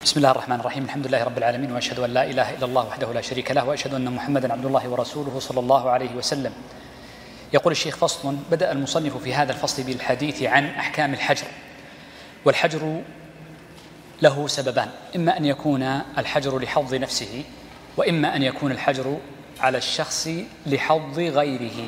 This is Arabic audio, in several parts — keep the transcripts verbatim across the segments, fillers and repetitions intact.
بسم الله الرحمن الرحيم. الحمد لله رب العالمين، وأشهد أن لا إله إلا الله وحده لا شريك له، وأشهد أن محمدا عبد الله ورسوله صلى الله عليه وسلم. يقول الشيخ: فصل. بدأ المصنف في هذا الفصل بالحديث عن أحكام الحجر. والحجر له سببان: إما أن يكون الحجر لحظ نفسه، وإما أن يكون الحجر على الشخص لحظ غيره.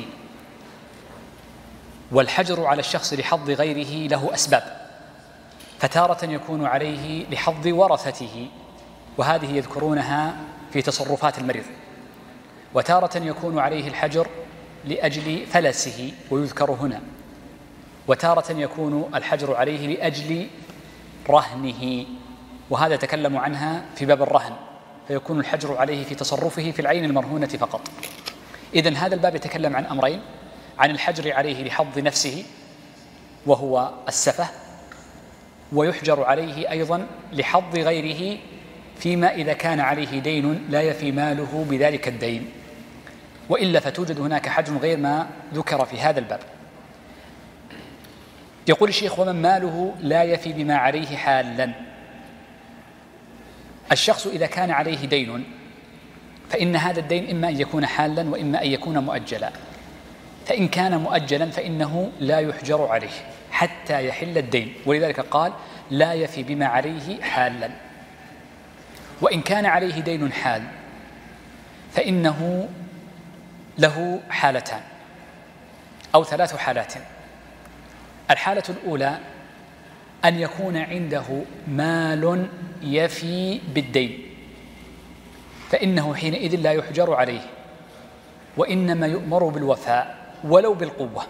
والحجر على الشخص لحظ غيره له أسباب، فتارة يكون عليه لحظ ورثته، وهذه يذكرونها في تصرفات المريض. وتارة يكون عليه الحجر لأجل فلسه، ويذكر هنا. وتارة يكون الحجر عليه لأجل رهنه، وهذا تكلم عنها في باب الرهن، فيكون الحجر عليه في تصرفه في العين المرهونة فقط. إذن هذا الباب يتكلم عن أمرين: عن الحجر عليه لحظ نفسه وهو السفه، ويحجر عليه أيضا لحظ غيره فيما إذا كان عليه دين لا يفي ماله بذلك الدين، وإلا فتوجد هناك حجر غير ما ذكر في هذا الباب. يقول الشيخ: ومن ماله لا يفي بما عليه حالا. الشخص إذا كان عليه دين فإن هذا الدين إما أن يكون حالا وإما أن يكون مؤجلا. فإن كان مؤجلا فإنه لا يحجر عليه حتى يحل الدين، ولذلك قال: لا يفي بما عليه حالا. وإن كان عليه دين حال فإنه له حالتان أو ثلاث حالات. الحالة الأولى أن يكون عنده مال يفي بالدين، فإنه حينئذ لا يحجر عليه، وإنما يؤمر بالوفاء ولو بالقوة.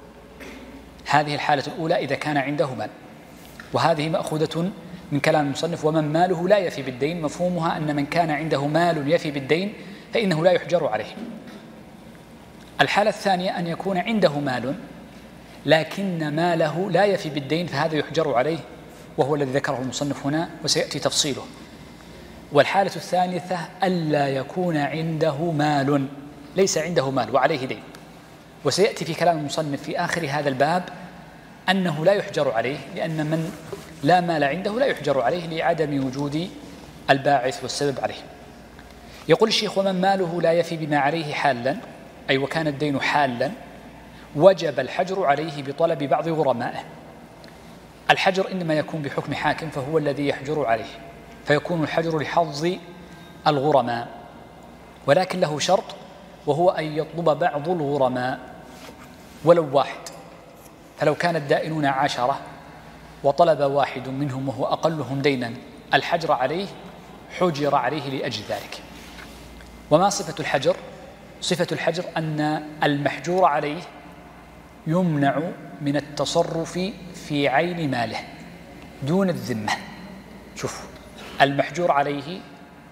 هذه الحالة الأولى إذا كان عنده مال، وهذه مأخوذة من كلام المصنف: ومن ماله لا يفي بالدين. مفهومها أن من كان عنده مال يفي بالدين فإنه لا يحجر عليه. الحالة الثانية أن يكون عنده مال لكن ماله لا يفي بالدين، فهذا يحجر عليه، وهو الذي ذكره المصنف هنا وسيأتي تفصيله. والحالة الثالثة ألا يكون عنده مال، ليس عنده مال وعليه دين، وسيأتي في كلام المصنف في آخر هذا الباب أنه لا يحجر عليه، لأن من لا مال عنده لا يحجر عليه لعدم وجود الباعث والسبب عليه. يقول الشيخ: ومن ماله لا يفي بما عليه حالا، أي وكان الدين حالا، وجب الحجر عليه بطلب بعض غرمائه. الحجر إنما يكون بحكم حاكم، فهو الذي يحجر عليه، فيكون الحجر لحظ الغرماء، ولكن له شرط، وهو أن يطلب بعض الغرماء ولو واحد. فلو كان الدائنون عشرة وطلب واحد منهم وهو أقلهم دينا الحجر عليه، حجر عليه لأجل ذلك. وما صفة الحجر؟ صفة الحجر أن المحجور عليه يمنع من التصرف في عين ماله دون الذمة. شوفوا، المحجور عليه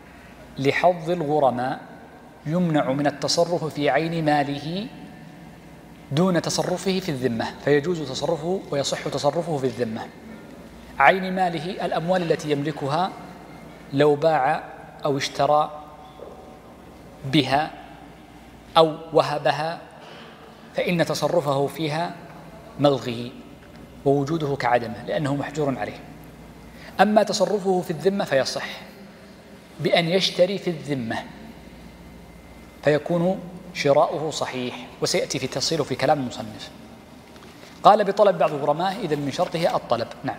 لحظ الغرماء يمنع من التصرف في عين ماله دون تصرفه في الذمة، فيجوز تصرفه ويصح تصرفه في الذمة. عين ماله الأموال التي يملكها لو باع أو اشترى بها أو وهبها فإن تصرفه فيها ملغي ووجوده كعدمه، لأنه محجور عليه. أما تصرفه في الذمة فيصح بأن يشتري في الذمة، فيكون شراؤه صحيح، وسيأتي في تفصيله في كلام المصنف. قال: بطلب بعض غرمائه، إذن من شرطه الطلب. نعم.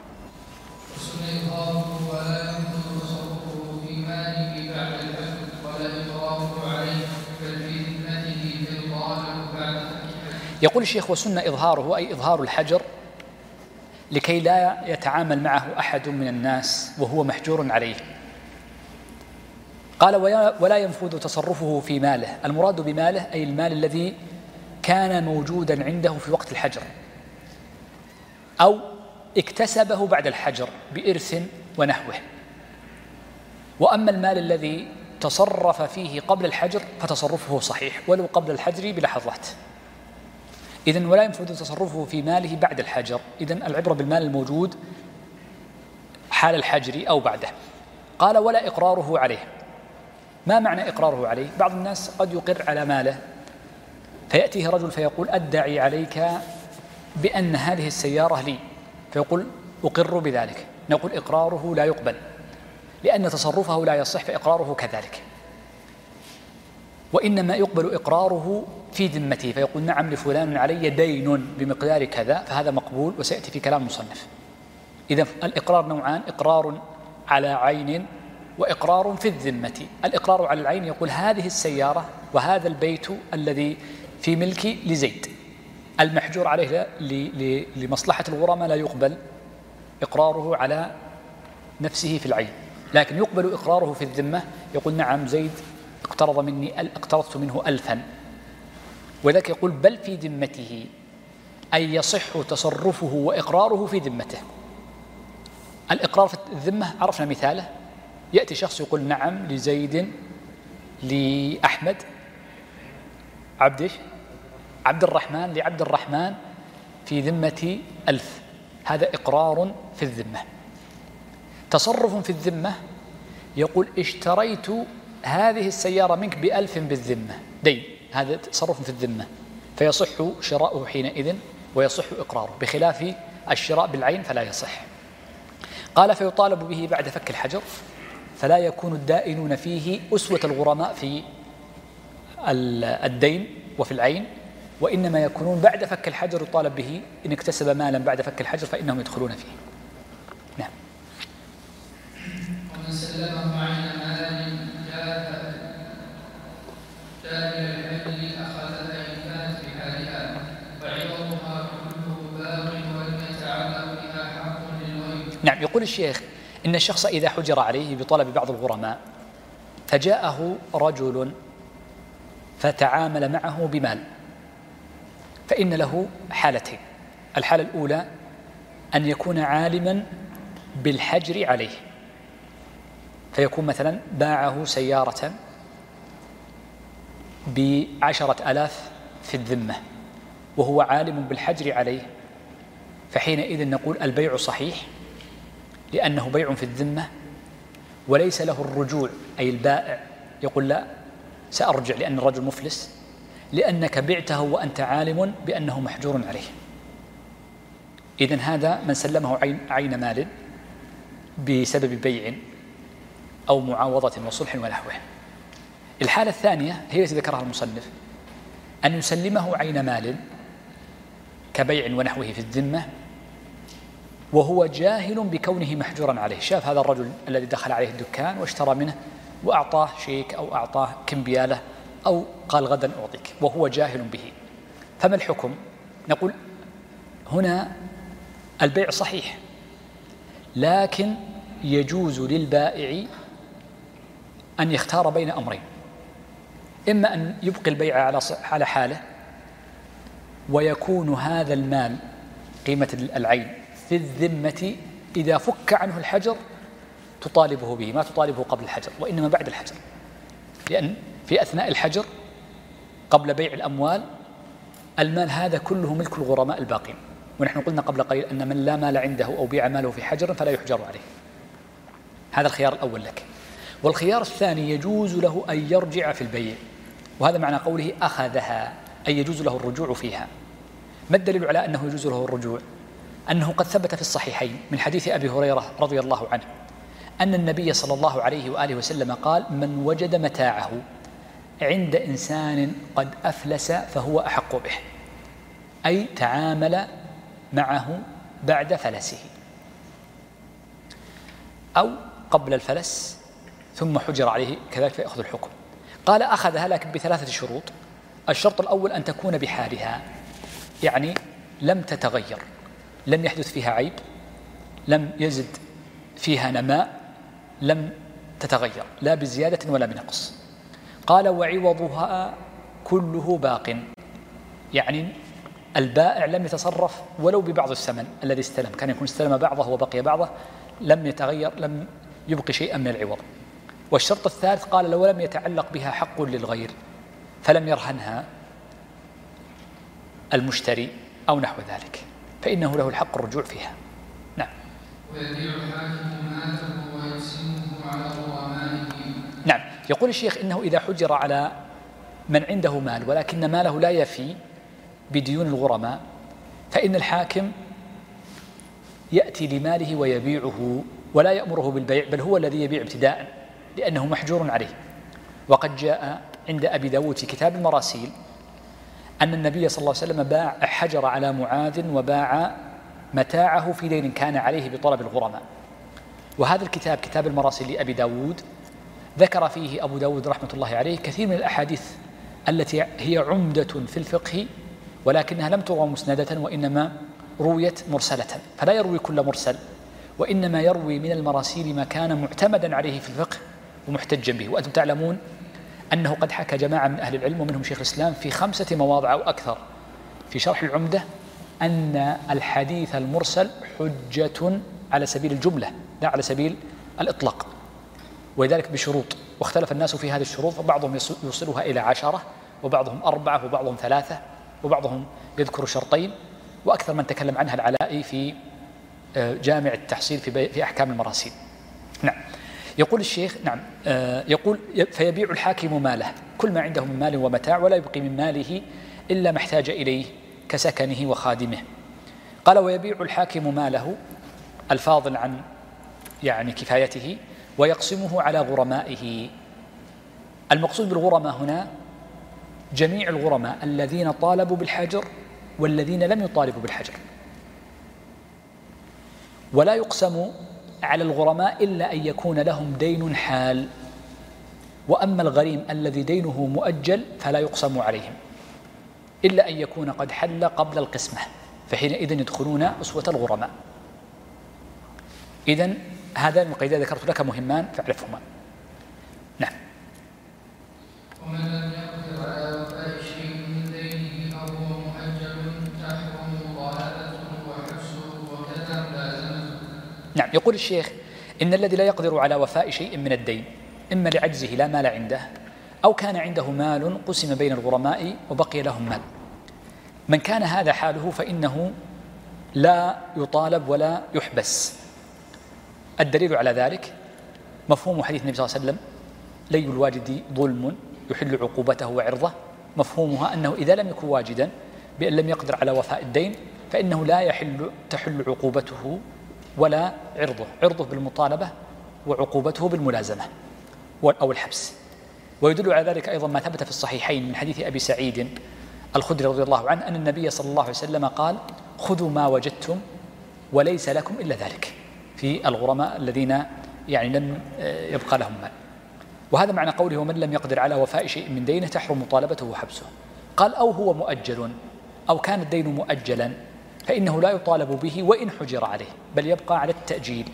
يقول الشيخ: وسن إظهاره، أي إظهار الحجر لكي لا يتعامل معه أحد من الناس وهو محجور عليه. قال: ولا ينفذ تصرفه في ماله. المراد بماله أي المال الذي كان موجودا عنده في وقت الحجر أو اكتسبه بعد الحجر بإرث ونحوه. وأما المال الذي تصرف فيه قبل الحجر فتصرفه صحيح ولو قبل الحجر بلحظات. إذن ولا ينفذ تصرفه في ماله بعد الحجر. إذن العبرة بالمال الموجود حال الحجر أو بعده. قال: ولا إقراره عليه. ما معنى إقراره عليه؟ بعض الناس قد يقر على ماله، فيأتيه رجل فيقول: أدعي عليك بأن هذه السيارة لي، فيقول: أقر بذلك. نقول: إقراره لا يقبل، لأن تصرفه لا يصح فإقراره كذلك، وإنما يقبل إقراره في ذمته، فيقول نعم لفلان علي دين بمقدار كذا، فهذا مقبول وسيأتي في كلام المصنف. إذا الإقرار نوعان: إقرار على عين وإقرار في الذمة. الإقرار على العين يقول هذه السيارة وهذا البيت الذي في ملكي لزيد، المحجور عليه لمصلحة الغرماء لا يقبل إقراره على نفسه في العين، لكن يقبل إقراره في الذمة. يقول نعم زيد اقترض مني اقترضت منه ألفا، وذلك يقول بل في ذمته، أي يصح تصرفه وإقراره في ذمته. الإقرار في الذمة عرفنا مثاله: يأتي شخص يقول نعم لزيد لأحمد عبد عبد الرحمن لعبد الرحمن في ذمة ألف، هذا إقرار في الذمة. تصرف في الذمة يقول اشتريت هذه السيارة منك بألف بالذمة دين، هذا تصرف في الذمة، فيصح شراؤه حينئذ ويصح إقراره، بخلاف الشراء بالعين فلا يصح. قال فيطالب به بعد فك الحجر، فلا يكون الدائنون فيه أسوة الغرماء في الدين وفي العين، وإنما يكونون بعد فك الحجر يطالب به. إن اكتسب مالا بعد فك الحجر فإنهم يدخلون فيه. نعم. ومن سلمه عين مال جاء الحمل أخذها إن كانت في حالها، وعوضها كله باق ولم يتعلق بها حق للغير. نعم. يقول الشيخ إن الشخص إذا حجر عليه بطلب بعض الغرماء فجاءه رجل فتعامل معه بمال، فإن له حالتين: الحالة الأولى أن يكون عالما بالحجر عليه، فيكون مثلا باعه سيارة بعشرة آلاف في الذمة وهو عالم بالحجر عليه، فحينئذ نقول البيع صحيح لأنه بيع في الذمة وليس له الرجوع، أي البائع يقول لا سأرجع لأن الرجل مفلس، لأنك بعته وأنت عالم بأنه محجور عليه. إذن هذا من سلمه عين, عين مال بسبب بيع أو معاوضة وصلح ونحوه. الحالة الثانية هي التي ذكرها المصنف، أن يسلمه عين مال كبيع ونحوه في الذمة وهو جاهل بكونه محجورا عليه. شاف هذا الرجل الذي دخل عليه الدكان واشترى منه وأعطاه شيك أو أعطاه كمبيالة أو قال غدا أعطيك وهو جاهل به، فما الحكم؟ نقول هنا البيع صحيح، لكن يجوز للبائع أن يختار بين أمرين: إما أن يبقي البيع على حاله ويكون هذا المال قيمة العين في الذمة، إذا فك عنه الحجر تطالبه به، ما تطالبه قبل الحجر وإنما بعد الحجر، لأن في أثناء الحجر قبل بيع الأموال المال هذا كله ملك الغرماء الباقين، ونحن قلنا قبل قليل أن من لا مال عنده أو بيع ماله في حجر فلا يحجر عليه. هذا الخيار الأول لك. والخيار الثاني يجوز له أن يرجع في البيع، وهذا معنى قوله أخذها، أي يجوز له الرجوع فيها. ما الدليل على أنه يجوز له الرجوع؟ أنه قد ثبت في الصحيحين من حديث أبي هريرة رضي الله عنه أن النبي صلى الله عليه وآله وسلم قال: من وجد متاعه عند إنسان قد أفلس فهو أحق به، أي تعامل معه بعد فلسه أو قبل الفلس ثم حجر عليه كذلك فيأخذ الحكم. قال أخذها لكن بثلاثة شروط. الشرط الأول أن تكون بحالها، يعني لم تتغير، لم يحدث فيها عيب، لم يزد فيها نماء، لم تتغير لا بزيادة ولا بنقص. قال وعوضها كله باق، يعني البائع لم يتصرف ولو ببعض الثمن الذي استلم، كان يكون استلم بعضه وبقي بعضه، لم يتغير، لم يبقي شيئا من العوض. والشرط الثالث قال لو لم يتعلق بها حق للغير فلم يرهنها المشتري أو نحو ذلك فإنه له الحق الرجوع فيها. نعم. ويبيع الحاكم ماله ويقسمه على غرمائه. نعم. يقول الشيخ إنه إذا حجر على من عنده مال ولكن ماله لا يفي بديون الغرماء فإن الحاكم يأتي لماله ويبيعه ولا يأمره بالبيع، بل هو الذي يبيع ابتداء لأنه محجور عليه. وقد جاء عند أبي داود في كتاب المراسيل أن النبي صلى الله عليه وسلم باع حجر على معاذ وباع متاعه في دين كان عليه بطلب الغرماء. وهذا الكتاب كتاب المراسيل لأبي داود ذكر فيه أبو داود رحمة الله عليه كثير من الأحاديث التي هي عمدة في الفقه، ولكنها لم تروى مسندة وإنما رويت مرسلة، فلا يروي كل مرسل، وإنما يروي من المراسيل ما كان معتمدا عليه في الفقه ومحتجا به. وأنتم تعلمون أنه قد حكى جماعة من أهل العلم ومنهم شيخ الإسلام في خمسة مواضع أو أكثر في شرح العمدة أن الحديث المرسل حجة على سبيل الجملة لا على سبيل الإطلاق، ولذلك بشروط، واختلف الناس في هذه الشروط، فبعضهم يوصلها إلى عشرة وبعضهم أربعة وبعضهم ثلاثة وبعضهم يذكر شرطين، وأكثر من تكلم عنها العلائي في جامع التحصيل في, في أحكام المراسيل. نعم. يقول الشيخ نعم يقول فيبيع الحاكم ماله، كل ما عنده من مال ومتاع، ولا يبقي من ماله إلا ما احتاج إليه كسكنه وخادمه. قال ويبيع الحاكم ماله الفاضل عن يعني كفايته ويقسمه على غرمائه. المقصود بالغرماء هنا جميع الغرماء الذين طالبوا بالحجر والذين لم يطالبوا بالحجر، ولا يقسم على الغرماء إلا أن يكون لهم دين حال. وأما الغريم الذي دينه مؤجل فلا يقسم عليهم إلا أن يكون قد حل قبل القسمة، فحينئذ يدخلون أسوة الغرماء. إذن هذان القيدان ذكرت لك مهمان فاعرفهما. نعم. ومن لم يقدر على وفاء شيء من دينه أو هو مؤجل تحرم مطالبته وحبسه وكذا ملازمته. نعم. يقول الشيخ إن الذي لا يقدر على وفاء شيء من الدين إما لعجزه لا مال عنده، أو كان عنده مال قسم بين الغرماء وبقي لهم مال، من كان هذا حاله فإنه لا يطالب ولا يحبس. الدليل على ذلك مفهوم حديث النبي صلى الله عليه وسلم لي الواجد ظلم يحل عقوبته وعرضه، مفهومها أنه إذا لم يكن واجدا بأن لم يقدر على وفاء الدين فإنه لا يحل تحل عقوبته ولا عرضه، عرضه بالمطالبة وعقوبته بالملازمة أو الحبس. ويدل على ذلك أيضا ما ثبت في الصحيحين من حديث أبي سعيد الخدري رضي الله عنه أن النبي صلى الله عليه وسلم قال خذوا ما وجدتم وليس لكم إلا ذلك، في الغرماء الذين يعني لم يبقى لهم مال. وهذا معنى قوله ومن لم يقدر على وفاء شيء من دينه تحرم مطالبته وحبسه. قال أو هو مؤجل، أو كان الدين مؤجلا فإنه لا يطالب به وإن حجر عليه، بل يبقى على التأجيل.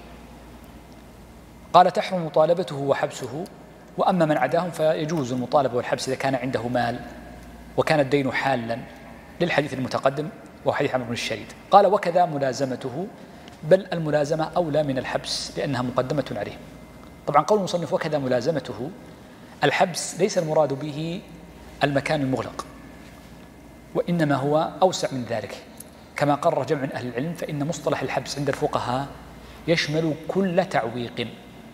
قال تحرم مطالبته وحبسه. وأما من عداهم فيجوز المطالبة والحبس إذا كان عنده مال وكان الدين حالا، للحديث المتقدم وهو حديث عمرو بن الشريد. قال وكذا ملازمته، بل الملازمة أولى من الحبس لأنها مقدمة عليه. طبعا قول المصنف وكذا ملازمته، الحبس ليس المراد به المكان المغلق، وإنما هو أوسع من ذلك، كما قرر جمع من أهل العلم، فإن مصطلح الحبس عند الفقهاء يشمل كل تعويق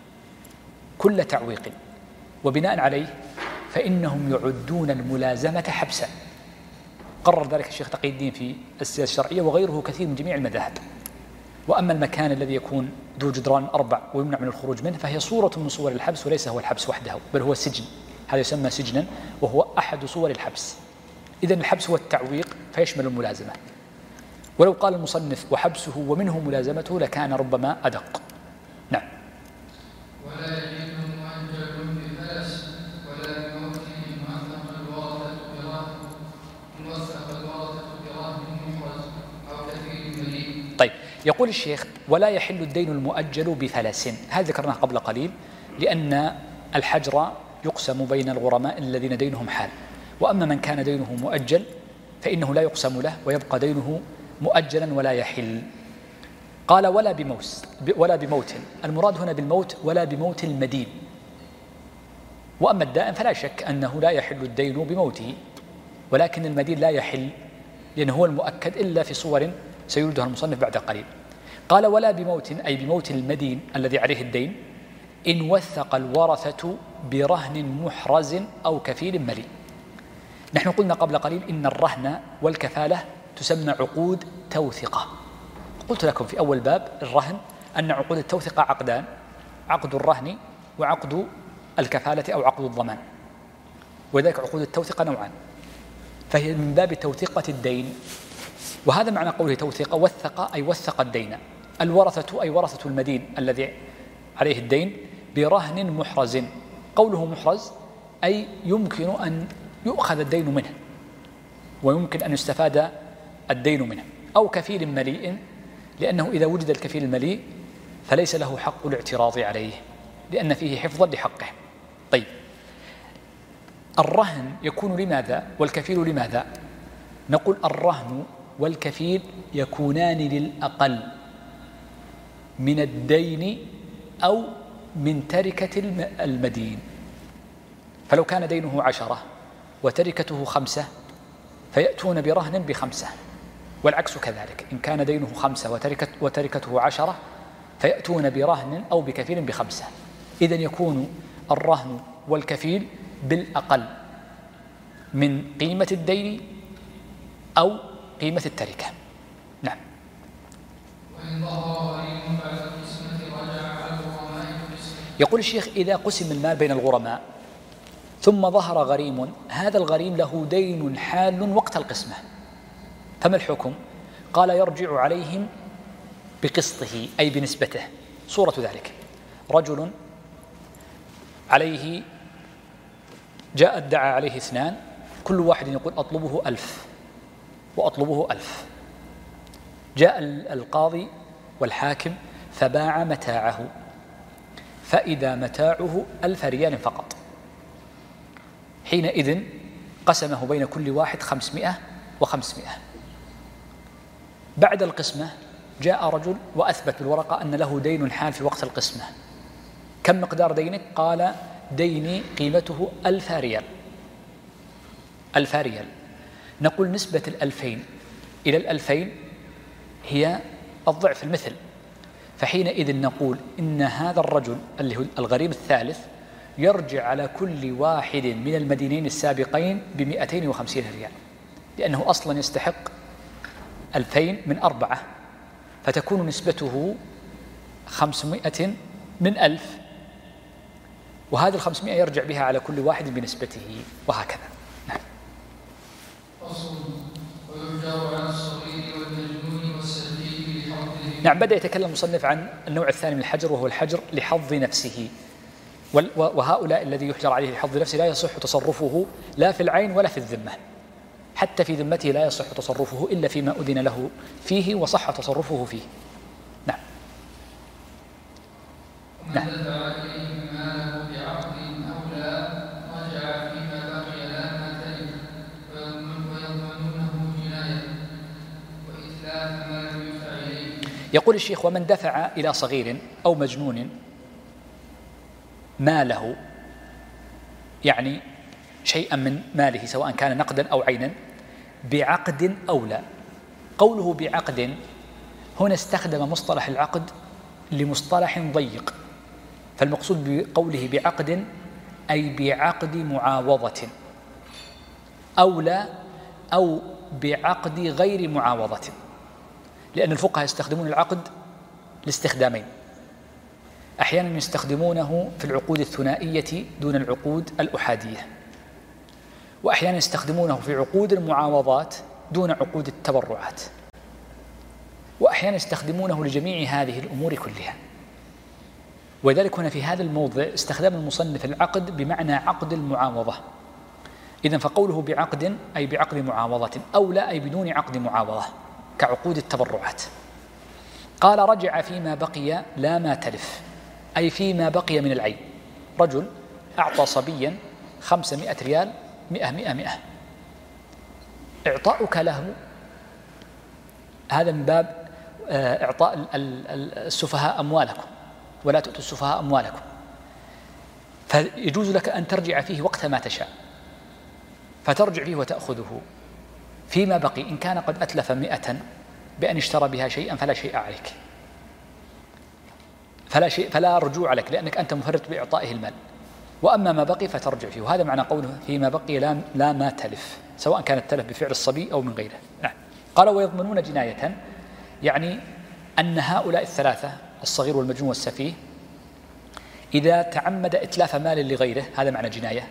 كل تعويق وبناء عليه فإنهم يعدون الملازمة حبسا. قرر ذلك الشيخ تقي الدين في السياسة الشرعية وغيره كثير من جميع المذاهب. وأما المكان الذي يكون ذو جدران أربع ويمنع من الخروج منه فهي صورة من صور الحبس، وليس هو الحبس وحده، بل هو سجن، هذا يسمى سجنا وهو أحد صور الحبس. إذن الحبس هو التعويق فيشمل الملازمة. ولو قال المصنف وحبسه ومنه ملازمته لكان ربما أدق. نعم. ولا يجد مؤجل بفلس ولا بموت موثق الورثة برهن موثق الورثة برهن محرز أو كثير مليء. طيب، يقول الشيخ ولا يحل الدين المؤجل بفلس، هذا ذكرناه قبل قليل، لأن الحجر يقسم بين الغرماء الذين دينهم حال. وأما من كان دينه مؤجل فإنه لا يقسم له ويبقى دينه مؤجلا ولا يحل. قال ولا بموت ولا بموت، المراد هنا بالموت ولا بموت المدين. وأما الدائن فلا شك أنه لا يحل الدين بموته، ولكن المدين لا يحل لأنه هو المؤكد إلا في صور سيردها المصنف بعد قليل. قال ولا بموت أي بموت المدين الذي عليه الدين إن وثق الورثة برهن محرز أو كفيل ملي. نحن قلنا قبل قليل إن الرهن والكفالة تسمى عقود توثقة. قلت لكم في أول باب الرهن أن عقود التوثقة عقدان: عقد الرهن وعقد الكفالة أو عقد الضمان، وذلك عقود التوثقة نوعان، فهي من باب توثيقة الدين. وهذا معنى قوله توثيقة، وثق أي وثق الدين. الورثة أي ورثة المدين الذي عليه الدين برهن محرز. قوله محرز أي يمكن أن يؤخذ الدين منه ويمكن أن يستفاد الدين منه، أو كفيل مليء، لأنه إذا وجد الكفيل المليء فليس له حق الاعتراض عليه لأن فيه حفظا لحقه. طيب، الرهن يكون لماذا والكفيل لماذا؟ نقول الرهن والكفيل يكونان للأقل من الدين أو من تركة المدين. فلو كان دينه عشرة وتركته خمسة فيأتون برهن بخمسة، والعكس كذلك، إن كان دينه خمسة وتركت وتركته عشرة فيأتون برهن أو بكفيل بخمسة. إذن يكون الرهن والكفيل بالأقل من قيمة الدين أو قيمة التركة. نعم. يقول الشيخ: إذا قسم المال بين الغرماء ثم ظهر غريم، هذا الغريم له دين حال وقت القسمة، فما الحكم؟ قال: يرجع عليهم بقسطه أي بنسبته. صورة ذلك: رجل عليه جاء ادعى عليه اثنان، كل واحد يقول أطلبه ألف وأطلبه ألف. جاء القاضي والحاكم فباع متاعه، فإذا متاعه ألف ريال فقط، حينئذ قسمه بين كل واحد خمسمائة وخمسمائة. بعد القسمة جاء رجل وأثبت بالورقة أن له دين حال في وقت القسمة. كم مقدار دينك؟ قال: ديني قيمته ألف ريال. ألف ريال. نقول نسبة الألفين إلى الألفين هي الضعف المثل، فحينئذ نقول إن هذا الرجل اللي هو الغريب الثالث يرجع على كل واحد من المدينين السابقين بمئتين وخمسين ريال، لأنه أصلا يستحق ألفين من أربعة، فتكون نسبته خمسمائة من ألف، وهذه الخمسمائة يرجع بها على كل واحد بنسبته، وهكذا. نعم. نعم. بدأ يتكلم المصنف عن النوع الثاني من الحجر، وهو الحجر لحظ نفسه، وهؤلاء الذي يحجر عليه لحظ نفسه لا يصح تصرفه لا في العين ولا في الذمة، حتى في ذمته لا يصح تصرفه إلا فيما أذن له فيه وصح تصرفه فيه. نعم. نعم. يقول الشيخ: ومن دفع إلى صغير أو مجنون ماله، يعني شيئا من ماله سواء كان نقدا أو عينا، بعقد أو لا. قوله بعقد هنا استخدم مصطلح العقد لمصطلح ضيق، فالمقصود بقوله بعقد أي بعقد معاوضة، أو لا أو بعقد غير معاوضة، لأن الفقهاء يستخدمون العقد لاستخدامين: أحيانا يستخدمونه في العقود الثنائية دون العقود الأحادية، وأحيانا يستخدمونه في عقود المعاوضات دون عقود التبرعات، وأحيانا يستخدمونه لجميع هذه الأمور كلها. ولذلك هنا في هذا الموضع استخدام المصنف العقد بمعنى عقد المعاوضة. إذن فقوله بعقد أي بعقد معاوضة، أو لا أي بدون عقد معاوضة كعقود التبرعات. قال: رجع فيما بقي لا ما تلف، أي فيما بقي من العين. رجل أعطى صبيا خمسمائة ريال، مئة مئة مئة، إعطاؤك له هذا من باب إعطاء السفهاء أموالكم، ولا تؤتوا السفهاء أموالكم، فيجوز لك أن ترجع فيه وقت ما تشاء، فترجع فيه وتأخذه فيما بقي. إن كان قد أتلف مئة بأن اشترى بها شيئا فلا شيء عليك، فلا شيء فلا رجوع لك، لأنك أنت مفرط بإعطائه المال. وأما ما بقي فترجع فيه، وهذا معنى قوله فيما بقي لا, لا ما تلف، سواء كان التلف بفعل الصبي أو من غيره. نعم. قال: ويضمنون جناية، يعني أن هؤلاء الثلاثة الصغير والمجنون والسفيه إذا تعمد إتلاف مال لغيره، هذا معنى جناية،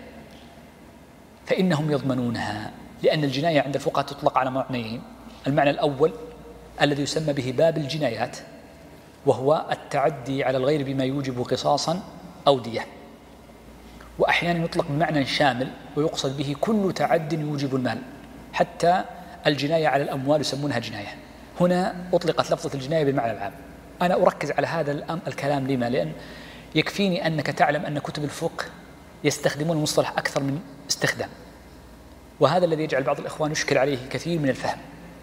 فإنهم يضمنونها، لأن الجناية عند الفقهاء تطلق على معنيين: المعنى الأول الذي يسمى به باب الجنايات، وهو التعدي على الغير بما يوجب قصاصا أو دية، وأحيانا يطلق بمعنى شامل ويقصد به كل تعد يوجب المال، حتى الجناية على الأموال يسمونها جناية. هنا أطلقت لفظة الجناية بالمعنى العام. أنا أركز على هذا الكلام لما؟ لأن يكفيني أنك تعلم أن كتب الفقه يستخدمون المصطلح أكثر من استخدام، وهذا الذي يجعل بعض الإخوان يشكل عليه كثير من الفهم،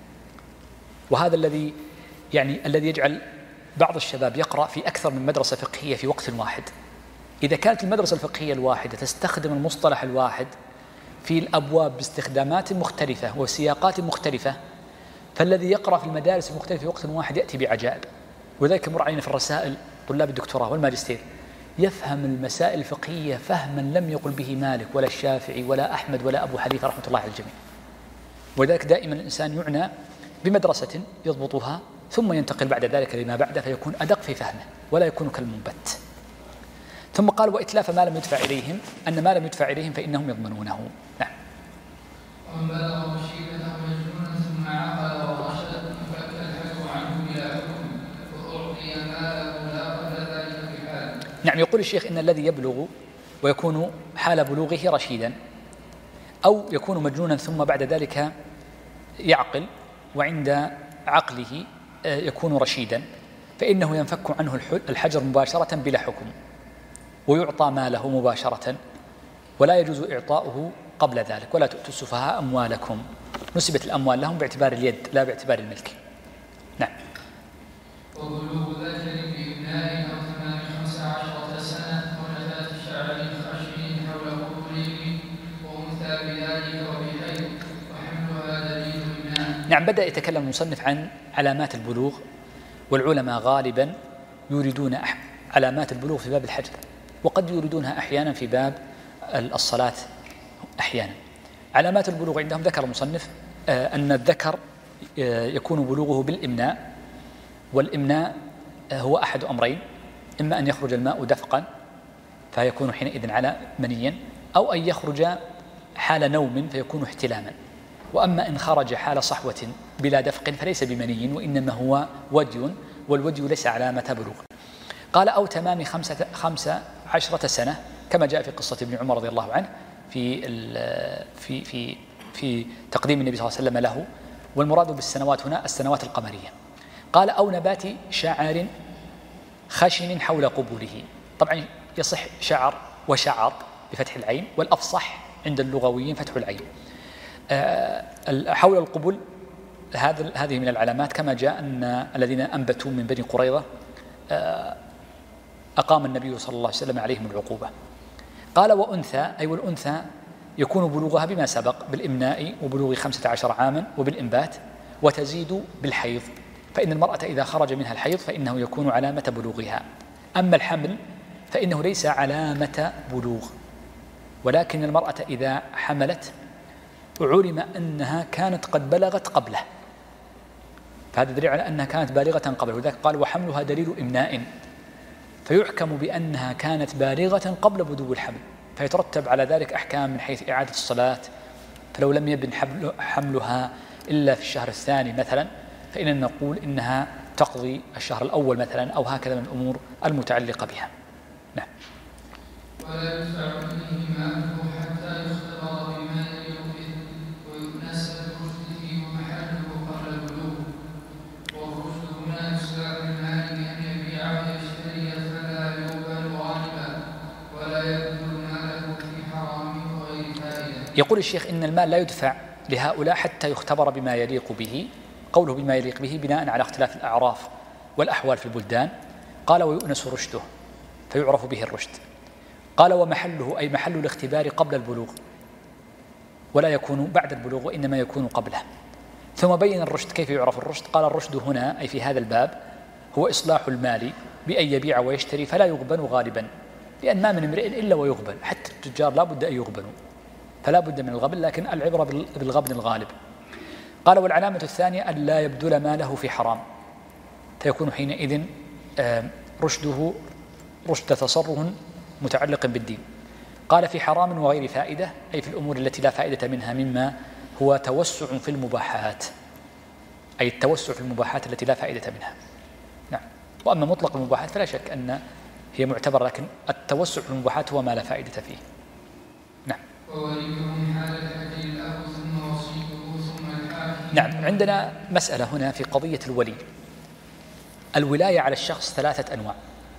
وهذا الذي يعني الذي يجعل بعض الشباب يقرأ في أكثر من مدرسة فقهية في وقت واحد. إذا كانت المدرسة الفقهية الواحدة تستخدم المصطلح الواحد في الأبواب باستخدامات مختلفة وسياقات مختلفة، فالذي يقرأ في المدارس المختلفة في وقت واحد يأتي بعجائب. وذلك مر علينا في الرسائل طلاب الدكتوراه والماجستير، يفهم المسائل الفقهية فهما لم يقل به مالك ولا الشافعي ولا أحمد ولا أبو حنيفة رحمة الله على الجميع. وذلك دائما الإنسان يعنى بمدرسة يضبطها ثم ينتقل بعد ذلك لما بعده، فيكون أدق في فهمه ولا يكون كالمنبت. ثم قال: وإتلاف ما لم يدفع إليهم، أن ما لم يدفع إليهم فإنهم يضمنونه. نعم. ومن بلغ مشيبة مجنونا ثم عقل ورشد فالحج عنه بلا حكم وأعطي ماله لا قبل ذلك في حال. نعم. يقول الشيخ إن الذي يبلغ ويكون حال بلوغه رشيدا، أو يكون مجنونا ثم بعد ذلك يعقل وعند عقله يكون رشيدا، فإنه ينفك عنه الحجر مباشرة بلا حكم، ويعطى ماله مباشرة، ولا يجوز إعطاؤه قبل ذلك. ولا تؤتوا السفهاء أموالكم، نسبت الأموال لهم باعتبار اليد لا باعتبار الملك. نعم. وبلوغ ذكر بإبناء أو ثمان خمس عشرة سنة ونبات شعر خشن حول قبوله وأنثى بذلك وبحيض وحملها دليل الإبناء. نعم. بدأ يتكلم المصنف عن علامات البلوغ، والعلماء غالبا يريدون علامات البلوغ في باب الحج، وقد يريدونها أحيانا في باب الصلاة أحيانا. علامات البلوغ عندهم ذكر المصنف أن الذكر يكون بلوغه بالإمناء، والإمناء هو أحد أمرين: إما أن يخرج الماء دفقا فيكون حينئذ على منيا، أو أن يخرج حال نوم فيكون احتلاما. وأما إن خرج حال صحوة بلا دفق فليس بمني، وإنما هو ودي، والودي ليس علامة بلوغ. قال: أو تمام خمسة, خمسة عشرة سنة، كما جاء في قصة ابن عمر رضي الله عنه في في في في تقديم النبي صلى الله عليه وسلم له، والمراد بالسنوات هنا السنوات القمرية. قال: أو نبات شعر خشن حول قبوله. طبعا يصح شعر وشعر بفتح العين، والأفصح عند اللغويين فتح العين. حول القبول هذا هذه من العلامات، كما جاء أن الذين أنبتوا من بني قريظة أقام النبي صلى الله عليه وسلم عليهم العقوبة. قال: وأنثى، أي والأنثى يكون بلوغها بما سبق بالإمناء وبلوغ خمسة عشر عاما وبالإنبات، وتزيد بالحيض، فإن المرأة إذا خرج منها الحيض فإنه يكون علامة بلوغها. أما الحمل فإنه ليس علامة بلوغ، ولكن المرأة إذا حملت علم أنها كانت قد بلغت قبله، فهذا دليل على أنها كانت بالغة قبله. وذلك قال: وحملها دليل إمناء، فيحكم بأنها كانت بالغة قبل بدو الحمل، فيترتب على ذلك أحكام من حيث إعادة الصلاة. فلو لم يبن حملها إلا في الشهر الثاني مثلا، فإننا نقول إنها تقضي الشهر الأول مثلا، أو هكذا من الأمور المتعلقة بها. نعم. ولا يدفع إليه ماله حتى يختبر بما يليق ويناسب رشده ومحله قبل البلوغ. والرشد هنا يصلح المال بأن يبيع ويشتري فلا يقبل غالبا ولا يبذل ماله في حرام وغير فائدة. يقول الشيخ إن المال لا يدفع لهؤلاء حتى يختبر بما يليق به. قوله بما يليق به بناء على اختلاف الأعراف والأحوال في البلدان. قال: ويؤنس رشده، فيعرف به الرشد. قال: ومحله، أي محل الاختبار قبل البلوغ، ولا يكون بعد البلوغ وإنما يكون قبله. ثم بين الرشد. كيف يعرف الرشد؟ قال: الرشد هنا أي في هذا الباب هو إصلاح المال بأن يبيع ويشتري فلا يغبن غالبا، لأن ما من امرئ إلا ويغبن، حتى التجار لا بد أن يغبنوا، فلا بد من الغبن، لكن العبرة بالغبن الغالب. قال: والعلامة الثانية أن لا يبذل ماله في حرام، فيكون حينئذ رشده رشد تصرف متعلق بالدين. قال في حرام وغير فائدة، أي في الأمور التي لا فائدة منها، مما هو توسع في المباحات، أي التوسع في المباحات التي لا فائدة منها. نعم. وأما مطلق المباحات فلا شك أن هي معتبرة، لكن التوسع في المباحات هو ما لا فائدة فيه. نعم. نعم. عندنا مسألة هنا في قضية الولي. الولاية على الشخص ثلاثة أنواع: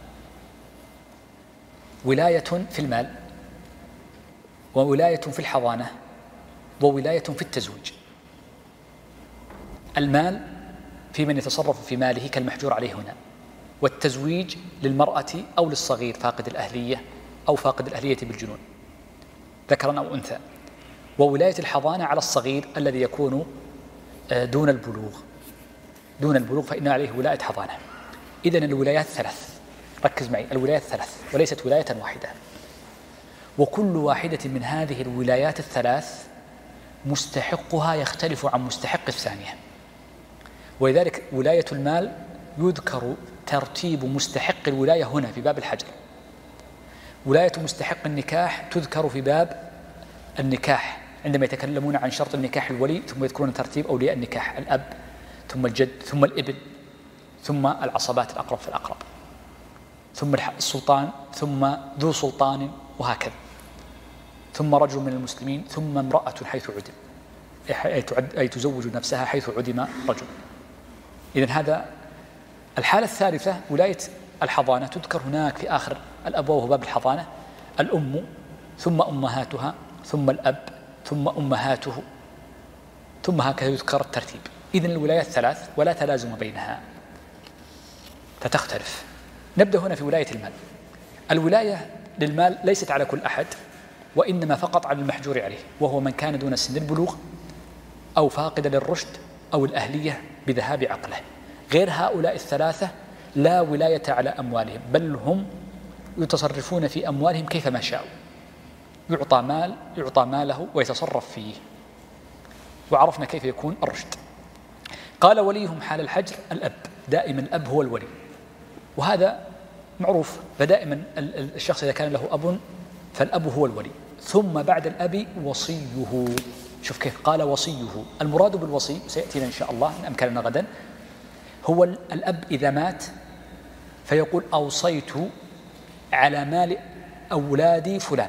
ولاية في المال، وولاية في الحضانة، وولاية في التزويج. المال في من يتصرف في ماله كالمحجور عليه هنا، والتزويج للمرأة أو للصغير فاقد الأهلية أو فاقد الأهلية بالجنون ذكرا أو أنثى، وولاية الحضانة على الصغير الذي يكون دون البلوغ دون البلوغ فإن عليه ولاية حضانة. إذن الولايات ثلاث، ركز معي، الولايات ثلاث وليست ولاية واحدة، وكل واحدة من هذه الولايات الثلاث مستحقها يختلف عن مستحق الثانية. ولذلك ولاية المال يذكر ترتيب مستحق الولاية هنا في باب الحجر، ولاية مستحق النكاح تذكر في باب النكاح عندما يتكلمون عن شرط النكاح الولي، ثم يذكرون ترتيب أولياء النكاح: الأب ثم الجد ثم الابن ثم العصبات الأقرب فالأقرب ثم السلطان ثم ذو سلطان وهكذا، ثم رجل من المسلمين ثم امرأة حيث عدم، أي تزوج نفسها حيث عدم رجل. إذن هذا. الحالة الثالثة ولاية الحضانة، تذكر هناك في آخر الأبوة وباب الحضانة: الأم ثم أمهاتها ثم الأب ثم أمهاته، ثم هكذا يذكر الترتيب. إذن الولايات ثلاث ولا تلازم بينها فتختلف. نبدأ هنا في ولاية المال. الولاية للمال ليست على كل أحد، وإنما فقط على المحجور عليه، وهو من كان دون سن البلوغ أو فاقد للرشد أو الأهلية بذهاب عقله. غير هؤلاء الثلاثة لا ولاية على أموالهم، بل هم يتصرفون في أموالهم كيفما شاءوا، يعطى مال يعطى ماله ويتصرف فيه. وعرفنا كيف يكون الرشد. قال: وليهم حال الحجر الأب، دائما الأب هو الولي، وهذا معروف. فدائما الشخص إذا كان له أب فالأب هو الولي، ثم بعد الأب وصيه. شوف كيف قال وصيه. المراد بالوصي سيأتينا إن شاء الله إن أمكننا غدا، هو الأب إذا مات فيقول: أوصيت على مال أولادي فلان،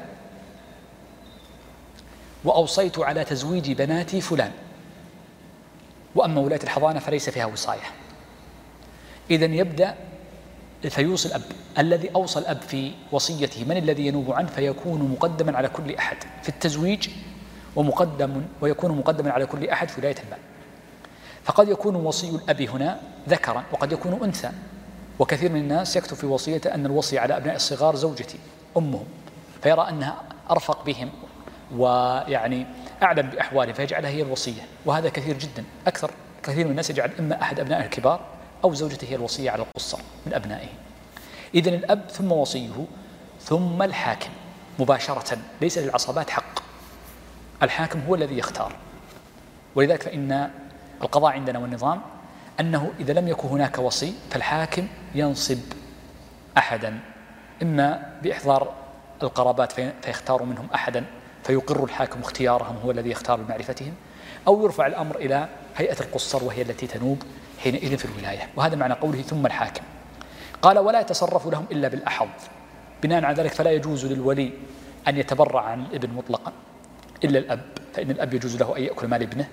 وأوصيت على تزويج بناتي فلان. وأما ولاية الحضانة فليس فيها وصاية. إذن يبدأ فيوصي الأب، الذي أوصى الأب في وصيته من الذي ينوب عنه، فيكون مقدما على كل أحد في التزويج، ومقدم ويكون مقدما على كل أحد في ولاية المال. فقد يكون وصي الأب هنا ذكرا وقد يكون أنثى، وكثير من الناس يكتب في وصيته أن الوصي على أبناء الصغار زوجتي أمهم، فيرى أنها أرفق بهم ويعني أعلم بأحوالهم فيجعلها هي الوصية، وهذا كثير جدا. أكثر كثير من الناس يجعل إما أحد أبنائه الكبار أو زوجته هي الوصية على القصر من أبنائه. إذن الأب ثم وصيه ثم الحاكم مباشرة، ليس للعصبات حق، الحاكم هو الذي يختار. ولذلك فإن القضاء عندنا والنظام أنه إذا لم يكن هناك وصي فالحاكم ينصب أحدا، إما بإحضار القرابات فيختار منهم أحدا فيقر الحاكم اختيارهم، هو الذي يختار بمعرفتهم، أو يرفع الأمر إلى هيئة القصر وهي التي تنوب حينئذ في الولاية. وهذا معنى قوله ثم الحاكم. قال: ولا يتصرف لهم إلا بالأحظ. بناء على ذلك فلا يجوز للولي أن يتبرع عن الابن مطلقا إلا الأب، فإن الأب يجوز له أن يأكل مال ابنه.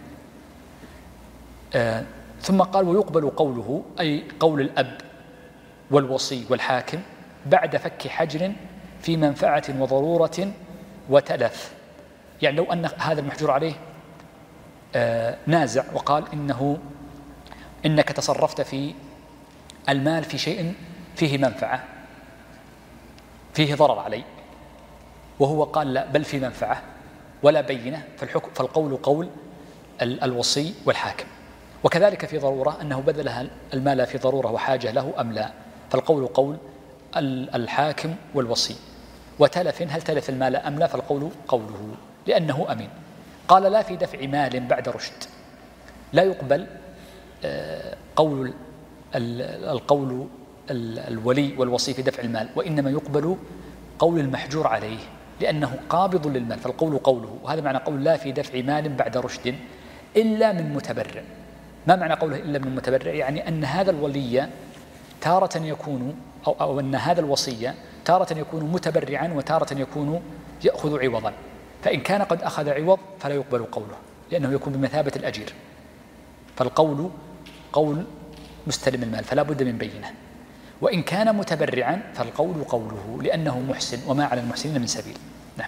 آه ثم قال: ويقبل قوله، أي قول الأب والوصي والحاكم، بعد فك حجر في منفعة وضرورة وتلف. يعني لو أن هذا المحجور عليه آه نازع وقال إنه إنك تصرفت في المال في شيء فيه منفعة فيه ضرر علي، وهو قال لا بل في منفعة ولا بينة، فالحكم فالقول قول الوصي والحاكم. وكذلك في ضرورة أنه بذل المال في ضرورة وحاجة له أم لا، فالقول قول الحاكم والوصي. وتلف هل تلف المال أم لا، فالقول قوله لأنه أمين. قال: لا في دفع مال بعد رشد. لا يقبل قول القول الولي والوصي في دفع المال، وإنما يقبل قول المحجور عليه لأنه قابض للمال، فالقول قوله. وهذا معنى قول لا في دفع مال بعد رشد إلا من متبرع. ما معنى قوله إلا من متبرع؟ يعني أن هذا الولي تارة يكون أو, أو أن هذا الوصي تارة يكون متبرعا وتارة يكون يأخذ عوضا، فإن كان قد أخذ عوض فلا يقبل قوله لأنه يكون بمثابة الأجير، فالقول قول مستلم المال فلا بد من بينه. وإن كان متبرعا فالقول قوله لأنه محسن وما على المحسنين من سبيل. نعم.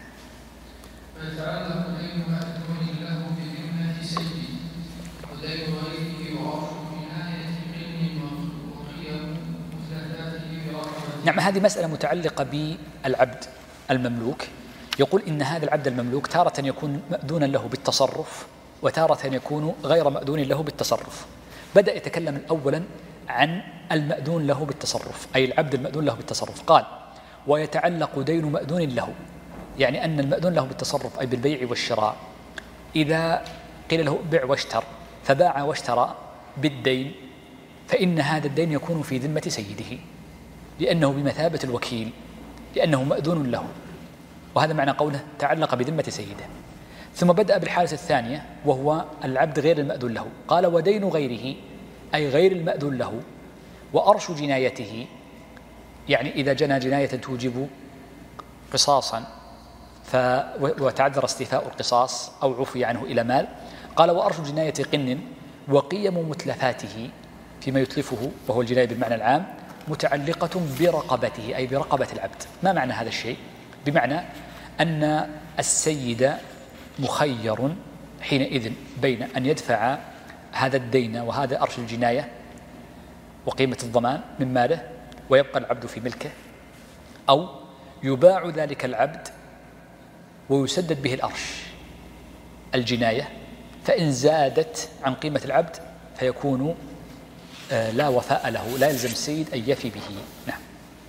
فيتعلق دين مأذون له بذمة سيده ودين غيره وعرف جناية علم وقيم مثلثاته برحمته. نعم، هذه مسألة متعلقة بالعبد المملوك. يقول إن هذا العبد المملوك تارة يكون مأذونا له بالتصرف وتارة يكون غير مأذون له بالتصرف. بدأ يتكلم أولا عن المأذون له بالتصرف، أي العبد المأذون له بالتصرف. قال ويتعلق دين مأذون له، يعني أن المأذون له بالتصرف أي بالبيع والشراء إذا قيل له بع واشتر فباع واشترى بالدين، فإن هذا الدين يكون في ذمة سيده لأنه بمثابة الوكيل لأنه مأذون له، وهذا معنى قوله تعلق بذمة سيده. ثم بدأ بالحالة الثانية وهو العبد غير المأذون له. قال ودين غيره أي غير المأذون له وأرش جنايته، يعني إذا جنى جناية توجب قصاصا ف وتعذر استيفاء القصاص أو عفي عنه إلى مال. قال وأرش جناية قن وقيم متلفاته فيما يتلفه وهو الجناية بالمعنى العام متعلقة برقبته أي برقبة العبد. ما معنى هذا الشيء؟ بمعنى أن السيد مخير حينئذ بين أن يدفع هذا الدين وهذا أرش الجناية وقيمة الضمان من ماله ويبقى العبد في ملكه، أو يباع ذلك العبد ويسدد به الأرش الجناية، فإن زادت عن قيمة العبد فيكون آه لا وفاء له، لا يلزم السيد أن يفي به. نعم.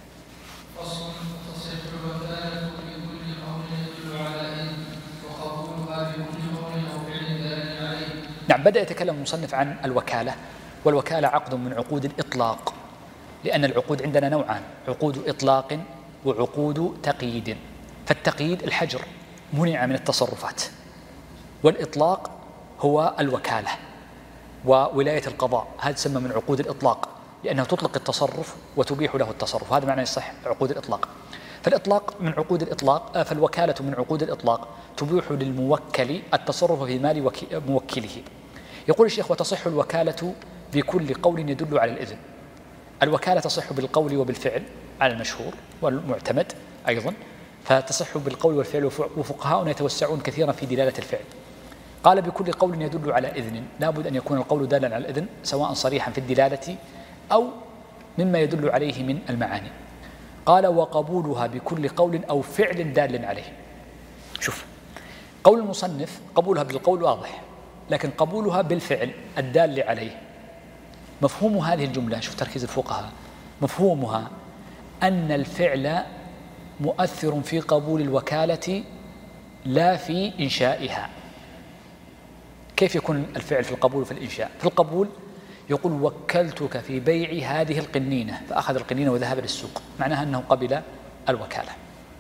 نعم، بدأ يتكلم المصنف عن الوكالة، والوكالة عقد من عقود الإطلاق، لأن العقود عندنا نوعان: عقود إطلاق وعقود تقييد. فالتقييد الحجر منع من التصرفات، والإطلاق هو الوكالة وولاية القضاء، هذا تسمى من عقود الإطلاق لأنها تطلق التصرف وتبيح له التصرف، هذا معنى يصح عقود الإطلاق. فالإطلاق من عقود الإطلاق، فالوكالة من عقود الإطلاق تبيح للموكل التصرف في مال موكله. يقول الشيخ وتصح الوكالة بكل قول يدل على الإذن. الوكالة تصح بالقول وبالفعل على المشهور والمعتمد أيضا، فتصح بالقول والفعل، وفقهاؤنا يتوسعون كثيرا في دلالة الفعل. قال بكل قول يدل على إذن، لابد أن يكون القول دالا على الإذن سواء صريحا في الدلالة أو مما يدل عليه من المعاني. قال وقبولها بكل قول أو فعل دال عليه. شوف، قول المصنف قبولها بالقول واضح، لكن قبولها بالفعل الدال عليه. مفهوم هذه الجملة، شوف تركيز الفقهاء، مفهومها أن الفعل مؤثر في قبول الوكالة لا في إنشائها. كيف يكون الفعل في القبول وفي الإنشاء؟ في القبول يقول وكلتك في بيع هذه القنينة، فأخذ القنينة وذهب للسوق، معناها أنه قبل الوكالة.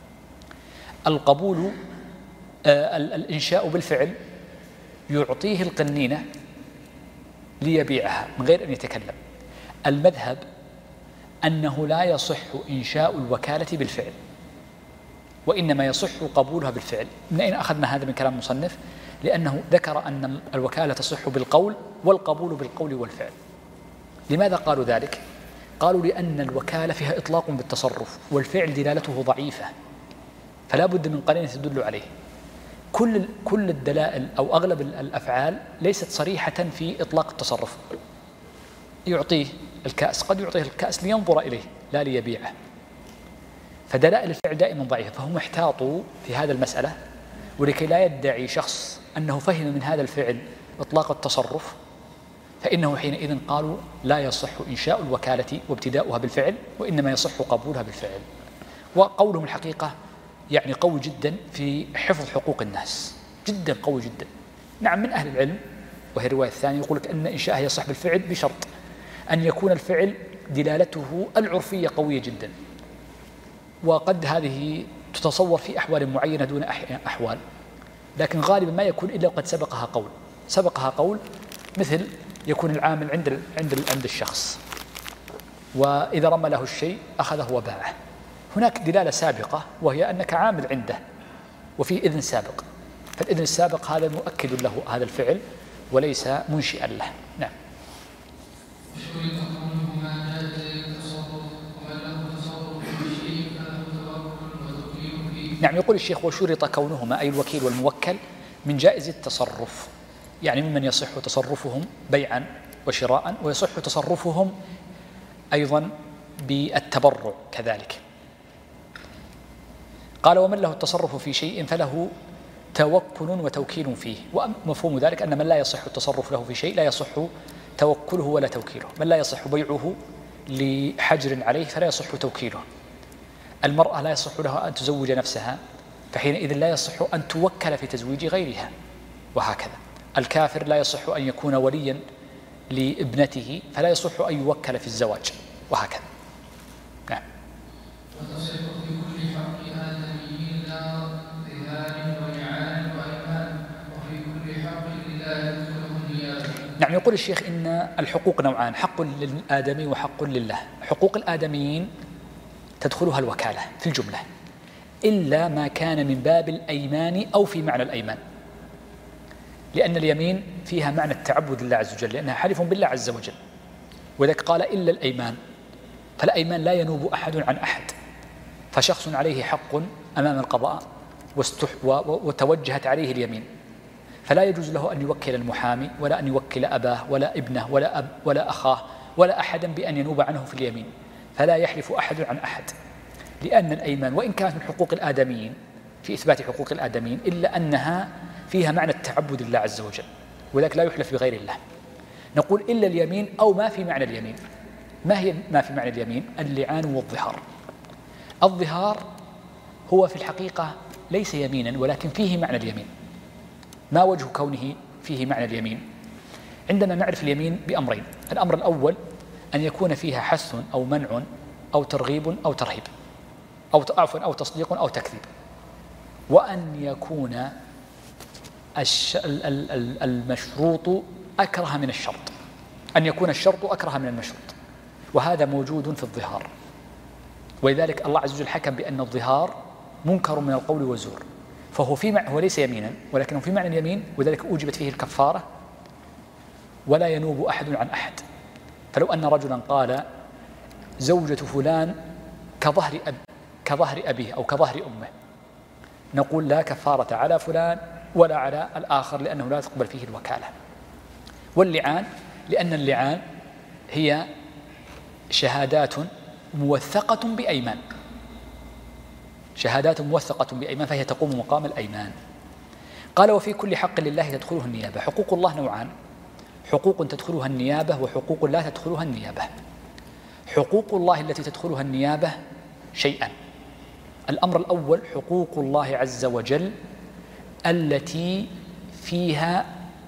القبول آه الإنشاء بالفعل يعطيه القنينة ليبيعها من غير أن يتكلم. المذهب أنه لا يصح إنشاء الوكالة بالفعل، وإنما يصح قبولها بالفعل. من أين أخذنا هذا؟ من كلام المصنف، لأنه ذكر أن الوكالة تصح بالقول والقبول بالقول والفعل. لماذا قالوا ذلك؟ قالوا لأن الوكالة فيها إطلاق بالتصرف والفعل دلالته ضعيفة، فلا بد من قرينة تدل عليه. كل كل الدلائل أو أغلب الأفعال ليست صريحة في إطلاق التصرف. يعطيه الكأس، قد يعطيه الكأس لينظر إليه لا ليبيعه، فدلائل الفعل دائما ضعيفة. فهم احتاطوا في هذا المسألة، ولكي لا يدعي شخص أنه فهم من هذا الفعل إطلاق التصرف، فإنه حينئذ قالوا لا يصح إنشاء الوكالة وابتداؤها بالفعل، وإنما يصح قبولها بالفعل. وقولهم الحقيقة يعني قوي جدا في حفظ حقوق الناس، جدا قوي جدا. نعم، من أهل العلم، وهي الرواية الثانية، يقول لك أن إنشاءها يصح بالفعل بشرط أن يكون الفعل دلالته العرفية قوية جدا، وقد هذه تتصور في أحوال معينة دون أحوال، لكن غالبا ما يكون إلا وقد سبقها قول سبقها قول مثل يكون العامل عند عند عند الشخص، وإذا رمى له الشيء أخذه وباعه. هناك دلالة سابقة وهي أنك عامل عنده وفي إذن سابق، فالإذن السابق هذا مؤكد له هذا الفعل وليس منشئا له. نعم. نعم، يقول الشيخ وشرط كونهما أي الوكيل والموكل من جائز التصرف، يعني ممن يصح تصرفهم بيعا وشراء، ويصح تصرفهم أيضا بالتبرع كذلك. قال ومن له التصرف في شيء فله توكل وتوكيل فيه، ومفهوم ذلك أن من لا يصح التصرف له في شيء لا يصح توكله ولا توكيله. من لا يصح بيعه لحجر عليه فلا يصح توكيله. المرأة لا يصح لها أن تزوج نفسها، فحينئذ لا يصح أن توكل في تزويج غيرها، وهكذا. الكافر لا يصح أن يكون وليا لابنته، فلا يصح أن يوكل في الزواج، وهكذا. نعم. وتصح في كل حق آدمي لا ظهار ولعان وإيمان، وفي كل حق لله تدخله النيابة. نعم، يقول الشيخ إن الحقوق نوعان، حق للآدمي وحق لله. حقوق الآدميين تدخلها الوكالة في الجملة، إلا ما كان من باب الأيمان أو في معنى الأيمان، لأن اليمين فيها معنى التعبد لله عز وجل، لأنها حلف بالله عز وجل، وذلك قال إلا الأيمان. فالأيمان لا ينوب أحد عن أحد، فشخص عليه حق أمام القضاء وتوجهت عليه اليمين، فلا يجوز له أن يوكل المحامي ولا أن يوكل أباه ولا ابنه ولا أب ولا أخاه ولا أحدا بأن ينوب عنه في اليمين، فلا يحلف أحد عن أحد، لأن الأيمان وإن كانت من حقوق الآدميين في إثبات حقوق الآدميين إلا أنها فيها معنى التعبد لله عز وجل، وذلك لا يحلف بغير الله. نقول إلا اليمين أو ما في معنى اليمين. ما هي ما في معنى اليمين؟ اللعان والظهار. الظهار هو في الحقيقة ليس يمينا ولكن فيه معنى اليمين. ما وجه كونه فيه معنى اليمين؟ عندنا نعرف اليمين بأمرين. الأمر الأول أن يكون فيها حث أو منع أو ترغيب أو ترهيب أو عفوا أو تصديق أو تكذيب، وأن يكون المشروط أكره من الشرط، أن يكون الشرط أكره من المشروط، وهذا موجود في الظهار. ولذلك الله عز وجل حكم بأن الظهار منكر من القول والزور، فهو في مع... هو ليس يمينا ولكنه في معنى اليمين، وذلك أوجبت فيه الكفارة ولا ينوب أحد عن أحد. فلو أن رجلا قال زوجة فلان كظهر أب كظهر أبيه أو كظهر أمه، نقول لا كفارة على فلان ولا على الآخر، لأنه لا تقبل فيه الوكالة. واللعان لأن اللعان هي شهادات موثقة بأيمان، شهادات موثقة بأيمان، فهي تقوم مقام الأيمان. قال وفي كل حق لله تدخله النيابة. حقوق الله نوعان، حقوق تدخلها النيابة وحقوق لا تدخلها النيابة. حقوق الله التي تدخلها النيابة شيئا. الأمر الأول حقوق الله عز وجل التي فيها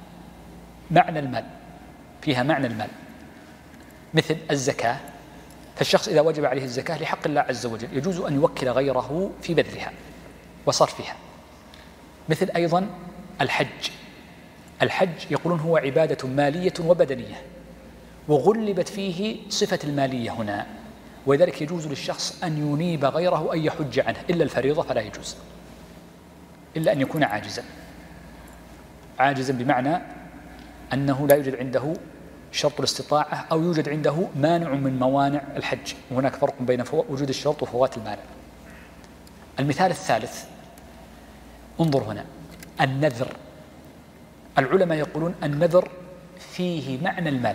معنى المال، فيها معنى المال، مثل الزكاة، فالشخص إذا وجب عليه الزكاة لحق الله عز وجل يجوز أن يوكل غيره في بذلها وصرفها. مثل أيضا الحج، الحج يقولون هو عبادة مالية وبدنية، وغلبت فيه صفة المالية هنا، ولذلك يجوز للشخص أن ينيب غيره أن يحج عنه، إلا الفريضة فلا يجوز، إلا أن يكون عاجزا. عاجزا بمعنى أنه لا يوجد عنده شرط الاستطاعة أو يوجد عنده مانع من موانع الحج، وهناك فرق بين وجود الشرط وفوات المانع. المثال الثالث، انظر هنا، النذر. العلماء يقولون النذر فيه معنى المال.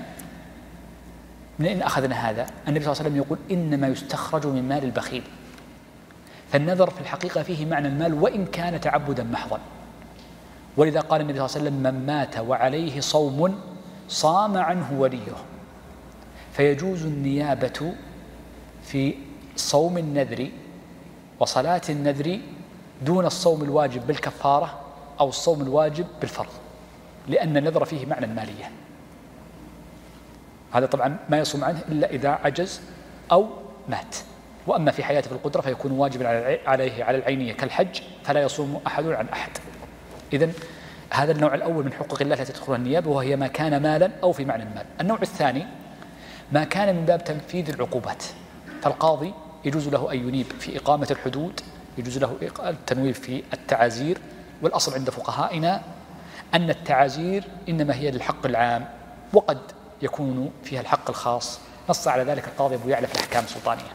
من أين أخذنا هذا؟ النبي صلى الله عليه وسلم يقول إنما يستخرج من مال البخيل، فالنذر في الحقيقة فيه معنى المال وإن كان تعبدا محضا. ولذا قال النبي صلى الله عليه وسلم من مات وعليه صوم صام عنه وليه، فيجوز النيابة في صوم النذر وصلاة النذر دون الصوم الواجب بالكفارة أو الصوم الواجب بالفرض، لأن النذر فيه معنى المالية. هذا طبعا ما يصوم عنه إلا إذا عجز أو مات. وأما في حياته في القدرة فيكون واجبا عليه على العينية كالحج، فلا يصوم أحد عن أحد. إذن هذا النوع الأول من حقوق الله التي تدخلها النيابة، وهي ما كان مالا أو في معنى المال. النوع الثاني ما كان من باب تنفيذ العقوبات، فالقاضي يجوز له أن ينيب في إقامة الحدود، يجوز له التنويب في التعازير. والأصل عند فقهائنا أن التعازير إنما هي للحق العام، وقد يكون فيها الحق الخاص. نص على ذلك القاضي أبو يعلى في الأحكام السلطانية.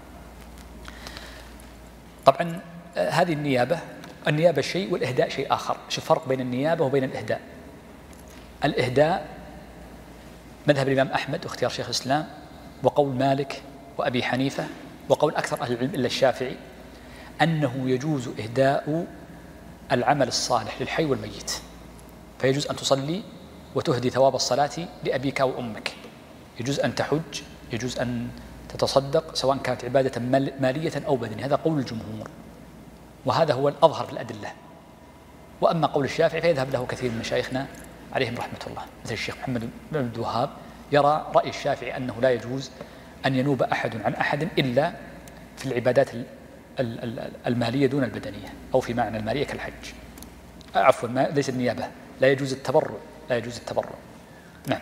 طبعا هذه النيابة، النيابة شيء والإهداء شيء آخر. شو الفرق بين النيابة وبين الإهداء؟ الإهداء مذهب الإمام أحمد واختيار شيخ الإسلام وقول مالك وأبي حنيفة وقول أكثر أهل العلم إلا الشافعي، أنه يجوز إهداء العمل الصالح للحي والميت، فيجوز أن تصلي وتهدي ثواب الصلاة لأبيك أو أمك، يجوز أن تحج، يجوز أن تتصدق، سواء كانت عبادة مالية أو بدنية. هذا قول الجمهور، وهذا هو الأظهر في الأدلة. وأما قول الشافعي فيذهب له كثير من مشايخنا عليهم رحمة الله، مثل الشيخ محمد بن عبد الوهاب يرى رأي الشافعي أنه لا يجوز أن ينوب أحد عن أحد إلا في العبادات المالية دون البدنية، أو في معنى المالية كالحج. عفوا، ليس النيابة، لا يجوز التبرع، لا يجوز التبرع. نعم.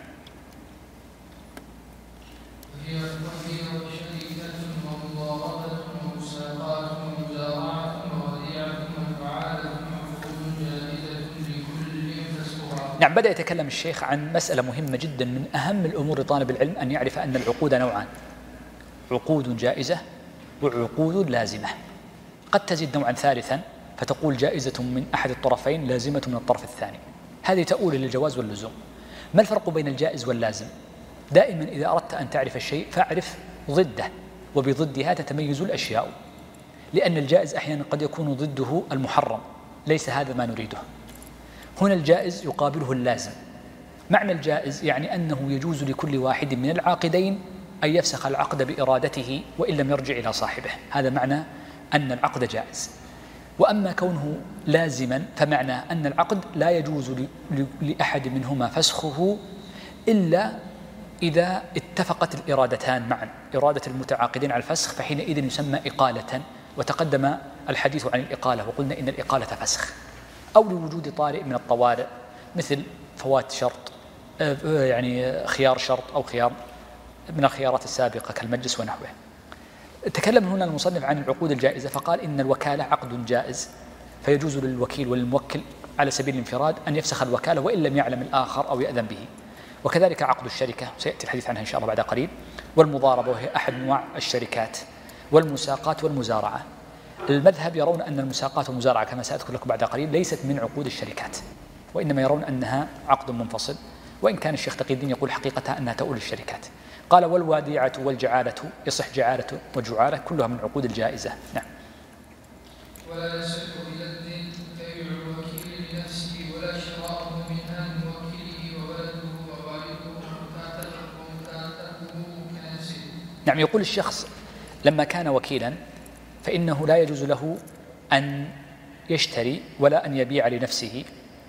نعم. بدأ يتكلم الشيخ عن مسألة مهمة جدا من أهم الأمور لطالب العلم، أن يعرف أن العقود نوعان: عقود جائزة وعقود لازمة. قد تزيد نوعا ثالثا فتقول جائزة من أحد الطرفين، لازمة من الطرف الثاني. هذه تؤول للجواز واللزوم. ما الفرق بين الجائز واللازم؟ دائما إذا أردت أن تعرف الشيء فاعرف ضده، وبضدها تتميز الأشياء. لأن الجائز أحيانا قد يكون ضده المحرم، ليس هذا ما نريده. هنا الجائز يقابله اللازم. معنى الجائز يعني أنه يجوز لكل واحد من العاقدين أن يفسخ العقد بإرادته وإن لم يرجع إلى صاحبه، هذا معنى أن العقد جائز. وأما كونه لازما فمعنى أن العقد لا يجوز لأحد منهما فسخه إلا إذا اتفقت الإرادتان معا، إرادة المتعاقدين على الفسخ، فحينئذ يسمى إقالة. وتقدم الحديث عن الإقالة وقلنا إن الإقالة فسخ، أو لوجود طارئ من الطوارئ مثل فوات شرط، يعني خيار شرط أو خيار من الخيارات السابقة كالمجلس ونحوه. تكلم هنا المصنف عن العقود الجائزة فقال إن الوكالة عقد جائز، فيجوز للوكيل والموكل على سبيل الانفراد أن يفسخ الوكالة وإن لم يعلم الآخر أو يأذن به. وكذلك عقد الشركة، سيأتي الحديث عنها إن شاء الله بعد قليل، والمضاربة وهي أحد أنواع الشركات، والمساقات والمزارعة. المذهب يرون أن المساقات والمزارعة كما سأذكر لكم بعد قليل ليست من عقود الشركات، وإنما يرون أنها عقد منفصل، وإن كان الشيخ تقي الدين يقول حقيقتها أنها تؤول الشركات. قال والوديعة والجعالة، يصح جعالة وجعالة كلها من عقود الجائزة. نعم. ولا يصح بلد بيع الوكيل لنفسه ولا شراؤه من آن وكيله وولده ووالده ومكاتبه كنفسه. نعم. يقول الشخص لما كان وكيلا فإنه لا يجوز له أن يشتري ولا أن يبيع لنفسه،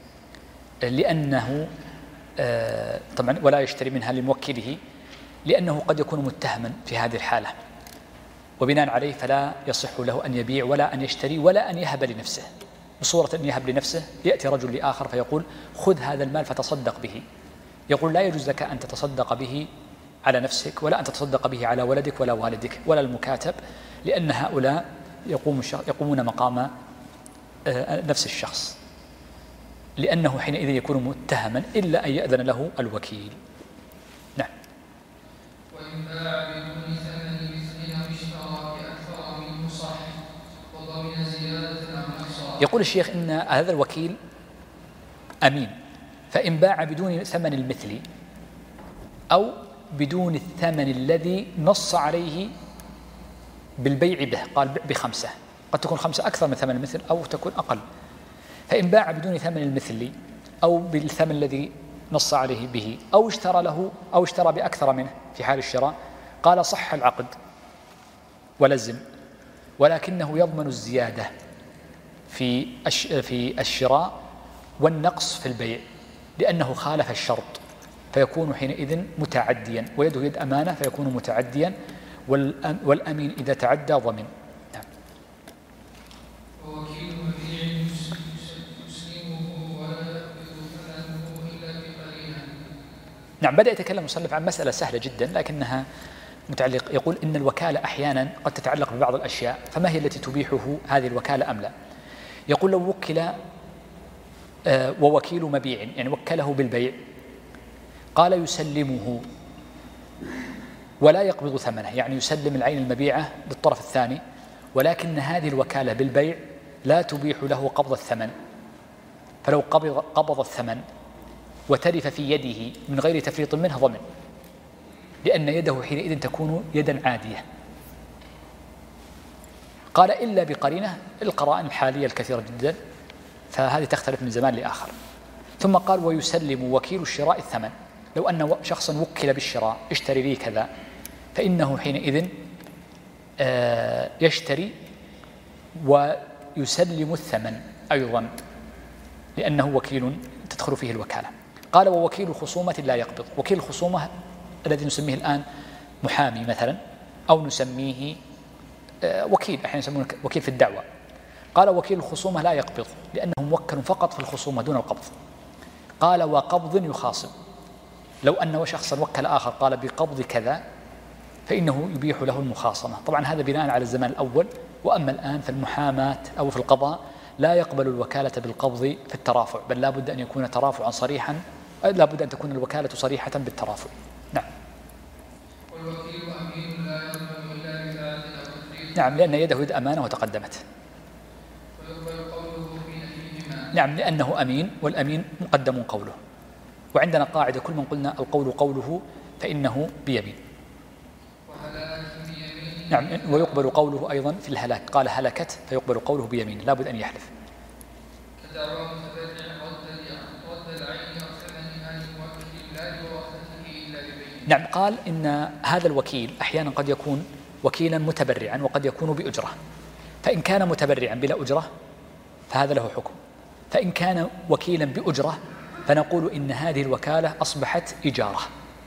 لأنه آه طبعا ولا يشتري منها لموكله، لأنه قد يكون متهما في هذه الحالة، وبناء عليه فلا يصح له أن يبيع ولا أن يشتري ولا أن يهب لنفسه، بصورة أن يهب لنفسه يأتي رجل لآخر فيقول خذ هذا المال فتصدق به، يقول لا يجوز لك أن تتصدق به على نفسك ولا أن تتصدق به على ولدك ولا والدك ولا المكاتب، لأن هؤلاء يقوم يقومون مقام نفس الشخص، لأنه حينئذ يكون متهما إلا أن يأذن له الوكيل. نعم. وإن باع بدون ثمن مثل أو اشترى بأكثر منه صح وضمن زيادة أو نقصا. يقول الشيخ إن هذا الوكيل أمين، فإن باع بدون ثمن المثل أو بدون الثمن الذي نص عليه بالبيع به، قال بيع بخمسة، قد تكون خمسة أكثر من ثمن المثل أو تكون أقل، فإن باع بدون ثمن المثل أو بالثمن الذي نص عليه به أو اشترى له أو اشترى بأكثر منه في حال الشراء، قال صح العقد ولزم، ولكنه يضمن الزيادة في في الشراء والنقص في البيع، لأنه خالف الشرط، فيكون حينئذ متعديا، ويده يد أمانة فيكون متعديا، والأمين إذا تعدى ضمن. نعم. ووكيل مبيع يسلمه ولا يقبض ثمنه إلا بقرينة. نعم. بدأ يتكلم المصنف عن مسألة سهلة جدا لكنها متعلق، يقول إن الوكالة أحيانا قد تتعلق ببعض الأشياء، فما هي التي تبيحه هذه الوكالة أم لا؟ يقول لو وكل آه ووكيل مبيع، يعني وكله بالبيع، قال يسلمه ولا يقبض ثمنه، يعني يسلم العين المبيعة للطرف الثاني، ولكن هذه الوكالة بالبيع لا تبيح له قبض الثمن، فلو قبض, قبض الثمن وتلف في يده من غير تفريط منه ضمن، لأن يده حينئذ تكون يدا عادية. قال إلا بقرينة، القرائن الحالية الكثيرة جدا، فهذه تختلف من زمان لآخر. ثم قال ويسلم وكيل الشراء الثمن، لو أن شخصا وكل بالشراء اشتري لي كذا، فإنه حينئذ يشتري ويسلم الثمن أيضا، لأنه وكيل تدخل فيه الوكالة. قال ووكيل خصومة لا يقبض، وكيل الخصومة الذي نسميه الآن محامي مثلا، أو نسميه وكيل، أحيانا يسمونه وكيل في الدعوة. قال وكيل الخصومة لا يقبض لأنه موكل فقط في الخصومة دون القبض. قال وقبض يخاصم، لو أن شخصا وكل آخر قال بقبض كذا فإنه يبيح له المخاصمة. طبعا هذا بناء على الزمان الأول، وأما الآن في المحاماة أو في القضاء لا يقبل الوكالة بالقبض في الترافع، بل لا بد أن يكون ترافعا صريحا، لا بد أن تكون الوكالة صريحة بالترافع. نعم. والوكيل أمين لا يضمن إلا بثلاث أو تفريط. نعم، لأن يده يد أمانة وتقدمت. ويقبل قوله في نفيهما. نعم، لأنه أمين، والأمين مقدم قوله. وعندنا قاعدة كل من قلنا القول قوله فإنه بيمين. وهلاك بيمين. نعم، ويقبل قوله أيضا في الهلاك، قال هلكت فيقبل قوله بيمين، لا بد أن يحلف. كدعوى متبرع رد العين وثمن مال موكل لا لورثته إلا ببين. نعم. قال إن هذا الوكيل أحيانا قد يكون وكيلا متبرعا وقد يكون بأجرة، فإن كان متبرعا بلا أجرة فهذا له حكم، فإن كان وكيلا بأجرة فنقول إن هذه الوكالة أصبحت إجارة،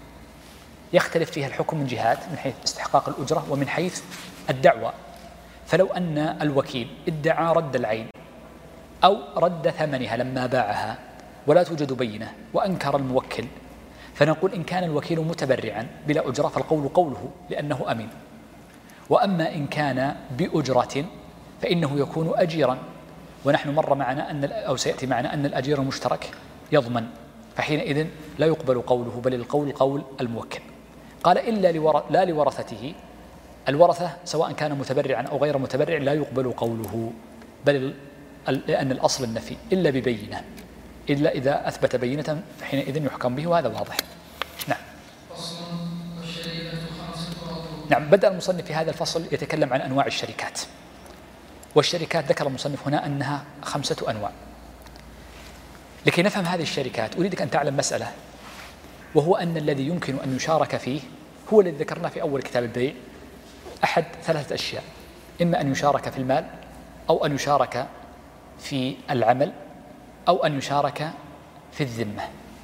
يختلف فيها الحكم من جهات، من حيث استحقاق الأجرة ومن حيث الدعوة. فلو أن الوكيل ادعى رد العين أو رد ثمنها لما باعها ولا توجد بينة وأنكر الموكل، فنقول إن كان الوكيل متبرعا بلا أجرة فالقول قوله لأنه أمين. وأما إن كان بأجرة فإنه يكون أجيرا، ونحن مر معنا أن أو سيأتي معنا أن الأجير المشترك يضمن، فحينئذ لا يقبل قوله بل القول قول الموكل. قال إلا لور... لا لورثته، الورثة سواء كان متبرعا أو غير متبرع لا يقبل قوله، بل لأن الأصل النفي إلا ببينة، إلا إذا أثبت بينة فحينئذ يحكم به، وهذا واضح. نعم. نعم. بدأ المصنف في هذا الفصل يتكلم عن أنواع الشركات، والشركات ذكر المصنف هنا أنها خمسة أنواع. لكي نفهم هذه الشركات أريدك أن تعلم مسألة، وهو أن الذي يمكن أن يشارك فيه هو الذي ذكرناه في أول كتاب البيع، أحد ثلاثة أشياء: إما أن يشارك في المال، أو أن يشارك في العمل، أو أن يشارك في الذمة.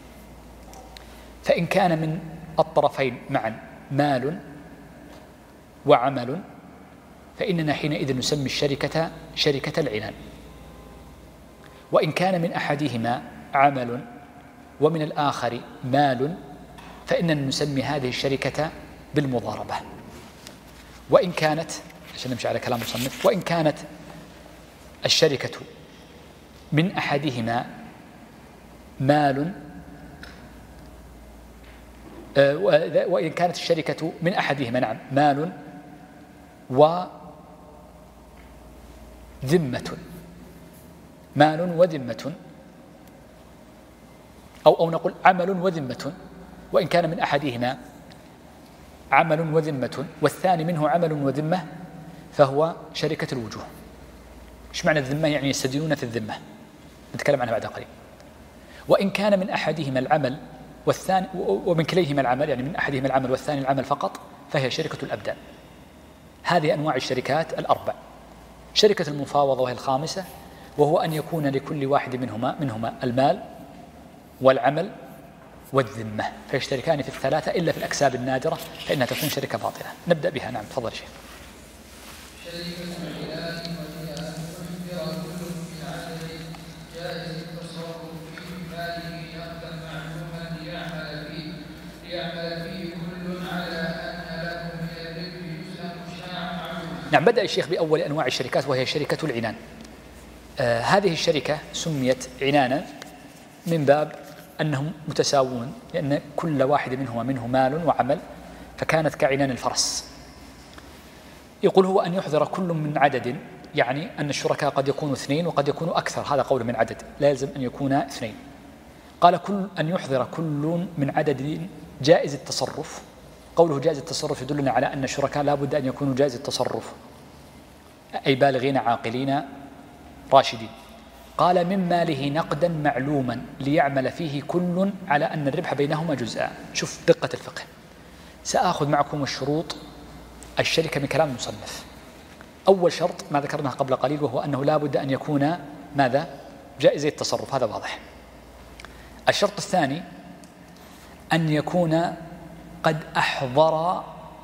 فإن كان من الطرفين معا مال وعمل فإننا حينئذ نسمي الشركة شركة العنان. وإن كان من أحدهما عمل ومن الآخر مال فإننا نسمي هذه الشركة بالمضاربة. وإن كانت، عشان نمشي على كلام مصنف، وإن كانت الشركة من أحدهما مال وإن كانت الشركة من أحدهما نعم مال وذمة، مال وذمة، أو أو نقول عمل وذمة، وإن كان من أحدهما عمل وذمة والثاني منه عمل وذمة فهو شركة الوجوه. إيش معنى الذمة؟ يعني يستدينون في الذمة، نتكلم عنها بعد قليل. وإن كان من أحدهما العمل والثاني ومن كليهما العمل، يعني من أحدهما العمل والثاني العمل فقط، فهي شركة الأبدان. هذه أنواع الشركات الأربع. شركة المفاوضة وهي الخامسة، وهو أن يكون لكل واحد منهما منهما المال والعمل والذمة، فيشتركان في الثلاثة إلا في الأكساب النادرة فإنها تكون شركة باطلة. نبدأ بها. نعم تفضل شيخ. شركة العلاج وهي أن تحذر كل من عدد جائز التصرف في ماله نقدا معلوما ليعمل فيه ليعمل فيه كل على أن له من الربح جزءا مشاعا معلوما. نعم بدأ الشيخ بأول أنواع الشركات وهي شركة العنان. آه هذه الشركة سميت عنانا من باب أنهم متساوون، لأن كل واحد منهما منه مال وعمل، فكانت كعنان الفرس. يقول هو أن يحضر كل من عدد، يعني أن الشركاء قد يكونوا اثنين وقد يكونوا أكثر، هذا قول من عدد، لا يلزم أن يكون اثنين. قال كل أن يحضر كل من عدد جائز التصرف. قوله جائز التصرف يدلنا على أن الشركاء لا بد أن يكونوا جائز التصرف، أي بالغين عاقلين راشدين. قال من ماله نقدا معلوما ليعمل فيه كل على أن الربح بينهما جزءا. شوف دقة الفقه. سأخذ معكم الشروط الشركة من كلام المصنف. أول شرط ما ذكرناه قبل قليل، وهو أنه لا بد أن يكون ماذا؟ جائزي التصرف، هذا واضح. الشرط الثاني أن يكون قد أحضر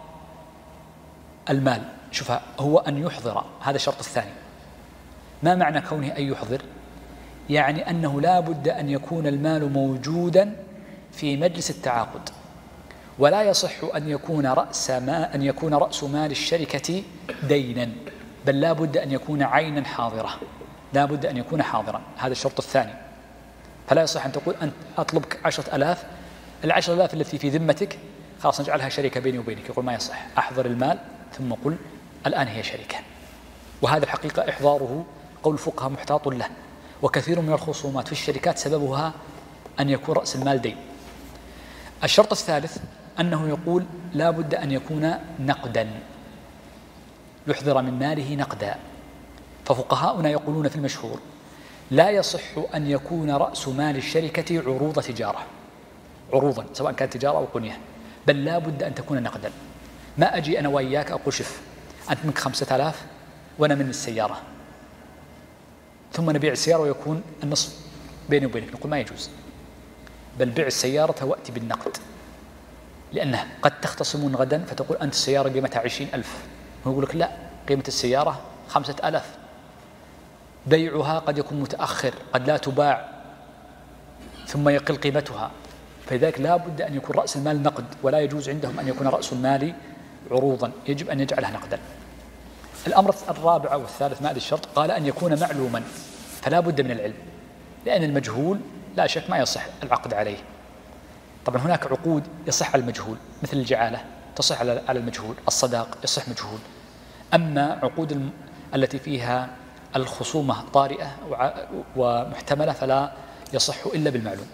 المال. شوف هو أن يحضر، هذا الشرط الثاني. ما معنى كونه أن يحضر؟ يعني أنه لا بد أن يكون المال موجودا في مجلس التعاقد، ولا يصح أن يكون رأس ما أن يكون رأس مال الشركة دينا، بل لا بد أن يكون عينا حاضرة، لا بد أن يكون حاضرا. هذا الشرط الثاني. فلا يصح أن تقول أن أطلبك عشرة ألاف، العشرة ألاف التي في ذمتك خلاص نجعلها شركة بيني وبينك. يقول ما يصح، أحضر المال ثم قل الآن هي شركة. وهذا الحقيقة إحضاره قول الفقهاء محتاط له، وكثير من الخصومات في الشركات سببها أن يكون رأس المال دين. الشرط الثالث أنه يقول لا بد أن يكون نقدا، يحضر من ماله نقدا. ففقهاؤنا يقولون في المشهور لا يصح أن يكون رأس مال الشركة عروض تجارة، عروضا سواء كانت تجارة أو قنية، بل لا بد أن تكون نقدا. ما أجي أنا وإياك أقول شف أنت منك خمسة آلاف وأنا من السيارة، ثم نبيع السيارة ويكون النصف بيني وبينك، نقول ما يجوز، بل بيع السيارة وأتي بالنقد، لأنه قد تختصمون غدا فتقول أنت السيارة قيمتها عشرين ألف، هو يقول لك لا قيمة السيارة خمسة ألاف، بيعها قد يكون متأخر، قد لا تباع ثم يقل قيمتها. فلذلك لا بد أن يكون رأس المال نقد، ولا يجوز عندهم أن يكون رأس المال عروضا، يجب أن يجعلها نقدا. الأمر الرابع والثالث ما هذا الشرط، قال أن يكون معلوما، فلا بد من العلم، لأن المجهول لا شك ما يصح العقد عليه. طبعا هناك عقود يصح على المجهول مثل الجعالة تصح على المجهول، الصداق يصح مجهول. أما عقود الم... التي فيها الخصومة طارئة ومحتملة فلا يصح إلا بالمعلوم.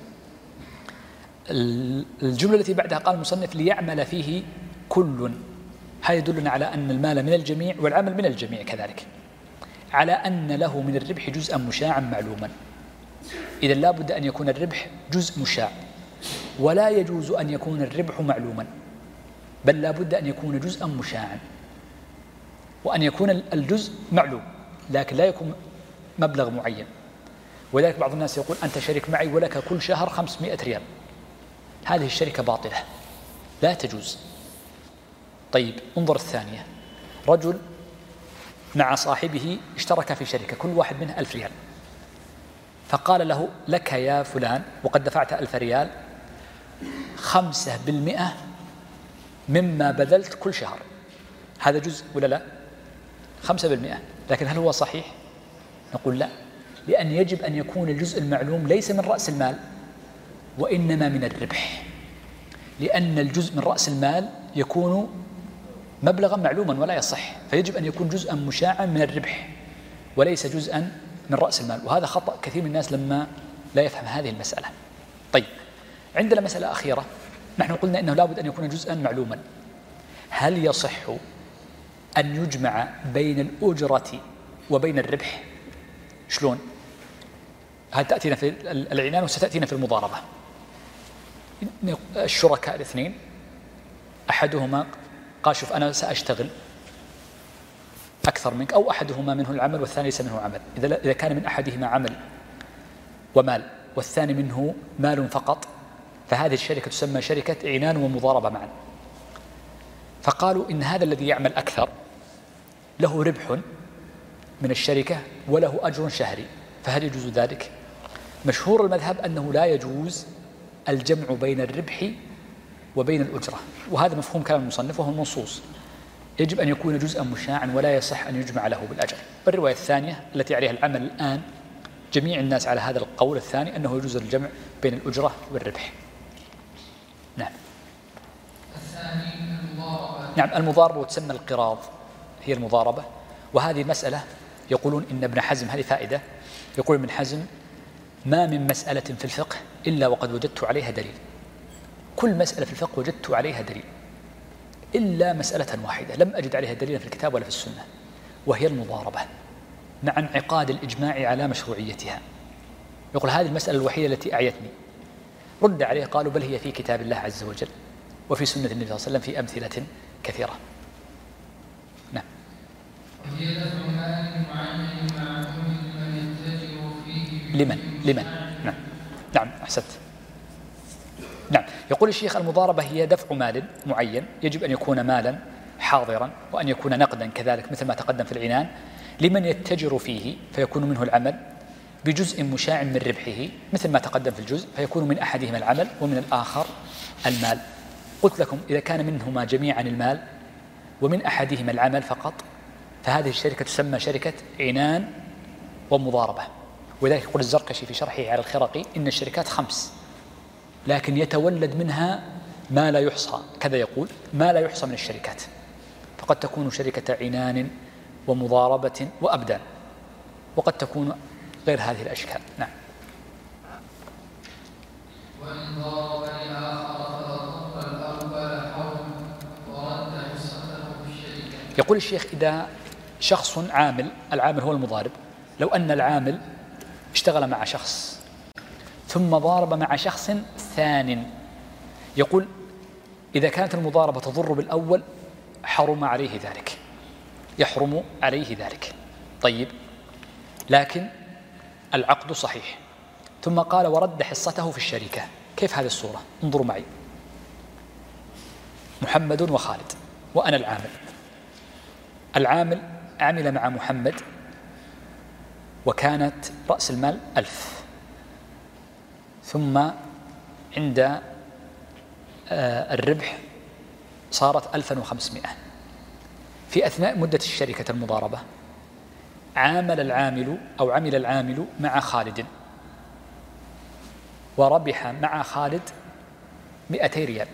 الجملة التي بعدها قال المصنف ليعمل فيه كل، هذا يدلنا على أن المال من الجميع والعمل من الجميع كذلك، على أن له من الربح جزءا مشاعا معلوما. إذا لا بد أن يكون الربح جزء مشاع، ولا يجوز أن يكون الربح معلوما، بل لا بد أن يكون جزءا مشاعا، وأن يكون الجزء معلوم لكن لا يكون مبلغ معين. ولذلك بعض الناس يقول أنت شريك معي ولك كل شهر خمسمائة ريال، هذه الشركة باطلة لا تجوز. طيب انظر الثانية، رجل مع صاحبه اشترك في شركة كل واحد منه ألف ريال، فقال له لك يا فلان وقد دفعت ألف ريال خمسة بالمئة مما بذلت كل شهر، هذا جزء ولا لا؟ خمسة بالمئة، لكن هل هو صحيح؟ نقول لا، لأن يجب أن يكون الجزء المعلوم ليس من رأس المال وإنما من الربح، لأن الجزء من رأس المال يكون مبلغا معلوما ولا يصح، فيجب أن يكون جزءا مشاعا من الربح وليس جزءا من رأس المال. وهذا خطأ كثير من الناس لما لا يفهم هذه المسألة. طيب عندنا مسألة أخيرة، نحن قلنا إنه لابد أن يكون جزءا معلوما. هل يصح أن يجمع بين الأجرة وبين الربح؟ شلون؟ هل تأتينا في العنان وستأتينا في المضاربة. الشركاء الاثنين أحدهما قال شوف أنا سأشتغل أكثر منك، أو أحدهما منه العمل والثاني ليس منه عمل. إذا إذا كان من أحدهما عمل ومال والثاني منه مال فقط فهذه الشركة تسمى شركة عنان ومضاربة معا. فقالوا إن هذا الذي يعمل أكثر له ربح من الشركة وله أجر شهري، فهل يجوز ذلك؟ مشهور المذهب أنه لا يجوز الجمع بين الربح وبين الأجرة، وهذا مفهوم كلام المصنف وهو منصوص، يجب أن يكون جزءا مشاعا ولا يصح أن يجمع له بالأجر. والرواية الثانية التي عليها العمل الآن جميع الناس على هذا القول الثاني أنه يجوز الجمع بين الأجرة والربح. نعم. الثاني المضاربة. نعم، المضاربة وتسمى القراض هي المضاربة. وهذه مسألة يقولون إن ابن حزم، هذه فائدة، يقول ابن حزم: ما من مسألة في الفقه إلا وقد وجدت عليها دليل. كل مسألة في الفقه وجدت عليها دليل إلا مسألة واحدة لم أجد عليها دليلا في الكتاب ولا في السنة، وهي المضاربة، مع انعقاد الإجماع على مشروعيتها. يقول هذه المسألة الوحيدة التي أعيتني. رد عليه قالوا: بل هي في كتاب الله عز وجل وفي سنة النبي صلى الله عليه وسلم في أمثلة كثيرة. نعم. وهي دفع مال معين معلوم لمن يتجر فيه لمن لمن نعم نعم أحسنت. نعم. يقول الشيخ: المضاربة هي دفع مال معين، يجب أن يكون مالا حاضرا وأن يكون نقدا كذلك مثل ما تقدم في العنان، لمن يتجر فيه فيكون منه العمل بجزء مشاع من ربحه مثل ما تقدم في الجزء، فيكون من أحدهما العمل ومن الآخر المال. قلت لكم إذا كان منهما جميعا المال ومن أحدهما العمل فقط، فهذه الشركة تسمى شركة عنان ومضاربة. ولذلك يقول الزركشي في شرحه على الخرقي: إن الشركات خمس لكن يتولد منها ما لا يحصى، كذا يقول: ما لا يحصى من الشركات، فقد تكون شركة عنان ومضاربة وأبدان، وقد تكون غير هذه الأشكال. نعم. وإن ضارب لآخر فأضر الأول حول ورد حصته في الشركة. يقول الشيخ: إذا شخص عامل، العامل هو المضارب، لو أن العامل اشتغل مع شخص ثم ضارب مع شخص ثان، يقول إذا كانت المضاربة تضر بالأول حرم عليه ذلك، يحرم عليه ذلك. طيب، لكن العقد صحيح. ثم قال: ورد حصته في الشركة. كيف هذه الصورة؟ انظروا معي. محمد وخالد وأنا العامل. العامل عمل مع محمد وكانت رأس المال ألف، ثم عند الربح صارت ألفا وخمسمائة. في أثناء مدة الشركة المضاربة عامل العامل أو عمل العامل مع خالد وربح مع خالد مئتي ريال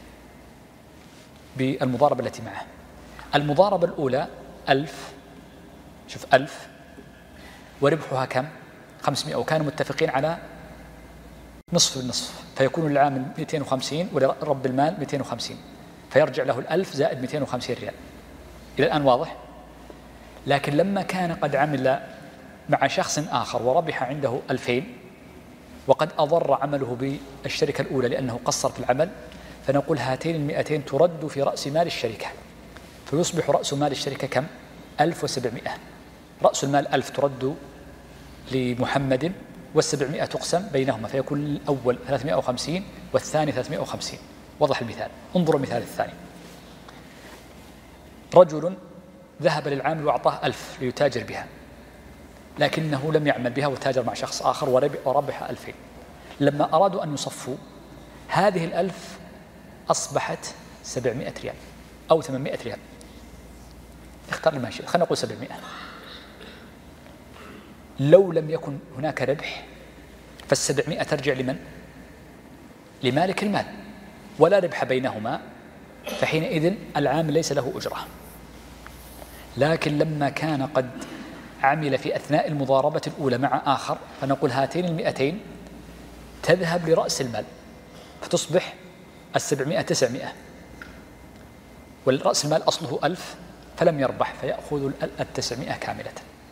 بالمضاربة التي معه. المضاربة الأولى ألف، شوف ألف وربحها كم؟ خمسمائة، وكانوا متفقين على نصف بالنصف، فيكون العامل مئتين وخمسين ولرب المال مئتين وخمسين، فيرجع له الألف زائد مئتين وخمسين ريال. إلى الآن واضح؟ لكن لما كان قد عمل مع شخص آخر وربح عنده ألفين وقد أضر عمله بالشركة الأولى لأنه قصر في العمل، فنقول هاتين المئتين ترد في رأس مال الشركة، فيصبح رأس مال الشركة كم؟ ألف وسبعمائة. رأس المال ألف ترد لمحمد والسبعمائة تقسم بينهما، فيكون الأول ثلاثمائة وخمسين والثاني ثلاثمائة وخمسين. وضح المثال. انظروا المثال الثاني: رجل ذهب للعامل وأعطاه ألف ليتاجر بها، لكنه لم يعمل بها وتاجر مع شخص آخر وربح ألفين. لما أرادوا أن يصفوا هذه الألف أصبحت سبعمائة ريال أو ثمانمائة ريال، اختار الماشي، خلينا نقول سبعمائة. لو لم يكن هناك ربح فالسبعمائة ترجع لمن؟ لمالك المال، ولا ربح بينهما، فحينئذ العامل ليس له أجرة. لكن لما كان قد عمل في أثناء المضاربة الأولى مع آخر، فنقول هاتين المئتين تذهب لرأس المال فتصبح السبعمائة تسعمائة، والرأس المال أصله ألف فلم يربح فيأخذ التسعمائة كاملة،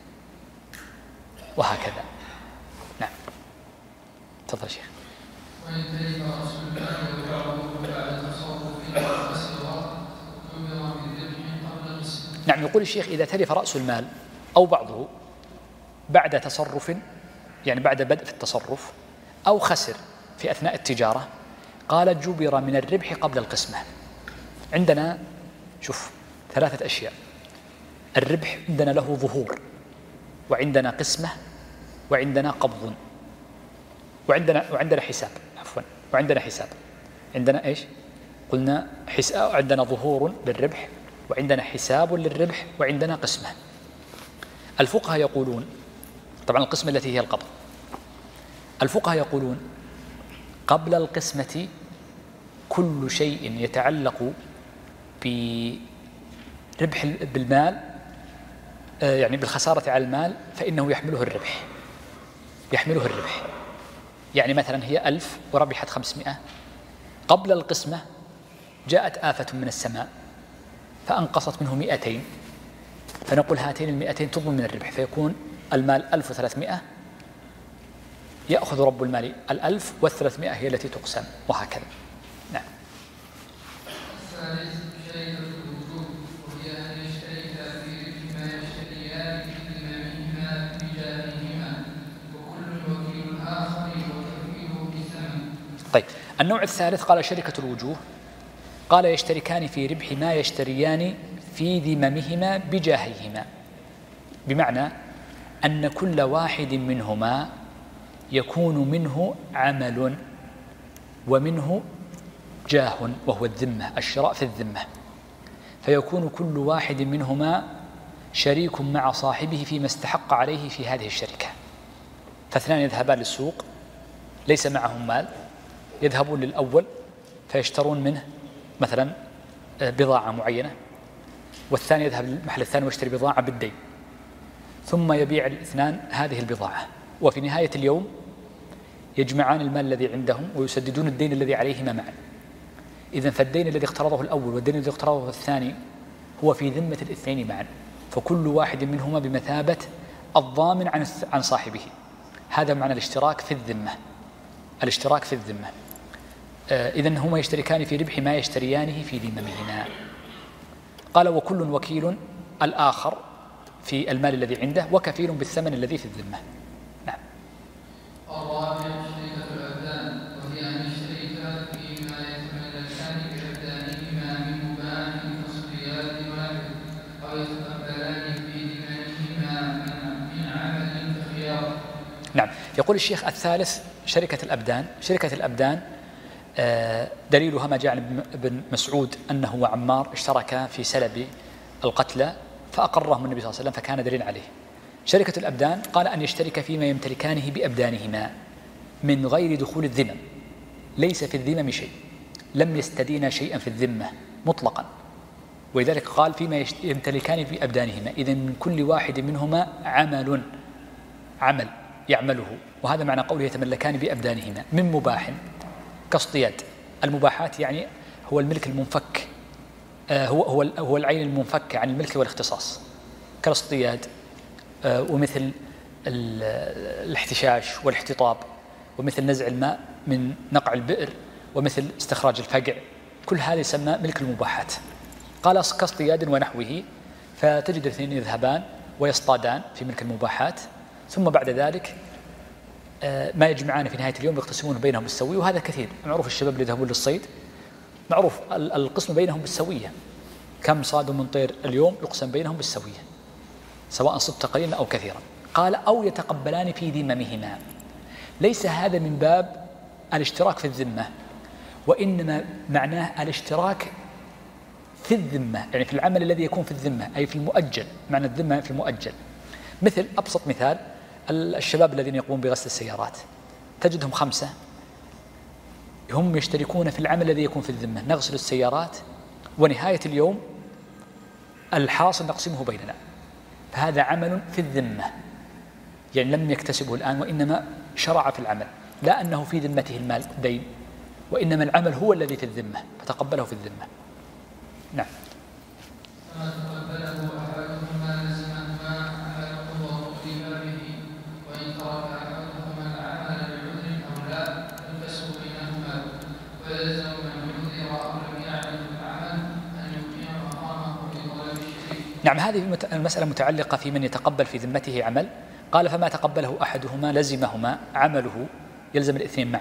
وهكذا. نعم. تفضل شيخ. وإن تلف رأس المال ويعرض بعد تصرف أسرار تؤمر بالذبح قبل القسم. نعم. يقول الشيخ: إذا تلف رأس المال أو بعضه بعد تصرف، يعني بعد بدء في التصرف، أو خسر في أثناء التجارة، قال جبر من الربح قبل القسمة. عندنا شوف ثلاثة أشياء. الربح عندنا له ظهور، وعندنا قسمة، وعندنا قبض، وعندنا وعندنا حساب عفوا وعندنا حساب. عندنا إيش؟ قلنا حساب، عندنا ظهور للربح، وعندنا حساب للربح، وعندنا قسمة. الفقهاء يقولون، طبعا القسمة التي هي القبض، الفقهاء يقولون قبل القسمة كل شيء يتعلق بربح بالمال، يعني بالخسارة على المال، فإنه يحمله الربح يحمله الربح يعني مثلا هي ألف وربحت خمسمائة، قبل القسمة جاءت آفة من السماء فأنقصت منه مئتين، فنقول هاتين المئتين تضمن من الربح، فيكون المال ألف وثلاثمائة، يأخذ رب المال الألف والثلاثمائة هي التي تقسم، وهكذا. نعم. طيب، النوع الثالث قال شركة الوجوه، قال يشتركان في ربح ما يشتريان في ذممهما بجاههما، بمعنى أن كل واحد منهما يكون منه عمل ومنه جاه، وهو الذمة، الشراء في الذمة، فيكون كل واحد منهما شريك مع صاحبه فيما استحق عليه في هذه الشركة. فاثنان يذهبان للسوق ليس معهم مال، يذهبون للأول فيشترون منه مثلا بضاعة معينة، والثاني يذهب للمحل الثاني ويشتري بضاعة بالدين، ثم يبيع الاثنان هذه البضاعة، وفي نهاية اليوم يجمعان المال الذي عندهم ويسددون الدين الذي عليهما معا. إذن فالدين الذي اقترضه الأول والدين الذي اقترضه الثاني هو في ذمة الاثنين معا، فكل واحد منهما بمثابة الضامن عن عن صاحبه. هذا معنى الاشتراك في الذمة، الاشتراك في الذمة. آه إذن هما يشتركان في ربح ما يشتريانه في ذممهما. قال وكل وكيل الآخر في المال الذي عنده، وكفيل بالثمن الذي في الذمة. نعم. الرابع شركة الأبدان، وهي أن يشتركا فيما يتملكان بأبدانهما من مباح كالصياد ونحوه، أو يتقبلان في ذممهما من عمل كخيار. نعم. يقول الشيخ الثالث شركة الأبدان. شركة الأبدان دليلها ما جاء عن ابن مسعود أنه وعمار اشتركا في سلب القتلى فأقرهم النبي صلى الله عليه وسلم، فكان دليل عليه. شركة الأبدان قال أن يشترك فيما يمتلكانه بأبدانهما من غير دخول الذمم، ليس في الذمم شيء، لم يستدين شيئا في الذمة مطلقا، ولذلك قال فيما يمتلكان بأبدانهما. إذن من كل واحد منهما عمل عمل يعمله، وهذا معنى قوله يتملكان بأبدانهما من مباح كاصطياد. المباحات يعني هو الملك المنفك، هو هو هو العين المنفكة عن الملك والاختصاص، كالاصطياد ومثل الاحتشاش والاحتطاب، ومثل نزع الماء من نقع البئر، ومثل استخراج الفقع، كل هذا يسمى ملك المباحات. قال كاصطياد ونحوه، فتجد الاثنين يذهبان ويصطادان في ملك المباحات، ثم بعد ذلك ما يجمعان في نهاية اليوم يقتسمون بينهم بالسوية، وهذا كثير معروف. الشباب اللي يذهبون للصيد معروف القسم بينهم بالسوية، كم صادوا من طير اليوم يقسم بينهم بالسوية سواء صدت قليلا أو كثيرا. قال أو يتقبلان في ذممهما. ليس هذا من باب الاشتراك في الذمة، وإنما معناه الاشتراك في الذمة، يعني في العمل الذي يكون في الذمة، أي في المؤجل، معنى الذمة في المؤجل. مثل أبسط مثال الشباب الذين يقومون بغسل السيارات، تجدهم خمسة هم يشتركون في العمل الذي يكون في الذمة، نغسل السيارات ونهاية اليوم الحاصل نقسمه بيننا، فهذا عمل في الذمة، يعني لم يكتسبه الآن وإنما شرع في العمل، لا أنه في ذمته المال دين، وإنما العمل هو الذي في الذمة فتقبله في الذمة. نعم. نعم. هذه المسألة متعلقة في من يتقبل في ذمته عمل. قال فما تقبله أحدهما لزمهما عمله، يلزم الاثنين معا،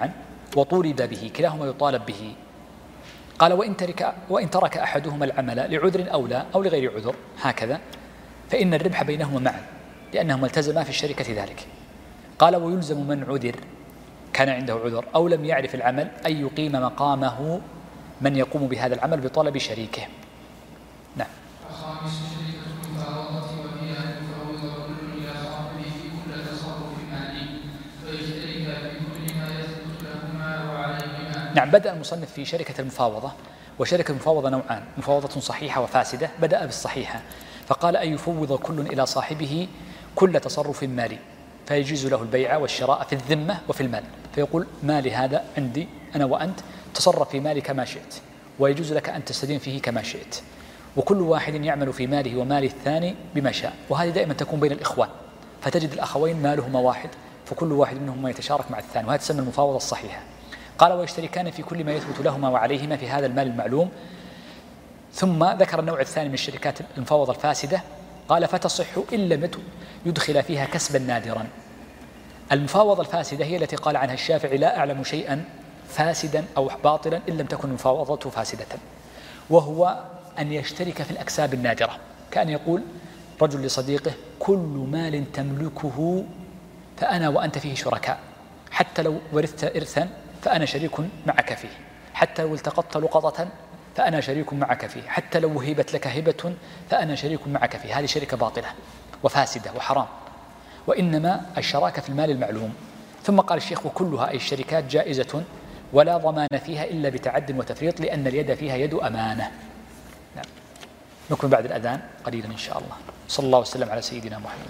وطولب به، كلاهما يطالب به. قال وإن ترك, وإن ترك أحدهما العمل لعذر أو لا أو لغير عذر هكذا فإن الربح بينهما معا لأنهما التزما في الشركة ذلك. قال ويلزم من عذر كان عنده عذر أو لم يعرف العمل أن يقيم مقامه من يقوم بهذا العمل بطلب شريكه. نعم. الخامس شركة المفاوضة وهي أن يفوض كل إلى صاحبه كل تصرف مالي فيشترك في كل ما يثبت لهما وعليهما. نعم. بدأ المصنف في شركة المفاوضة، وشركة المفاوضة نوعان: مفاوضة صحيحة وفاسدة. بدأ بالصحيحة فقال أن يفوض كل إلى صاحبه كل تصرف مالي فيجوز له البيع والشراء في الذمة وفي المال، فيقول مالي هذا عندي أنا وأنت، تصرف في مالي كما شئت، ويجوز لك أن تستدين فيه كما شئت، وكل واحد يعمل في ماله ومال الثاني بما شاء. وهذه دائما تكون بين الإخوان، فتجد الأخوين مالهما واحد فكل واحد منهما يتشارك مع الثاني، وهذا تسمى المفاوضة الصحيحة. قال ويشتركان في كل ما يثبت لهما وعليهما في هذا المال المعلوم. ثم ذكر النوع الثاني من الشركات المفاوضة الفاسدة، قال فتصح إن لم يدخل فيها كسبا نادرا. المفاوضة الفاسدة هي التي قال عنها الشافعي لا أعلم شيئا فاسدا أو باطلا إن لم تكن المفاوضة فاسدة، وهو أن يشترك في الأكساب النادرة، كأن يقول رجل لصديقه كل مال تملكه فأنا وأنت فيه شركاء، حتى لو ورثت إرثا فأنا شريك معك فيه، حتى لو التقطت لقطة فأنا شريك معك فيه، حتى لو وهبت لك هبة فأنا شريك معك فيه. هذه شركة باطلة وفاسدة وحرام، وإنما الشراكة في المال المعلوم. ثم قال الشيخ وكلها أي الشركات جائزة ولا ضمان فيها إلا بتعد وتفريط لأن اليد فيها يد أمانة. نعم. نكمل بعد الأذان قليلا إن شاء الله. صلى الله وسلم على سيدنا محمد.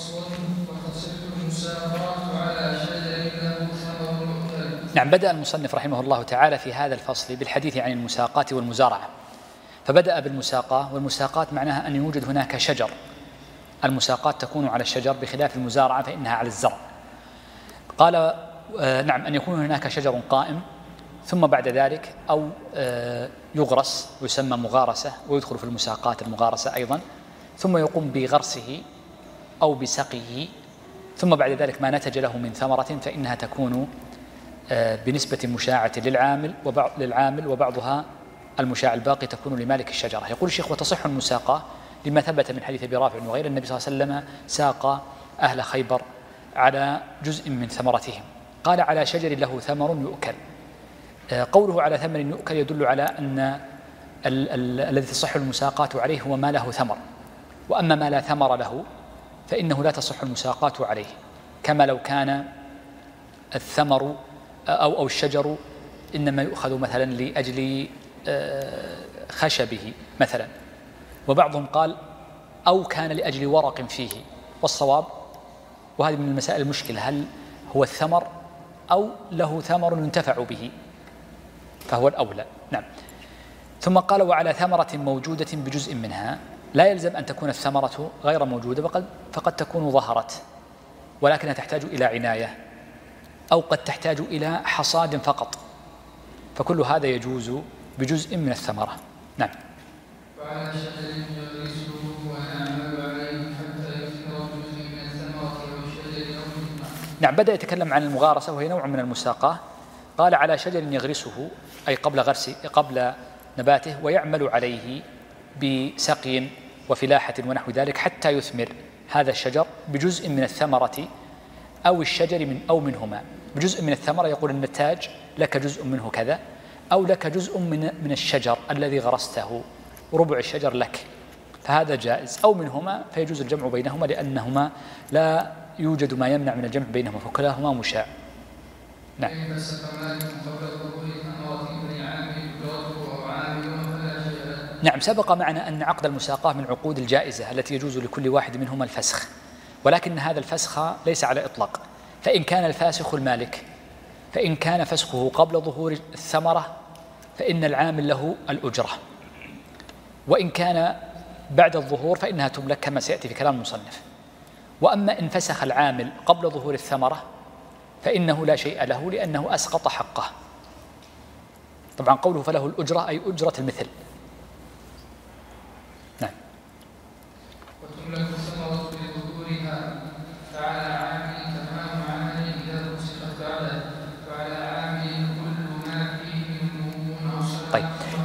نعم. بدأ المصنف رحمه الله تعالى في هذا الفصل بالحديث عن المساقات والمزارعة، فبدأ بالمساقات، والمساقات معناها أن يوجد هناك شجر. المساقات تكون على الشجر بخلاف المزارعة فإنها على الزرع. قال آه نعم أن يكون هناك شجر قائم ثم بعد ذلك أو آه يغرس ويسمى مغارسة، ويدخل في المساقات المغارسة أيضا، ثم يقوم بغرسه أو بسقيه، ثم بعد ذلك ما نتج له من ثمرة فإنها تكون آه بنسبة مشاعة للعامل وبعض للعامل وبعضها المشاع الباقي تكون لمالك الشجرة. يقول الشيخ وتصح المساقة لما ثبت من حديث أبي رافع وغير النبي صلى الله عليه وسلم ساق أهل خيبر على جزء من ثمرتهم. قال على شجر له ثمر يؤكل. قوله على ثمر يؤكل يدل على أن الذي تصح المساقات عليه هو ما له ثمر، وأما ما لا ثمر له فإنه لا تصح المساقات عليه، كما لو كان الثمر أو, أو الشجر إنما يؤخذ مثلا لأجل خشبه مثلا، وبعضهم قال أو كان لأجل ورق فيه، والصواب وهذه من المسائل المشكلة هل هو الثمر أو له ثمر ينتفع به، فهو الأولى. نعم. ثم قال وعلى ثمرة موجودة بجزء منها، لا يلزم أن تكون الثمرة غير موجودة، فقد, فقد تكون ظهرت ولكنها تحتاج إلى عناية، أو قد تحتاج إلى حصاد فقط، فكل هذا يجوز بجزء من الثمرة. نعم. وعلى شجر يغرسه ويعمل عليه حتى يثمر جزء من الثمرة والشجر أو مثله. نعم. بدأ يتكلم عن المغارسة وهي نوع من المساقاة. قال على شجر يغرسه أي قبل غرس قبل نباته، ويعمل عليه بسقي وفلاحة ونحو ذلك حتى يثمر هذا الشجر بجزء من الثمرة أو الشجر من أو منهما. بجزء من الثمرة يقول النتاج لك جزء منه كذا، أو لك جزء من من الشجر الذي غرسته، ربع الشجر لك، فهذا جائز، أو منهما فيجوز الجمع بينهما لأنهما لا يوجد ما يمنع من الجمع بينهما فكلاهما مشاع. نعم. نعم. سبق معنا أن عقد المساقاة من عقود الجائزة التي يجوز لكل واحد منهما الفسخ، ولكن هذا الفسخ ليس على إطلاق، فإن كان الفاسخ المالك، فإن كان فسخه قبل ظهور الثمرة فإن العامل له الأجرة، وإن كان بعد الظهور فإنها تملك كما سيأتي في كلام المصنف. وأما إن فسخ العامل قبل ظهور الثمرة فإنه لا شيء له لأنه أسقط حقه. طبعا قوله فله الأجرة أي أجرة المثل. نعم. وتملك الثمرة بظهورها فعلى عامل تمام عمله إذا فسخت بعده، وعلى عامل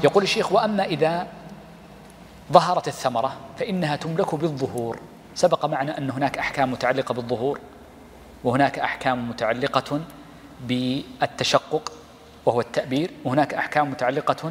يقول الشيخ: وأما إذا ظهرت الثمرة فإنها تملك بالظهور. سبق معنا أن هناك أحكام متعلقة بالظهور، وهناك أحكام متعلقة بالتشقق وهو التأبير، وهناك أحكام متعلقة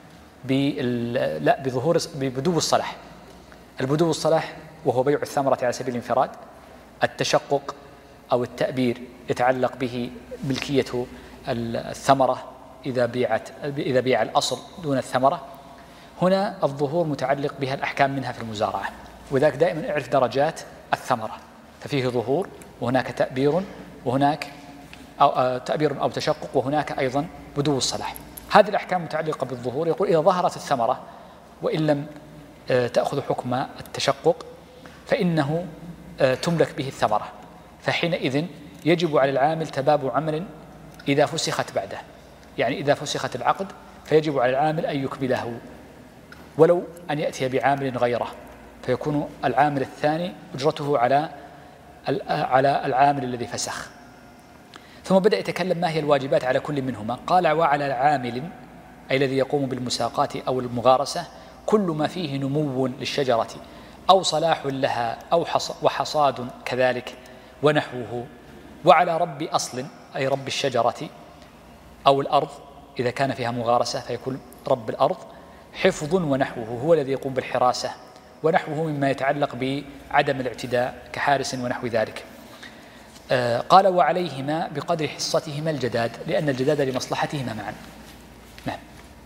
لا بظهور ببدو الصلاح. البدو الصلاح وهو بيع الثمرة على سبيل الانفراد. التشقق أو التأبير يتعلق به ملكية الثمرة إذا بيعت إذا بيع الأصل دون الثمرة. هنا الظهور متعلق بها الأحكام منها في المزارعة، وذلك دائما اعرف درجات الثمرة، ففيه ظهور وهناك تأبير وهناك أو تأبير أو تشقق وهناك أيضا بدو الصلاح. هذه الأحكام متعلقة بالظهور. يقول: إذا ظهرت الثمرة وإن لم تأخذ حكم التشقق فإنه تملك به الثمرة، فحينئذ يجب على العامل تباب عمل إذا فسخت بعده، يعني إذا فسخت العقد فيجب على العامل أن يكمله ولو أن يأتي بعامل غيره، فيكون العامل الثاني أجرته على على العامل الذي فسخ. ثم بدأ يتكلم ما هي الواجبات على كل منهما. قال: وعلى العامل أي الذي يقوم بالمساقات أو المغارسة كل ما فيه نمو للشجرة أو صلاح لها أو وحصاد كذلك ونحوه. وعلى رب أصل أي رب الشجرة أو الأرض إذا كان فيها مغارسة فيكون رب الأرض حفظ ونحوه، هو الذي يقوم بالحراسة ونحوه مما يتعلق بعدم الاعتداء كحارس ونحو ذلك. آه قال: وعليهما بقدر حصتهما الجداد، لأن الجداد لمصلحتهما معا. نعم.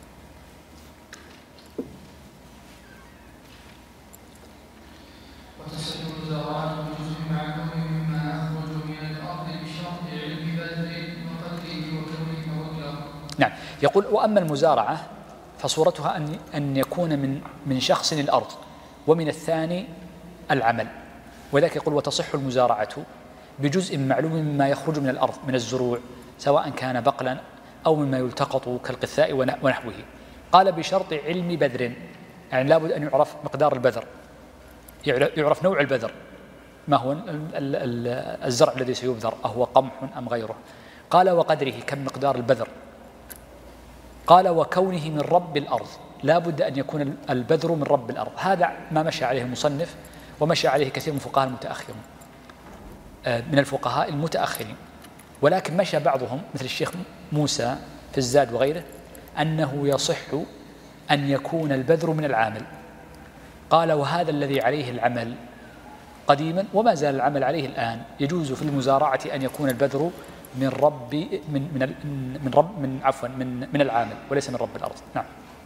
وتصح المزارعة بجزء معلوم مما يخرج من الأرض بشرط علم بذره وقدره وكونه وكله. نعم. يقول: وأما المزارعة فصورتها أن أن يكون من من شخص الأرض ومن الثاني العمل، وذلك يقول: وتصح المزارعة بجزء معلوم مما يخرج من الأرض من الزروع سواء كان بقلا أو مما يلتقط كالقثاء ونحوه. قال: بشرط علم بذر، يعني لابد أن يعرف مقدار البذر، يعرف نوع البذر ما هو الزرع الذي سيبذر، أهو قمح أم غيره. قال: وقدره كم مقدار البذر. قال: وكونه من رب الأرض، لا بد أن يكون البذر من رب الأرض. هذا ما مشى عليه المصنف ومشى عليه كثير من الفقهاء المتأخرين من الفقهاء المتأخرين ولكن مشى بعضهم مثل الشيخ موسى في الزاد وغيره أنه يصح أن يكون البذر من العامل. قال: وهذا الذي عليه العمل قديما وما زال العمل عليه الآن، يجوز في المزارعة أن يكون البذر من رب من من من رب من عفوا من من العامل وليس من رب الأرض. نعم.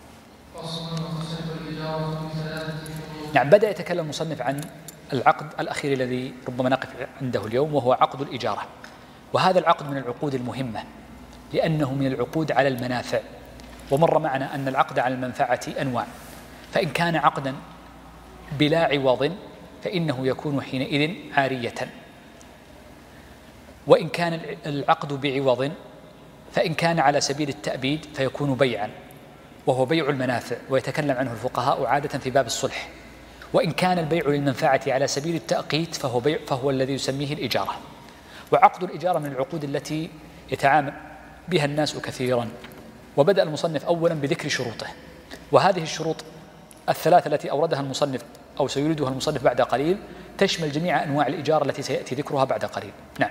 نعم. بدأ يتكلم المصنف عن العقد الأخير الذي ربما نقف عنده اليوم، وهو عقد الإجارة. وهذا العقد من العقود المهمة لأنه من العقود على المنافع، ومر معنا أن العقد على المنفعة أنواع، فإن كان عقدا بلا عوض فإنه يكون حينئذ عارية، وإن كان العقد بعوض فإن كان على سبيل التأبيد فيكون بيعا، وهو بيع المنافع ويتكلم عنه الفقهاء عادة في باب الصلح. وإن كان البيع للمنفعة على سبيل التأقيت فهو بيع فهو الذي يسميه الإجارة. وعقد الإجارة من العقود التي يتعامل بها الناس كثيرا. وبدأ المصنف أولا بذكر شروطه، وهذه الشروط الثلاثة التي أوردها المصنف أو سيريدها المصنف بعد قليل تشمل جميع أنواع الإجارة التي سيأتي ذكرها بعد قليل. نعم.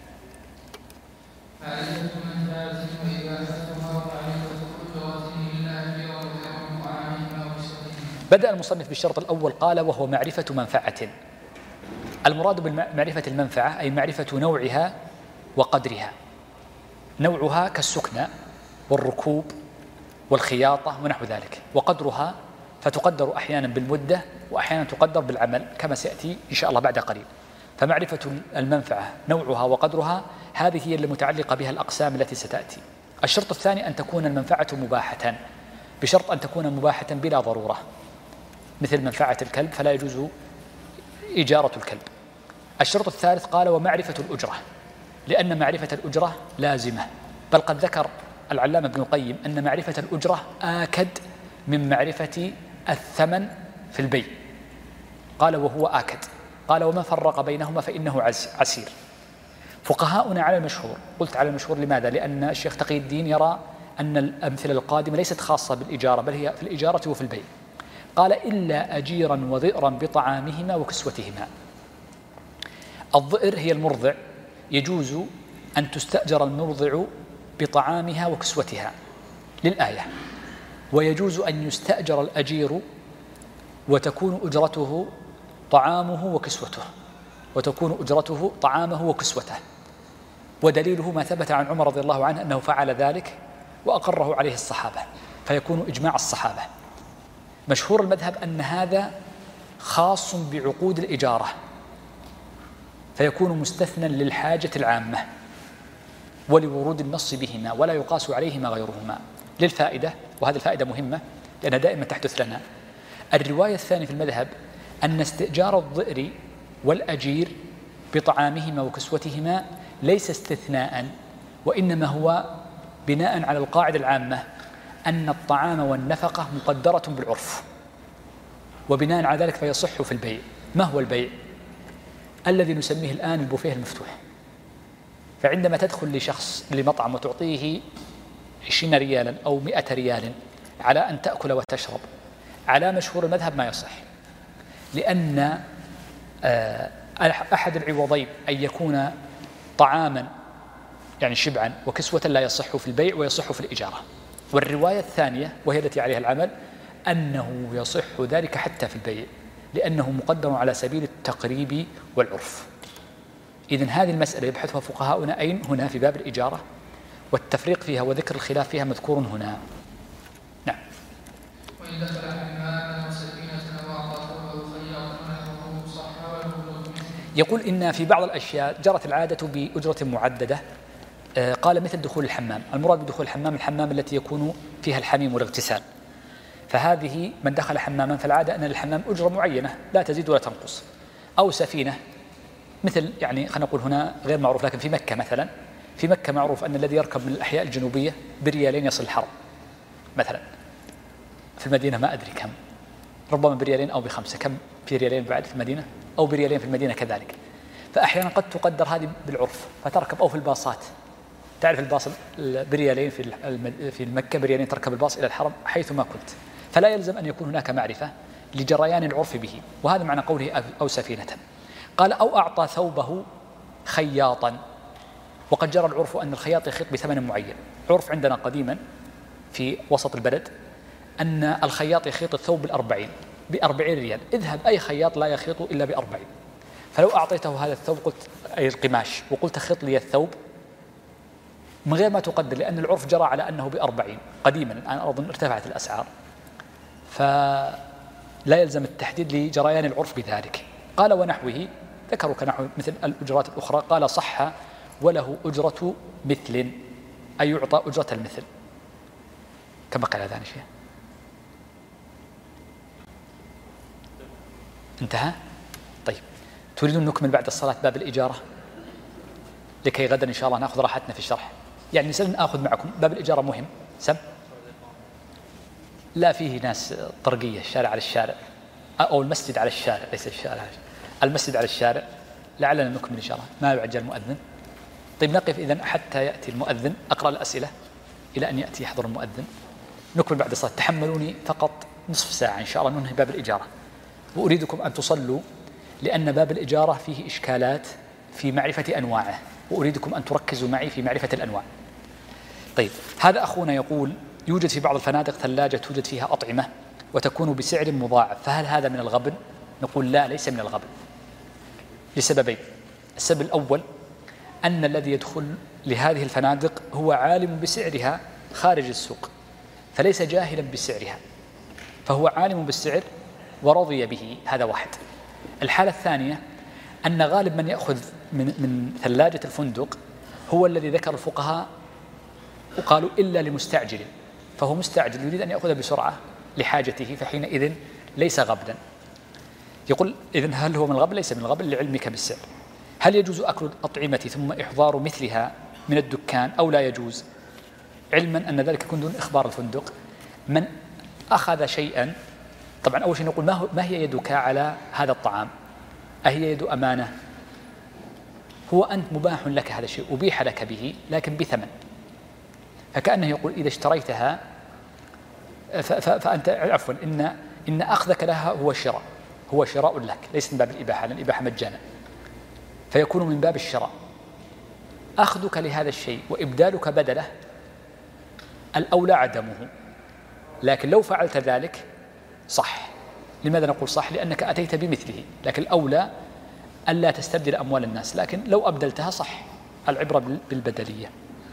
بدأ المصنف بالشرط الأول قال: وهو معرفة منفعة. المراد بمعرفة المنفعة أي معرفة نوعها وقدرها. نوعها كالسكنى والركوب والخياطة ونحو ذلك، وقدرها فتقدر أحيانا بالمدة وأحيانا تقدر بالعمل كما سيأتي إن شاء الله بعد قليل. فمعرفة المنفعة نوعها وقدرها هذه هي المتعلقة بها الأقسام التي ستأتي. الشرط الثاني أن تكون المنفعة مباحة، بشرط أن تكون مباحة بلا ضرورة، مثل منفعة الكلب فلا يجوز إجارة الكلب. الشرط الثالث قال: ومعرفة الأجرة، لأن معرفة الأجرة لازمة، بل قد ذكر العلامة ابن القيم أن معرفة الأجرة آكد من معرفة الثمن في البيع. قال: وهو آكد. قال: ومن فرق بينهما فإنه عسير. فقهاؤنا على المشهور، قلت على المشهور لماذا؟ لأن الشيخ تقي الدين يرى أن الأمثلة القادمة ليست خاصة بالإجارة بل هي في الإجارة وفي البيع. قال إلا أجيرا وظئرا بطعامهما وكسوتهما. الظئر هي المرضع، يجوز أن تستأجر المرضع بطعامها وكسوتها للآية، ويجوز أن يستأجر الأجير وتكون أجرته طعامه وكسوته وتكون أجرته طعامه وكسوته، ودليله ما ثبت عن عمر رضي الله عنه أنه فعل ذلك وأقره عليه الصحابة، فيكون إجماع الصحابة. مشهور المذهب أن هذا خاص بعقود الإجارة، فيكون مستثنى للحاجة العامة ولورود النص بهما، ولا يقاس عليهما غيرهما. للفائدة، وهذه الفائدة مهمة لأنها دائما تحدث لنا، الرواية الثانية في المذهب أن استئجار الظئر والأجير بطعامهما وكسوتهما ليس استثناء، وإنما هو بناء على القاعدة العامة أن الطعام والنفقة مقدرة بالعرف، وبناء على ذلك فيصح في البيع. ما هو البيع؟ الذي نسميه الآن البوفيه المفتوح. فعندما تدخل لشخص لمطعم وتعطيه عشرين ريالا أو مئة ريال على أن تأكل وتشرب، على مشهور المذهب ما يصح، لأن أحد العوضين أن يكون طعاما يعني شبعا وكسوة لا يصح في البيع ويصح في الإجارة. والرواية الثانية وهي التي عليها العمل أنه يصح ذلك حتى في البيع، لأنه مقدر على سبيل التقريب والعرف. إذن هذه المسألة يبحثها فقهاؤنا أين؟ هنا في باب الإجارة، والتفريق فيها وذكر الخلاف فيها مذكور هنا. نعم. وإن دخل حماما وسفينة وأعطى ثوبه خياطا ونحوه صح وله مثله. يقول إن في بعض الأشياء جرت العادة بأجرة معددة، قال مثل دخول الحمام. المراد بدخول الحمام الحمام التي يكون فيها الحميم والاغتسال، فهذه من دخل حماما فالعادة أن للحمام أجرة معينة لا تزيد ولا تنقص. أو سفينة مثل يعني خلينا نقول هنا غير معروف، لكن في مكة مثلا، في مكة معروف أن الذي يركب من الأحياء الجنوبية بريالين يصل الحرم مثلا. في المدينة ما أدري كم، ربما بريالين أو بخمسة. كم في ريالين بعد في المدينة؟ أو بريالين في المدينة كذلك. فأحيانا قد تقدر هذه بالعرف فتركب، أو في الباصات. تعرف الباص بريالين في في مكة، بريالين تركب الباص إلى الحرم حيثما كنت، فلا يلزم أن يكون هناك معرفة لجريان العرف به. وهذا معنى قوله أو سفينة. قال أو أعطى ثوبه خياطا، وقد جرى العرف أن الخياط يخيط بثمن معين. عرف عندنا قديما في وسط البلد أن الخياط يخيط الثوب بالأربعين بأربعين ريال. اذهب أي خياط لا يخيط إلا بأربعين. فلو أعطيته هذا الثوب قلت أي القماش وقلت خيط لي الثوب من غير ما تقدر، لأن العرف جرى على أنه بأربعين قديما. الآن أظن ارتفعت الأسعار، فلا يلزم التحديد لجريان العرف بذلك. قال ونحوه، ذكروا كنحو مثل الأجرات الأخرى. قال صح وله أجرة مثل، أي يعطى أجرة المثل. كم بقى الأذان شيء؟ انتهى؟ طيب، تريدون نكمل بعد الصلاة باب الإجارة لكي غدا إن شاء الله نأخذ راحتنا في الشرح؟ يعني سن أخذ معكم باب الإجارة مهم. سم لا فيه ناس طرقية، الشارع على الشارع، أو المسجد على الشارع، ليس الشارع، المسجد على الشارع. لعلنا نكمل إن شاء الله، ما يعجل المؤذن. طيب نقف إذن حتى يأتي المؤذن، أقرأ الأسئلة إلى أن يأتي يحضر المؤذن. نكمل بعد الصلاة. تحملوني فقط نصف ساعة إن شاء الله ننهي باب الإجارة، وأريدكم أن تصلوا، لأن باب الإجارة فيه إشكالات في معرفة أنواعه، وأريدكم أن تركزوا معي في معرفة الأنواع. طيب، هذا أخونا يقول يوجد في بعض الفنادق ثلاجة توجد فيها أطعمة وتكون بسعر مضاعف، فهل هذا من الغبن؟ نقول لا، ليس من الغبن، لسببين. السبب الأول أن الذي يدخل لهذه الفنادق هو عالم بسعرها خارج السوق، فليس جاهلا بسعرها، فهو عالم بالسعر ورضي به. هذا واحد. الحالة الثانية أن غالب من يأخذ من, من ثلاجة الفندق هو الذي ذكر الفقهاء وقالوا إلا لمستعجل، فهو مستعجل يريد أن يأخذ بسرعة لحاجته، فحينئذ ليس غبنا. يقول إذن هل هو من الغبن؟ ليس من الغبن لعلمك بالسعر. هل يجوز أكل الأطعمة ثم إحضار مثلها من الدكان أو لا يجوز؟ علما أن ذلك يكون دون إخبار الفندق. من أخذ شيئا، طبعا أول شيء نقول ما, هو ما هي يدك على هذا الطعام؟ أهي يد أمانة؟ هو أنت مباح لك هذا الشيء، أبيح لك به لكن بثمن، فكأنه يقول إذا اشتريتها فأنت عفوا إن إن أخذك لها هو شراء هو شراء لك، ليس من باب الإباحة، لأن الإباحة مجانا، فيكون من باب الشراء. أخذك لهذا الشيء وإبدالك بدله الأولى عدمه، لكن لو فعلت ذلك صح. لماذا نقول صح؟ لأنك أتيت بمثله، لكن الأولى ألا تستبدل أموال الناس، لكن لو أبدلتها صح، العبرة بالبدلية.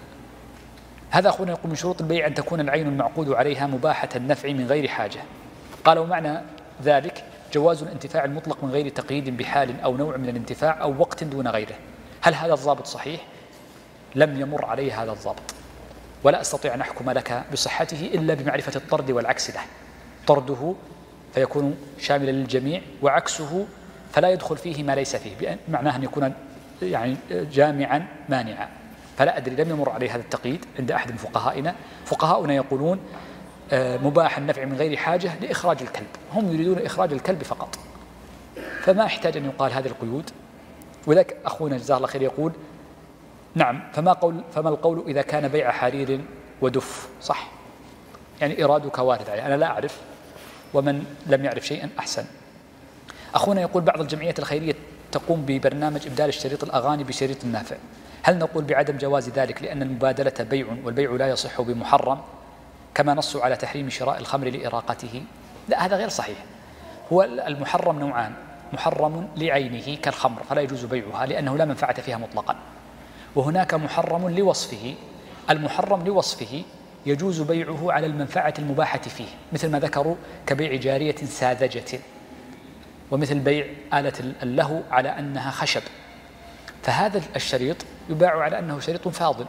هذا أخونا يقول من شروط البيع أن تكون العين المعقود عليها مباحة النفع من غير حاجة. قال ومعنى ذلك جواز الانتفاع المطلق من غير تقييد بحال أو نوع من الانتفاع أو وقت دون غيره. هل هذا الضابط صحيح؟ لم يمر علي هذا الضابط، ولا أستطيع أن أحكم لك بصحته إلا بمعرفة الطرد والعكس له. طرده فيكون شاملا للجميع، وعكسه فلا يدخل فيه ما ليس فيه، معناه أن يكون يعني جامعا مانعا. فلا أدري، لم يمر عليه هذا التقييد عند أحد من فقهائنا. فقهاؤنا يقولون مباح النفع من غير حاجة لإخراج الكلب، هم يريدون إخراج الكلب فقط، فما يحتاج أن يقال هذه القيود. وذلك أخونا جزاه الله خير يقول نعم، فما, قول فما القول إذا كان بيع حرير ودف؟ صح، يعني إرادك وارد عليه، أنا لا أعرف، ومن لم يعرف شيئا أحسن. أخونا يقول بعض الجمعيات الخيرية تقوم ببرنامج إبدال الشريط الأغاني بشريط النافع، هل نقول بعدم جواز ذلك لأن المبادلة بيع والبيع لا يصح بمحرم كما نصوا على تحريم شراء الخمر لإراقته؟ لا، هذا غير صحيح. هو المحرم نوعان، محرم لعينه كالخمر فلا يجوز بيعها لأنه لا منفعة فيها مطلقا، وهناك محرم لوصفه. المحرم لوصفه يجوز بيعه على المنفعة المباحة فيه، مثل ما ذكروا كبيع جارية ساذجة، ومثل بيع آلة اللهو على أنها خشب، فهذا الشريط يباع على أنه شريط فاضل،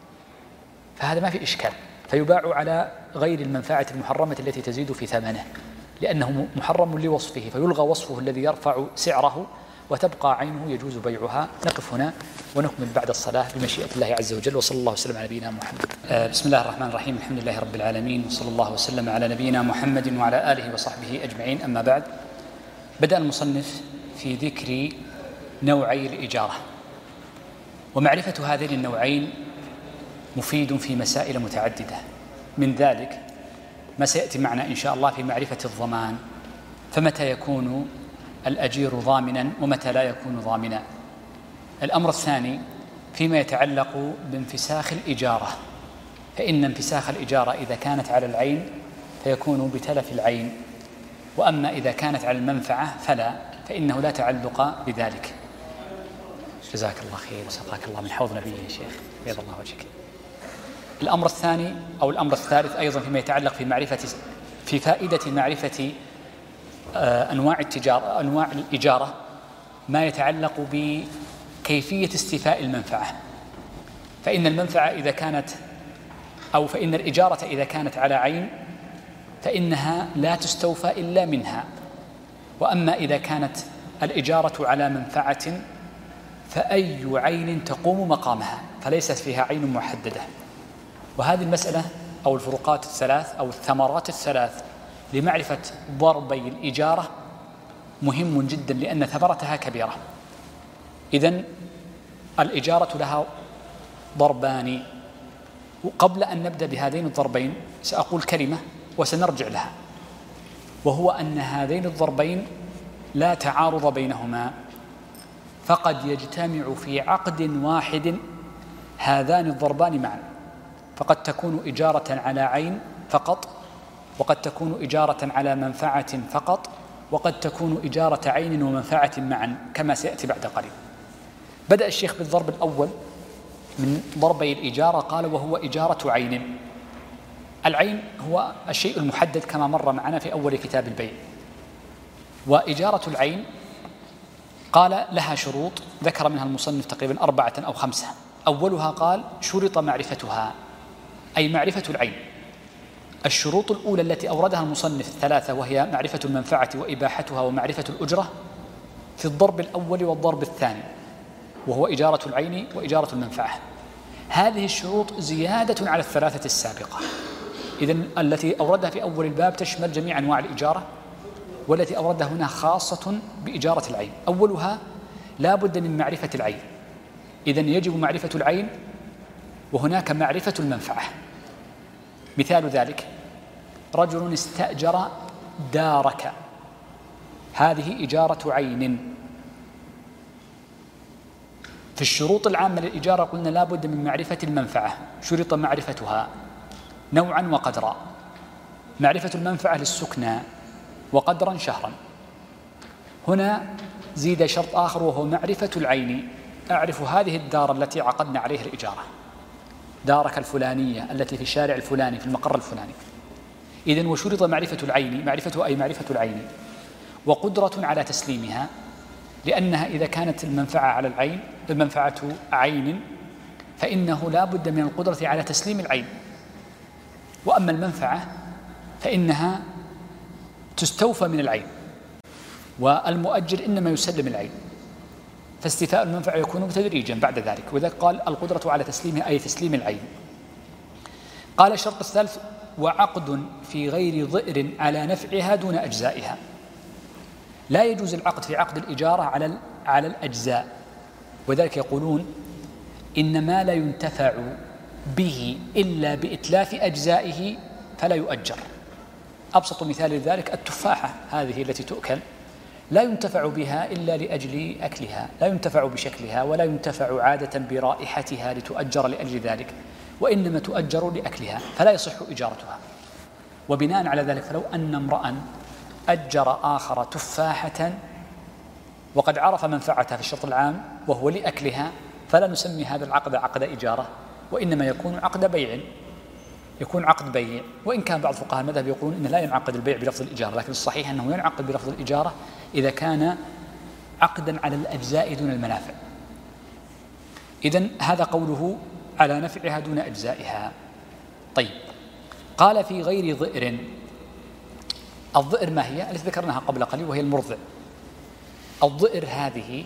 فهذا ما في إشكال، فيباع على غير المنفعة المحرمة التي تزيد في ثمنه، لأنه محرم لوصفه، فيلغى وصفه الذي يرفع سعره وتبقى عينه يجوز بيعها. نقف هنا ونكمل بعد الصلاة بمشيئة الله عز وجل، وصلى الله وسلم على نبينا محمد. بسم الله الرحمن الرحيم، الحمد لله رب العالمين، وصلى الله وسلم على نبينا محمد وعلى آله وصحبه أجمعين. أما بعد، بدأ المصنف في ذكر نوعي الإجارة، ومعرفة هذين النوعين مفيد في مسائل متعددة، من ذلك ما سيأتي معنا إن شاء الله في معرفة الضمان، فمتى يكون الأجير ضامنا ومتى لا يكون ضامنا. الأمر الثاني فيما يتعلق بانفساخ الإجارة، فإن انفساخ الإجارة إذا كانت على العين فيكون بتلف العين، وأما إذا كانت على المنفعة فلا، فإنه لا تعلق بذلك. جزاك الله خير وسقاك الله من حوض نبيه يا شيخ، بيض الله وجهك. الأمر الثاني أو الأمر الثالث أيضا فيما يتعلق في معرفة في فائدة معرفة أنواع التجارة أنواع الإجارة، ما يتعلق بكيفية استيفاء المنفعة. فإن المنفعة إذا كانت أو فإن الإجارة إذا كانت على عين فإنها لا تستوفى إلا منها، وأما إذا كانت الإجارة على منفعة فأي عين تقوم مقامها، فليست فيها عين محددة. وهذه المسألة أو الفروقات الثلاث أو الثمرات الثلاث لمعرفة ضربي الإجارة مهم جدا، لأن ثمرتها كبيرة. إذن الإجارة لها ضربان، وقبل أن نبدأ بهذين الضربين سأقول كلمة وسنرجع لها، وهو أن هذين الضربين لا تعارض بينهما، فقد يجتمع في عقد واحد هذان الضربان معا، فقد تكون إجارة على عين فقط، وقد تكون إجارة على منفعة فقط، وقد تكون إجارة عين ومنفعة معا كما سيأتي بعد قليل. بدأ الشيخ بالضرب الأول من ضربي الإجارة، قال وهو إجارة عين. العين هو الشيء المحدد كما مر معنا في أول كتاب البيع. وإجارة العين قال لها شروط ذكر منها المصنف تقريبا أربعة أو خمسة. أولها قال شرط معرفتها، أي معرفة العين. الشروط الأولى التي أوردها المصنف الثلاثة، وهي معرفة المنفعة وإباحتها ومعرفة الأجرة، في الضرب الأول والضرب الثاني، وهو إجارة العين وإجارة المنفعة. هذه الشروط زيادة على الثلاثة السابقة. إذن التي أوردها في أول الباب تشمل جميع أنواع الإجارة، والتي أوردها هنا خاصة بإجارة العين. أولها لا بد من معرفة العين، إذن يجب معرفة العين، وهناك معرفة المنفعة. مثال ذلك رجل استأجر دارك، هذه إجارة عين. في الشروط العامة للإجارة قلنا لا بد من معرفة المنفعة، شرط معرفتها نوعا وقدرا. معرفة المنفعة للسكنى وقدرا شهرا. هنا زيد شرط آخر وهو معرفة العين، أعرف هذه الدار التي عقدنا عليها الإجارة، دارك الفلانية التي في الشارع الفلاني في المقر الفلاني. إذن وشرط معرفة العين، معرفة أي معرفة العين، وقدرة على تسليمها، لأنها إذا كانت المنفعة على العين المنفعة عين فإنه لا بد من القدرة على تسليم العين، وأما المنفعة فإنها تستوفى من العين، والمؤجر إنما يسلم العين، فاستيفاء المنفعة يكون تدريجا بعد ذلك. وذلك قال القدرة على تسليمها أي تسليم العين. قال الشرط الثالث وعقد في غير ضئر على نفعها دون أجزائها. لا يجوز العقد في عقد الإجارة على على الأجزاء، وذلك يقولون إن ما لا ينتفع به إلا بإتلاف أجزائه فلا يؤجر. أبسط مثال لذلك التفاحة هذه التي تؤكل، لا ينتفع بها إلا لأجل أكلها، لا ينتفع بشكلها ولا ينتفع عادة برائحتها لتؤجر لأجل ذلك، وإنما تؤجر لأكلها فلا يصح إجارتها. وبناء على ذلك فلو أن امرأ أجر آخر تفاحة وقد عرف منفعتها في الشرط العام وهو لأكلها، فلا نسمي هذا العقد عقد إجارة، وإنما يكون عقد بيع، يكون عقد بيع. وإن كان بعض فقهاء المذهب يقولون إن لا ينعقد البيع بلفظ الإجارة، لكن الصحيح أنه ينعقد بلفظ الإجارة إذا كان عقدا على الأجزاء دون المنافع. إذن هذا قوله على نفعها دون أجزائها. طيب، قال في غير ضئر. الضئر ما هي؟ التي ذكرناها قبل قليل وهي المرضع. الضئر هذه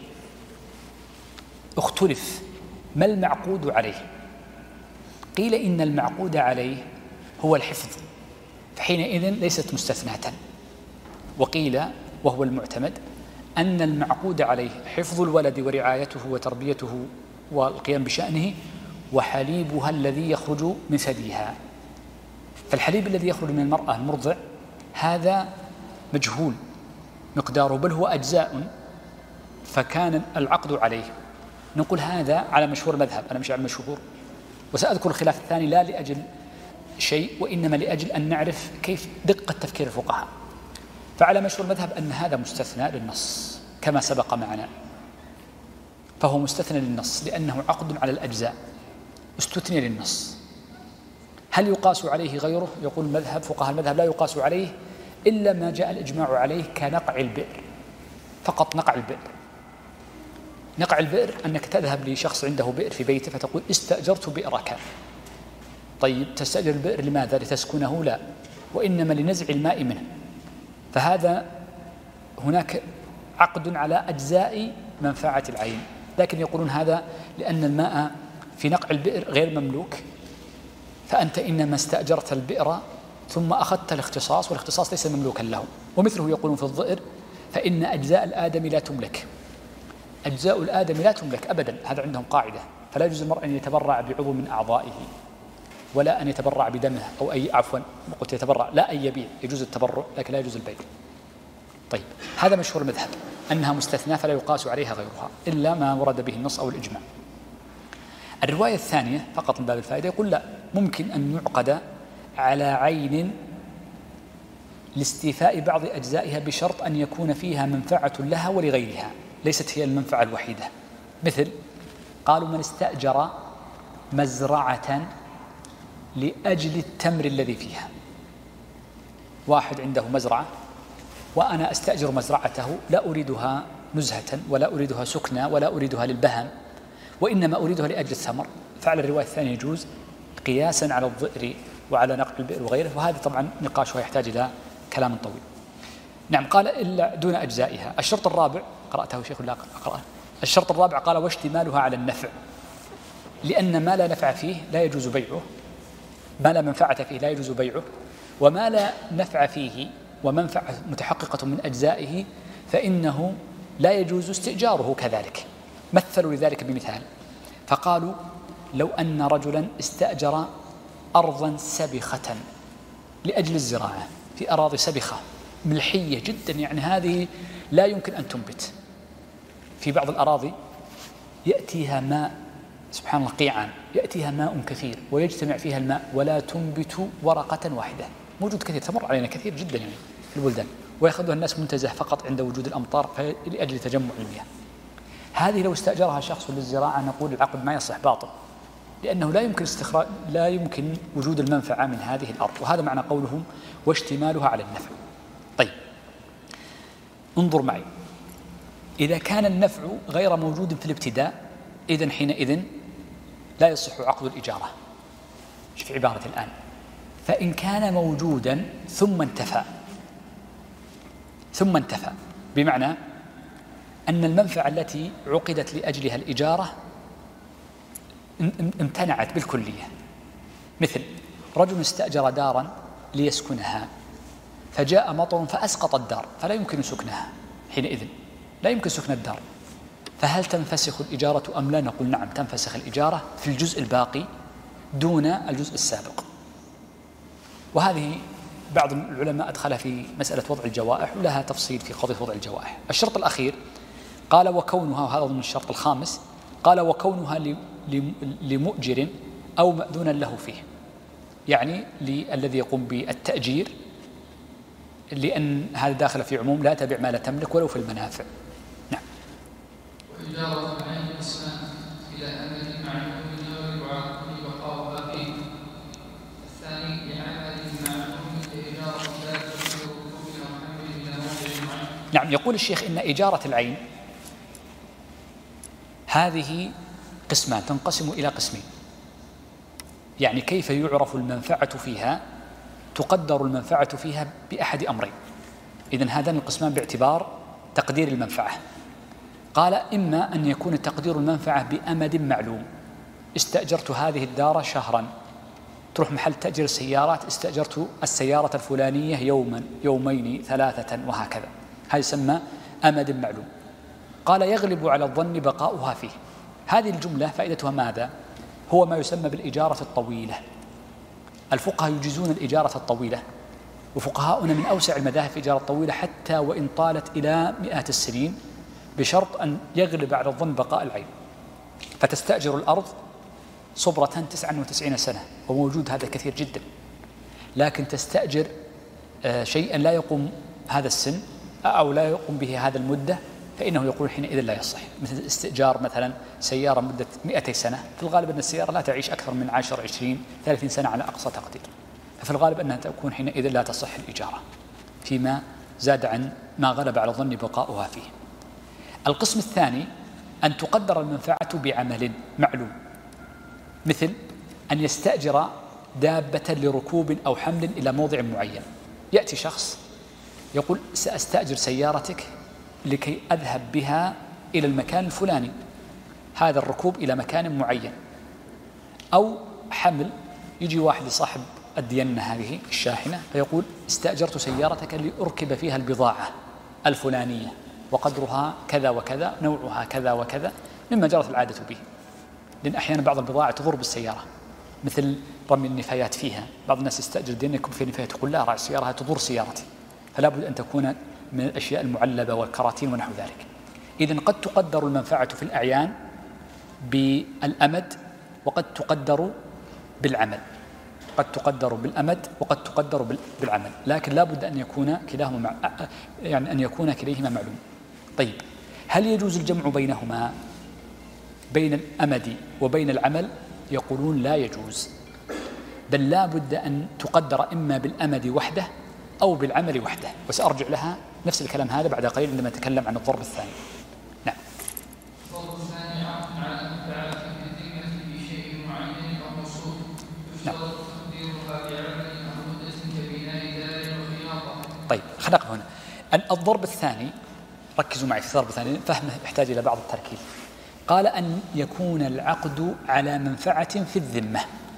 اختلف ما المعقود عليه. قيل إن المعقود عليه هو الحفظ، فحينئذ ليست مستثناة. وقيل وهو المعتمد أن المعقود عليه حفظ الولد ورعايته وتربيته والقيام بشأنه وحليبها الذي يخرج من ثديها. فالحليب الذي يخرج من المرأة المرضع هذا مجهول مقداره، بل هو أجزاء، فكان العقد عليه. نقول هذا على مشهور المذهب، أنا مش على المشهور، وسأذكر الخلاف الثاني لا لأجل شيء وإنما لأجل أن نعرف كيف دقة تفكير الفقهاء. فعلى مشهور المذهب أن هذا مستثنى للنص كما سبق معنا، فهو مستثنى للنص لأنه عقد على الأجزاء استثني للنص. هل يقاس عليه غيره؟ يقول المذهب فقهاء المذهب لا يقاس عليه إلا ما جاء الإجماع عليه كنقع البئر، فقط نقع البئر. نقع البئر أنك تذهب لشخص عنده بئر في بيته فتقول استأجرت بئرك. طيب، تستأجر البئر لماذا؟ لتسكنه؟ لا، وإنما لنزع الماء منه. فهذا هناك عقد على أجزاء منفعة العين، لكن يقولون هذا لأن الماء في نقع البئر غير مملوك، فأنت إنما استأجرت البئر ثم أخذت الاختصاص، والاختصاص ليس مملوكا له. ومثله يقولون في الضئر فإن أجزاء الآدم لا تملك، أجزاء الآدم لا تملك أبدا، هذا عندهم قاعدة. فلا يجوز المرء أن يتبرع بعضو من أعضائه، ولا أن يتبرع بدمه أو أي عفوا قلت يتبرع، لا أن يبيع، يجوز التبرع لكن لا يجوز البيع. طيب، هذا مشهور المذهب أنها مستثناة فلا يقاس عليها غيرها إلا ما ورد به النص أو الإجماع. الرواية الثانية فقط من باب الفائدة يقول لا، ممكن أن يعقد على عين لاستيفاء بعض أجزائها بشرط أن يكون فيها منفعة لها ولغيرها، ليست هي المنفعة الوحيدة. مثل قالوا من استأجر مزرعة لأجل التمر الذي فيها. واحد عنده مزرعة وأنا أستأجر مزرعته، لا أريدها نزهة ولا أريدها سكنى ولا أريدها للبهم، وإنما أريدها لأجل الثمر، فعلى الرواية الثانية يجوز قياسا على الضئر وعلى نقع البئر وغيره. وهذا طبعا نقاشها يحتاج إلى كلام طويل. نعم، قال إلا دون أجزائها. الشرط الرابع قرأته شيخ لا أقرأه. الشرط الرابع قال واشتمالها على النفع، لأن ما لا نفع فيه لا يجوز بيعه، ما لا منفعة فيه لا يجوز بيعه، وما لا نفع فيه ومنفعة متحققة من أجزائه فإنه لا يجوز استئجاره كذلك. مثلوا لذلك بمثال، فقالوا لو أن رجلا استأجر أرضا سبخة لأجل الزراعة في أراضي سبخة ملحية جدا، يعني هذه لا يمكن أن تنبت. في بعض الأراضي يأتيها ماء سبحان الله قيعان، يأتيها ماء كثير ويجتمع فيها الماء ولا تنبت ورقة واحدة. موجود كثير، تمر علينا كثير جدا يعني في البلدان، ويأخذها الناس منتزه فقط عند وجود الأمطار لأجل تجمع المياه. هذه لو استأجرها شخص للزراعة نقول العقد ما يصح، باطل، لأنه لا يمكن استخراج لا يمكن وجود المنفعة من هذه الأرض، وهذا معنى قولهم واشتمالها على النفع. طيب انظر معي، إذا كان النفع غير موجود في الابتداء إذن حينئذ لا يصح عقد الإجارة. شوف عبارة الآن، فإن كان موجودا ثم انتفى، ثم انتفى بمعنى أن المنفعة التي عقدت لأجلها الإجارة امتنعت بالكلية. مثل رجل استأجر دارا ليسكنها فجاء مطر فأسقط الدار فلا يمكن سكنها، حينئذ لا يمكن سكن الدار، فهل تنفسخ الإجارة أم لا؟ نقول نعم تنفسخ الإجارة في الجزء الباقي دون الجزء السابق. وهذه بعض العلماء أدخلها في مسألة وضع الجوائح، ولها تفصيل في قضية وضع الجوائح. الشرط الأخير قال وكونها، وهذا ضمن الشرط الخامس، قال وكونها لمؤجر أو مأذونا له فيه، يعني للذي يقوم بالتأجير، لأن هذا داخل في عموم لا تبع ما لا تملك ولو في المنافع. نعم. وإجارة العين قسمان إلى أمد معلوم يغلب على كل بقاؤها فيه. الثاني لعمل معلوم كإجارة لا تشير ركوب محمل إلى موضع معين. نعم، يقول الشيخ إن إجارة العين هذه قسمان، تنقسم إلى قسمين. يعني كيف يعرف المنفعة فيها؟ تقدر المنفعة فيها بأحد أمرين. إذن هذان القسمان باعتبار تقدير المنفعة. قال إما أن يكون تقدير المنفعة بأمد معلوم، استأجرت هذه الدار شهرا، تروح محل تأجير السيارات استأجرت السيارة الفلانية يوما يومين ثلاثة وهكذا، هذا يسمى أمد معلوم. قال يغلب على الظن بقاؤها فيه. هذه الجملة فائدتها ماذا؟ هو ما يسمى بالإجارة الطويلة. الفقهاء يجيزون الإجارة الطويلة، وفقهاؤنا من أوسع المذاهب في الإجارة الطويلة حتى وإن طالت إلى مئات السنين، بشرط أن يغلب على الظن بقاء العين. فتستأجر الأرض صبرة تسعة وتسعين سنة، وموجود هذا كثير جدا، لكن تستأجر شيئا لا يقوم هذا السن أو لا يقوم به هذا المدة، فإنه يقول حينئذ لا يصح. مثل استئجار مثلا سيارة مدة مئتي سنة، في الغالب أن السيارة لا تعيش أكثر من عشر عشرين ثلاثين سنة على أقصى تقدير، ففي الغالب أنها تكون حينئذ لا تصح الإجارة فيما زاد عن ما غلب على الظن بقاؤها فيه. القسم الثاني أن تقدر المنفعة بعمل معلوم، مثل أن يستأجر دابة لركوب أو حمل إلى موضع معين. يأتي شخص يقول سأستأجر سيارتك لكي أذهب بها إلى المكان الفلاني، هذا الركوب إلى مكان معين. أو حمل، يجي واحد صاحب الدينة هذه الشاحنة فيقول استأجرت سيارتك لأركب فيها البضاعة الفلانية وقدرها كذا وكذا، نوعها كذا وكذا، مما جرت العادة به، لأن أحيانا بعض البضاعة تضر بالسيارة، مثل رمي النفايات فيها. بعض الناس يستأجر دينة يكون فيها نفايات، يقول لا، راعي السيارة تضر سيارتي، فلا بد أن تكون من الأشياء المعلبة والكراتين ونحو ذلك. إذن قد تقدر المنفعة في الأعيان بالأمد، وقد تقدر بالعمل، قد تقدر بالأمد وقد تقدر بالعمل، لكن لا بد أن يكون كلاهما مع... يعني أن يكون كليهما معلوم. طيب، هل يجوز الجمع بينهما بين الأمد وبين العمل؟ يقولون لا يجوز، بل لا بد أن تقدر إما بالأمد وحده أو بالعمل وحده، وسأرجع لها نفس الكلام هذا بعد قليل عندما نتكلم عن الضرب الثاني. نعم. الضرب الثاني عقد على المنفعة في الذمة بشيء معين أو موصول، يشترط تقديرها بعمل أو مدة كبناء دار وخياطة. طيب، خلينا نقف هنا. الضرب الثاني، ركزوا معي في الضرب الثاني، فهمه يحتاج إلى بعض التركيز. قال أن يكون العقد على منفعة في الذمة.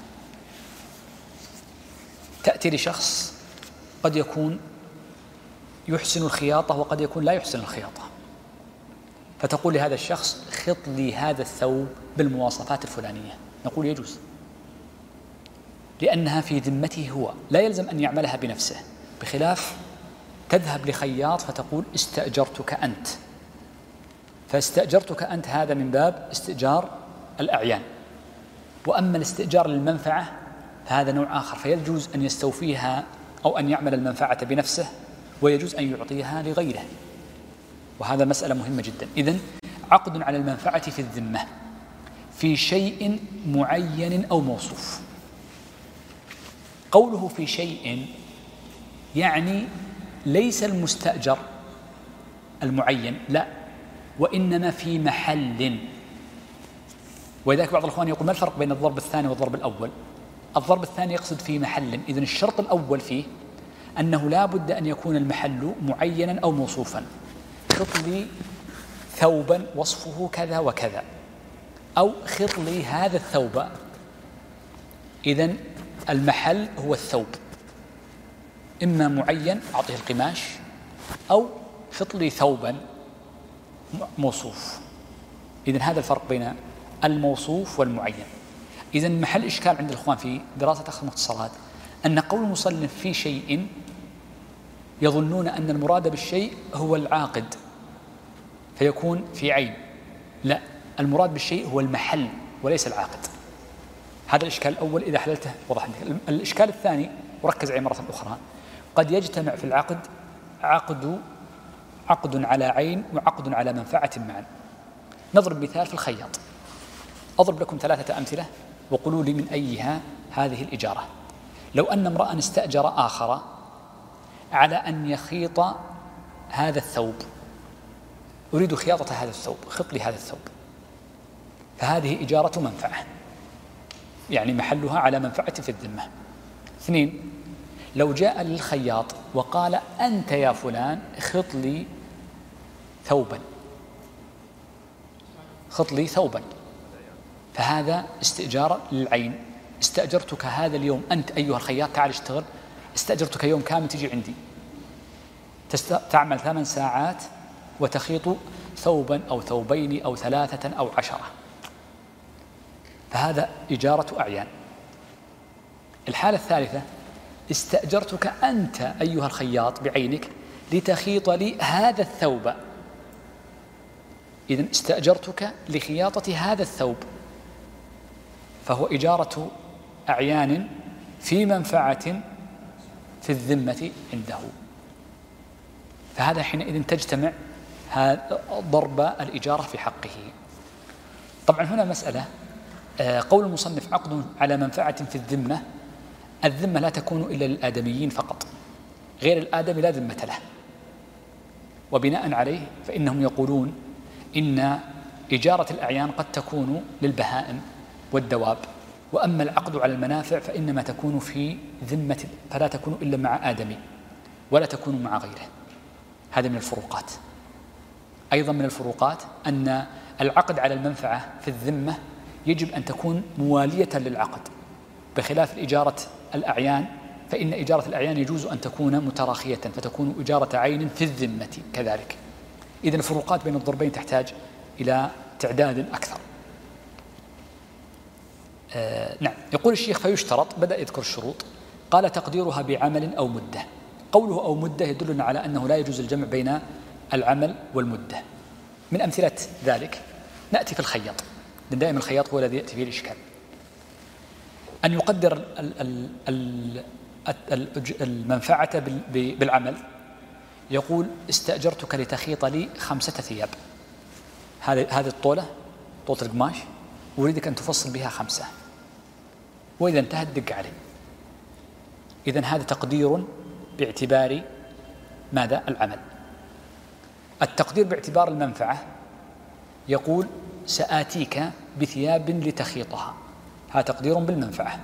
تأتي لشخص قد يكون يحسن الخياطة وقد يكون لا يحسن الخياطة، فتقول لهذا الشخص خط لي هذا الثوب بالمواصفات الفلانية، نقول يجوز. لأنها في ذمته هو، لا يلزم أن يعملها بنفسه، بخلاف تذهب لخياط فتقول استأجرتك أنت، فاستأجرتك أنت هذا من باب استئجار الأعيان. وأما الاستئجار للمنفعة فهذا نوع آخر، فيجوز أن يستوفيها أو أن يعمل المنفعة بنفسه، ويجوز أن يعطيها لغيره، وهذا مسألة مهمة جدا. إذن عقد على المنفعة في الذمة في شيء معين أو موصوف. قوله في شيء يعني ليس المستأجر المعين، لا، وإنما في محل. ولذلك بعض الأخوان يقول ما الفرق بين الضرب الثاني والضرب الأول؟ الضرب الثاني يقصد في محل، إذن الشرط الأول فيه أنه لا بد أن يكون المحل معينا أو موصوفا. خط لي ثوبا وصفه كذا وكذا، أو خط لي هذا الثوب، إذن المحل هو الثوب، إما معين أعطيه القماش، أو خط لي ثوبا موصوف. إذن هذا الفرق بين الموصوف والمعين. إذن محل إشكال عند الإخوان في دراسة أخذ المختصرات أن قول المصنف في شيء يظنون أن المراد بالشيء هو العاقد فيكون في عين، لا، المراد بالشيء هو المحل وليس العاقد. هذا الإشكال الأول إذا حللته وضح عندك. الإشكال الثاني، وركز عليه مرة أخرى، قد يجتمع في العقد عقد عقد على عين وعقد على منفعة معا. نضرب مثال في الخياط، أضرب لكم ثلاثة أمثلة وقولوا لي من أيها هذه الإجارة. لو أن امرأ استأجر آخر على أن يخيط هذا الثوب، أريد خياطة هذا الثوب، خط لي هذا الثوب، فهذه إجارة منفعة، يعني محلها على منفعة في الذمة. اثنين، لو جاء للخياط وقال أنت يا فلان خط لي ثوبا، خط لي ثوبا، فهذا استئجار للعين. استأجرتك هذا اليوم، أنت أيها الخياط تعال اشتغل، استأجرتك يوم كامل تجي عندي، تعمل ثمان ساعات وتخيط ثوبا أو ثوبين أو ثلاثة أو عشرة، فهذا إجارة أعيان. الحالة الثالثة، استأجرتك أنت أيها الخياط بعينك لتخيط لي هذا الثوب، إذن استأجرتك لخياطة هذا الثوب، فهو إجارة أعيان في منفعة في الذمة عنده، فهذا حينئذ تجتمع ضرب الإجارة في حقه. طبعا هنا مسألة، قول المصنف عقد على منفعة في الذمة، الذمة لا تكون إلا للآدميين فقط، غير الآدمي لا ذمة له، وبناء عليه فإنهم يقولون إن إجارة الأعيان قد تكون للبهائم والدواب، وأما العقد على المنافع فإنما تكون في ذمة، فلا تكون إلا مع آدمي ولا تكون مع غيره. هذا من الفروقات. أيضا من الفروقات أن العقد على المنفعة في الذمة يجب أن تكون موالية للعقد، بخلاف إجارة الأعيان فإن إجارة الأعيان يجوز أن تكون متراخية فتكون إجارة عين في الذمة كذلك. إذن الفروقات بين الضربين تحتاج إلى تعداد أكثر. آه نعم. يقول الشيخ فيشترط، بدأ يذكر الشروط، قال تقديرها بعمل أو مدة. قوله أو مدة يدلنا على أنه لا يجوز الجمع بين العمل والمدة. من أمثلة ذلك نأتي في الخياط، لأن دائما الخياط هو الذي يأتي فيه الإشكال، أن يقدر المنفعة بالعمل. يقول استأجرتك لتخيط لي خمسة ثياب، هذه هذه الطولة، طولة القماش، أريدك أن تفصل بها خمسة، وإذا انتهت دق علي. إذن هذا تقدير باعتبار ماذا؟ العمل. التقدير باعتبار المنفعة يقول سآتيك بثياب لتخيطها، هذا تقدير بالمنفعة.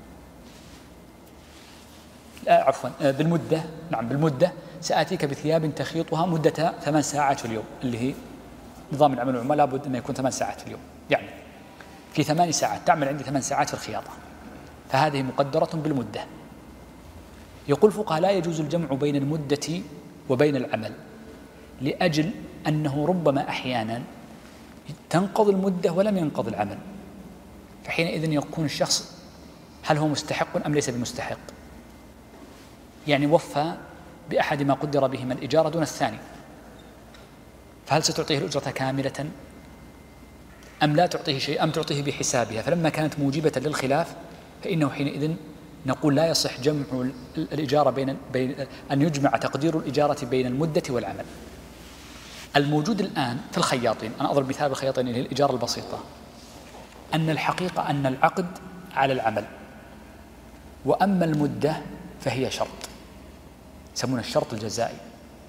لا عفوا بالمدة، نعم بالمدة، سآتيك بثياب تخيطها مدة ثمان ساعات في اليوم، اللي هي نظام العمل والعمل لابد أن يكون ثمان ساعات في اليوم، يعني في ثمان ساعات تعمل عندي ثمان ساعات في الخياطة، فهذه مقدرة بالمدة. يقول الفقهاء لا يجوز الجمع بين المدة وبين العمل، لأجل أنه ربما أحيانا تنقضي المدة ولم ينقض العمل، فحينئذ يكون الشخص هل هو مستحق أم ليس بمستحق؟ يعني وفى بأحد ما قدر به من الإجارة دون الثاني، فهل ستعطيه الأجرة كاملة أم لا تعطيه شيء أم تعطيه بحسابها؟ فلما كانت موجبة للخلاف فإنه حينئذ نقول لا يصح جمع الإجارة بين, بين أن يجمع تقدير الإجارة بين المدة والعمل. الموجود الآن في الخياطين، أنا أضرب مثال بالخياطين اللي هي الإجارة البسيطة، أن الحقيقة أن العقد على العمل، وأما المدة فهي شرط يسمونه الشرط الجزائي،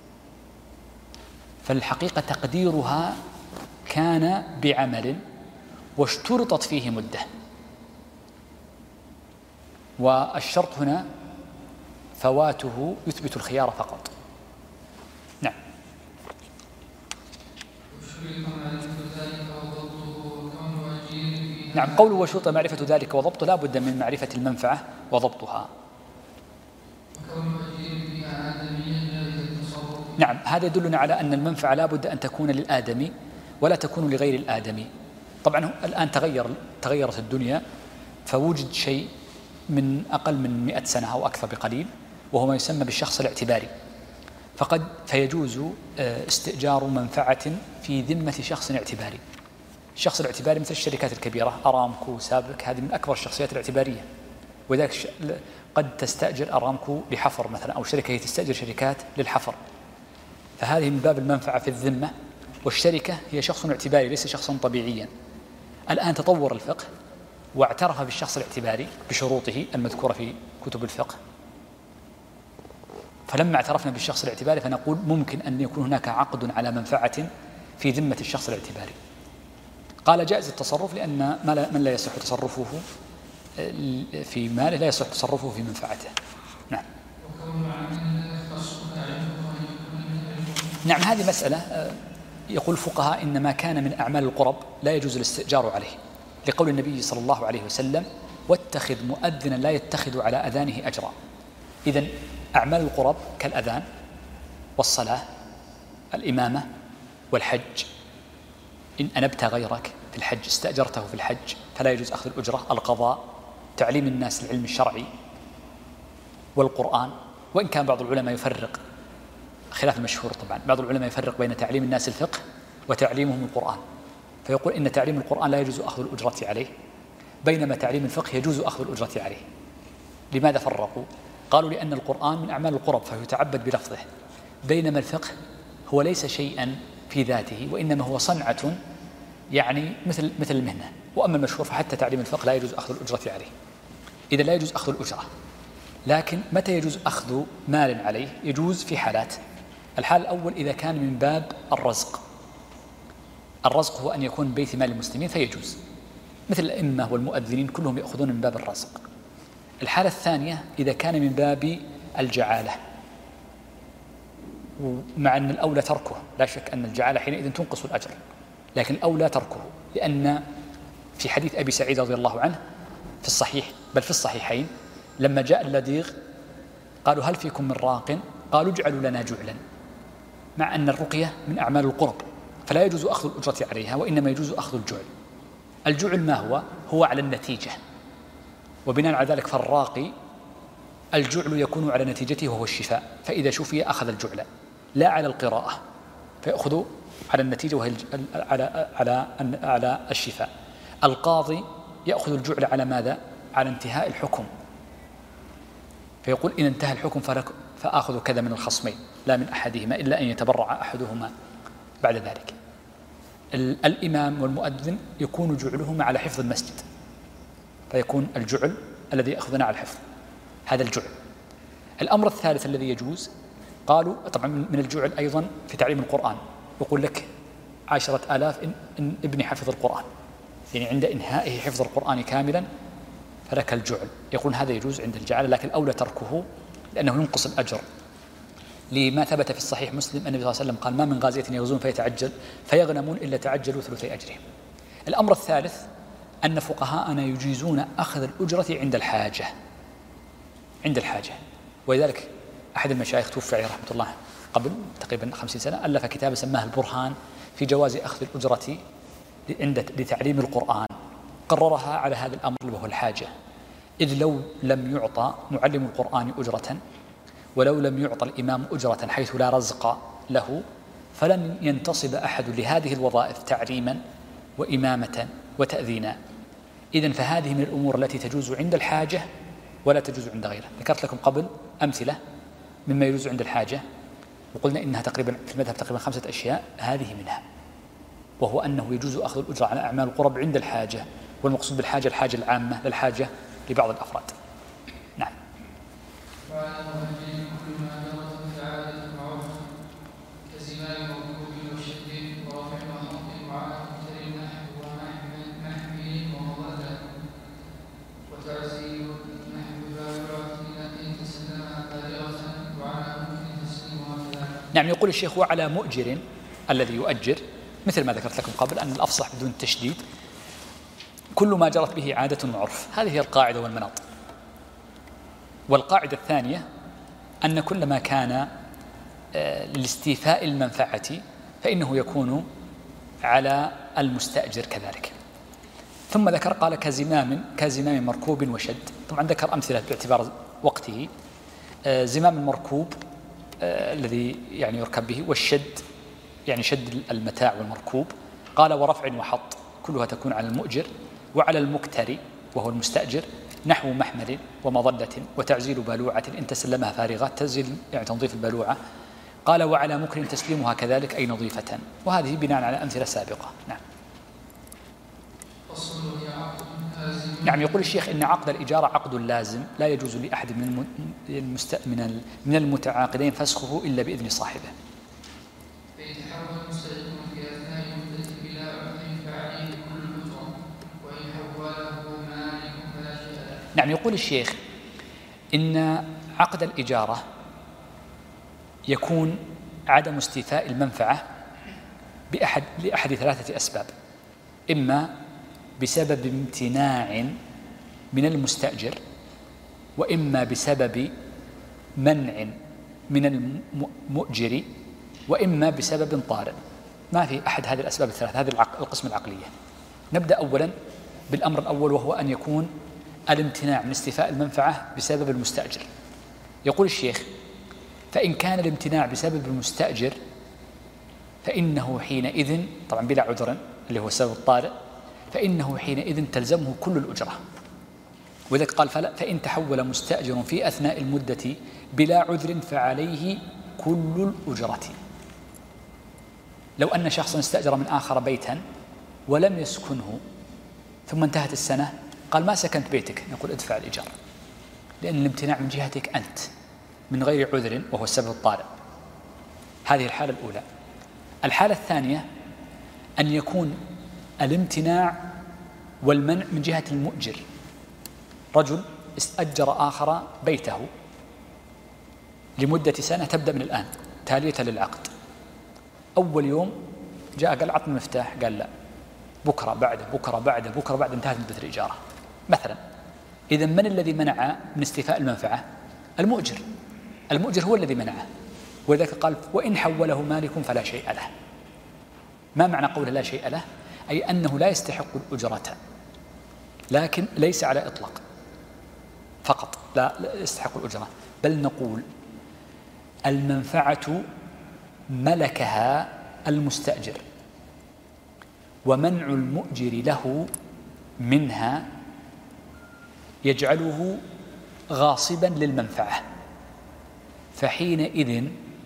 فالحقيقة تقديرها كان بعمل واشترطت فيه مدة، والشرط هنا فواته يثبت الخيار فقط. نعم. نعم، قوله وشرط معرفة ذلك وضبطه لا بد من معرفة المنفعة وضبطها. نعم، هذا يدلنا على أن المنفعة لا بد أن تكون للآدمي ولا تكون لغير الآدمي. طبعا الآن تغير تغيرت الدنيا، فوجد شيء من أقل من مئة سنة أو أكثر بقليل، وهو ما يسمى بالشخص الاعتباري، فقد فيجوز استئجار منفعة في ذمة شخص اعتباري. الشخص الاعتباري مثل الشركات الكبيرة، أرامكو، سابك، هذه من أكبر الشخصيات الاعتبارية، وذلك قد تستأجر أرامكو لحفر مثلا، أو شركة هي تستأجر شركات للحفر، فهذه من باب المنفعة في الذمة، والشركة هي شخص اعتباري ليس شخصا طبيعيا. الآن تطور الفقه واعترف بالشخص الاعتباري بشروطه المذكورة في كتب الفقه، فلما اعترفنا بالشخص الاعتباري فنقول ممكن أن يكون هناك عقد على منفعة في ذمة الشخص الاعتباري. قال جائز التصرف لأن من لا يصح تصرفه في ماله لا يصح تصرفه في منفعته. نعم. نعم، هذه مسألة يقول الفقهاء إن ما كان من أعمال القرب لا يجوز الاستئجار عليه، لقول النبي صلى الله عليه وسلم: واتخذ مؤذنا لا يتخذ على أذانه أجرا. إذن أعمال القرب كالأذان والصلاة، الإمامة والحج، إن أنبت غيرك في الحج استأجرته في الحج فلا يجوز أخذ الأجرة. القضاء، تعليم الناس العلم الشرعي والقرآن، وإن كان بعض العلماء يفرق، خلاف المشهور طبعا، بعض العلماء يفرق بين تعليم الناس الفقه وتعليمهم القرآن، فيقول إن تعليم القرآن لا يجوز أخذ الأجرة عليه، بينما تعليم الفقه يجوز أخذ الأجرة عليه. لماذا فرقوا؟ قالوا لأن القرآن من أعمال القرب فيتعبد بلفظه، بينما الفقه هو ليس شيئا في ذاته، وإنما هو صنعة يعني مثل مثل المهنة. وأما المشهور فحتى تعليم الفقه لا يجوز أخذ الأجرة عليه، إذا لا يجوز أخذ الأجرة. لكن متى يجوز أخذ مال عليه؟ يجوز في حالات. الحال الأول إذا كان من باب الرزق، الرزق هو أن يكون بيت مال المسلمين فيجوز، مثل الأئمة والمؤذنين كلهم يأخذون من باب الرزق. الحالة الثانية إذا كان من باب الجعالة، ومع أن الأولى تركه، لا شك أن الجعالة حينئذ تنقص الأجر، لكن الأولى تركه، لأن في حديث أبي سعيد رضي الله عنه في الصحيح بل في الصحيحين لما جاء اللذيغ قالوا: هل فيكم من راق؟ قالوا: اجعلوا لنا جعلا، مع أن الرقية من أعمال القرب فلا يجوز أخذ الأجرة عليها، وإنما يجوز أخذ الجعل. الجعل ما هو؟ هو على النتيجة، وبناء على ذلك فالراقي الجعل يكون على نتيجته وهو الشفاء، فإذا شفي أخذ الجعل، لا على القراءة، فيأخذ على النتيجة وهي على على على الشفاء. القاضي يأخذ الجعل على ماذا؟ على انتهاء الحكم، فيقول: إن انتهى الحكم فآخذ كذا من الخصمين لا من أحدهما إلا أن يتبرع أحدهما بعد ذلك. الإمام والمؤذن يكون جعلهما على حفظ المسجد، فيكون الجعل الذي يأخذنا على الحفظ، هذا الجعل. الأمر الثالث الذي يجوز، قالوا طبعا من الجعل أيضا في تعليم القرآن، يقول لك عشرة آلاف إن, إن ابني حفظ القرآن، يعني عند إنهائه حفظ القرآن كاملا فلك الجعل، يقول هذا يجوز عند الجعل، لكن الأولى تركه لأنه ينقص الأجر، لما ثبت في الصحيح مسلم النبي صلى الله عليه وسلم قال: ما من غازية يغزون فيتعجل فيغنمون إلا تعجلوا ثلثي أجرهم. الأمر الثالث أن فقهاءنا يجيزون أخذ الأجرة عند الحاجة، عند الحاجة، ولذلك أحد المشايخ توفي عليه رحمة الله قبل تقريبا خمسين سنة، ألف كتاب سماه البرهان في جواز أخذ الأجرة عند لتعليم القرآن، قررها على هذا الأمر وهو الحاجة. إذ لو لم يعطى معلم القرآن أجرة ولو لم يعطى الإمام أجرة حيث لا رزق له فلن ينتصب أحد لهذه الوظائف تعليما وإمامة وتأذينا. إذن فهذه من الأمور التي تجوز عند الحاجة ولا تجوز عند غيرها. ذكرت لكم قبل أمثلة مما يجوز عند الحاجة وقلنا إنها تقريبا في المذهب تقريبا خمسة أشياء، هذه منها، وهو أنه يجوز أخذ الأجرة على أعمال القرب عند الحاجة، والمقصود بالحاجة الحاجة العامة للحاجة لبعض الأفراد. نعم. نعم. يقول الشيخ وعلى مؤجر الذي يؤجر، مثل ما ذكرت لكم قبل أن الأفصح بدون التشديد كل ما جرت به عادة وعرف، هذه هي القاعدة والمناط. والقاعدة الثانية أن كل ما كان لاستيفاء المنفعة فإنه يكون على المستأجر كذلك. ثم ذكر قال كزمام كزمام مركوب وشد. طبعا ذكر أمثلة باعتبار وقته. زمام المركوب الذي يعني يركب به، والشد يعني شد المتاع والمركوب. قال ورفع وحط كلها تكون على المؤجر، وعلى المكتري وهو المستأجر نحو محمل ومظلة وتعزيل بالوعة إن تسلمها فارغة، تزيل يعني تنظيف البالوعة. قال وعلى مكر تسليمها كذلك أي نظيفة، وهذه بناء على أمثلة سابقة. نعم. نعم. يقول الشيخ إن عقد الإجارة عقد لازم لا يجوز لأحد من المست... من من المتعاقدين فسخه إلا بإذن صاحبه. نعم. يقول الشيخ إن عقد الإجارة يكون عدم استيفاء المنفعة بأحد لأحد ثلاثة أسباب: إما بسبب امتناع من المستأجر، وإما بسبب منع من المؤجر، وإما بسبب طارئ. ما في أحد هذه الأسباب الثلاثة، هذه القسم العقلية. نبدأ أولا بالأمر الأول، وهو أن يكون الامتناع من استيفاء المنفعة بسبب المستأجر. يقول الشيخ فإن كان الامتناع بسبب المستأجر فإنه حينئذ، طبعا بلا عذر اللي هو السبب الطارئ، فإنه حينئذ تلزمه كل الأجرة. وذلك قال فلا فإن تحول مستأجر في أثناء المدة بلا عذر فعليه كل الأجرة. لو أن شخصا استأجر من آخر بيتا ولم يسكنه ثم انتهت السنة قال ما سكنت بيتك، نقول ادفع الإيجار، لأن الامتناع من جهتك أنت من غير عذر وهو السبب الطارئ. هذه الحالة الأولى. الحالة الثانية أن يكون الامتناع والمنع من جهة المؤجر. رجل استأجر آخر بيته لمدة سنة تبدأ من الآن تالية للعقد. أول يوم جاء قال عطني المفتاح، قال لا، بكرة بعد بكرة بعد بكرة بعد انتهت مدة الإجارة مثلا. إذا من الذي منع من استيفاء المنفعة؟ المؤجر. المؤجر هو الذي منعه. وذلك قال وإن حوله مالك فلا شيء له. ما معنى قوله لا شيء له؟ أي أنه لا يستحق الأجرة، لكن ليس على إطلاق فقط لا يستحق الأجرة، بل نقول المنفعة ملكها المستأجر، ومنع المؤجر له منها يجعله غاصبا للمنفعة، فحينئذ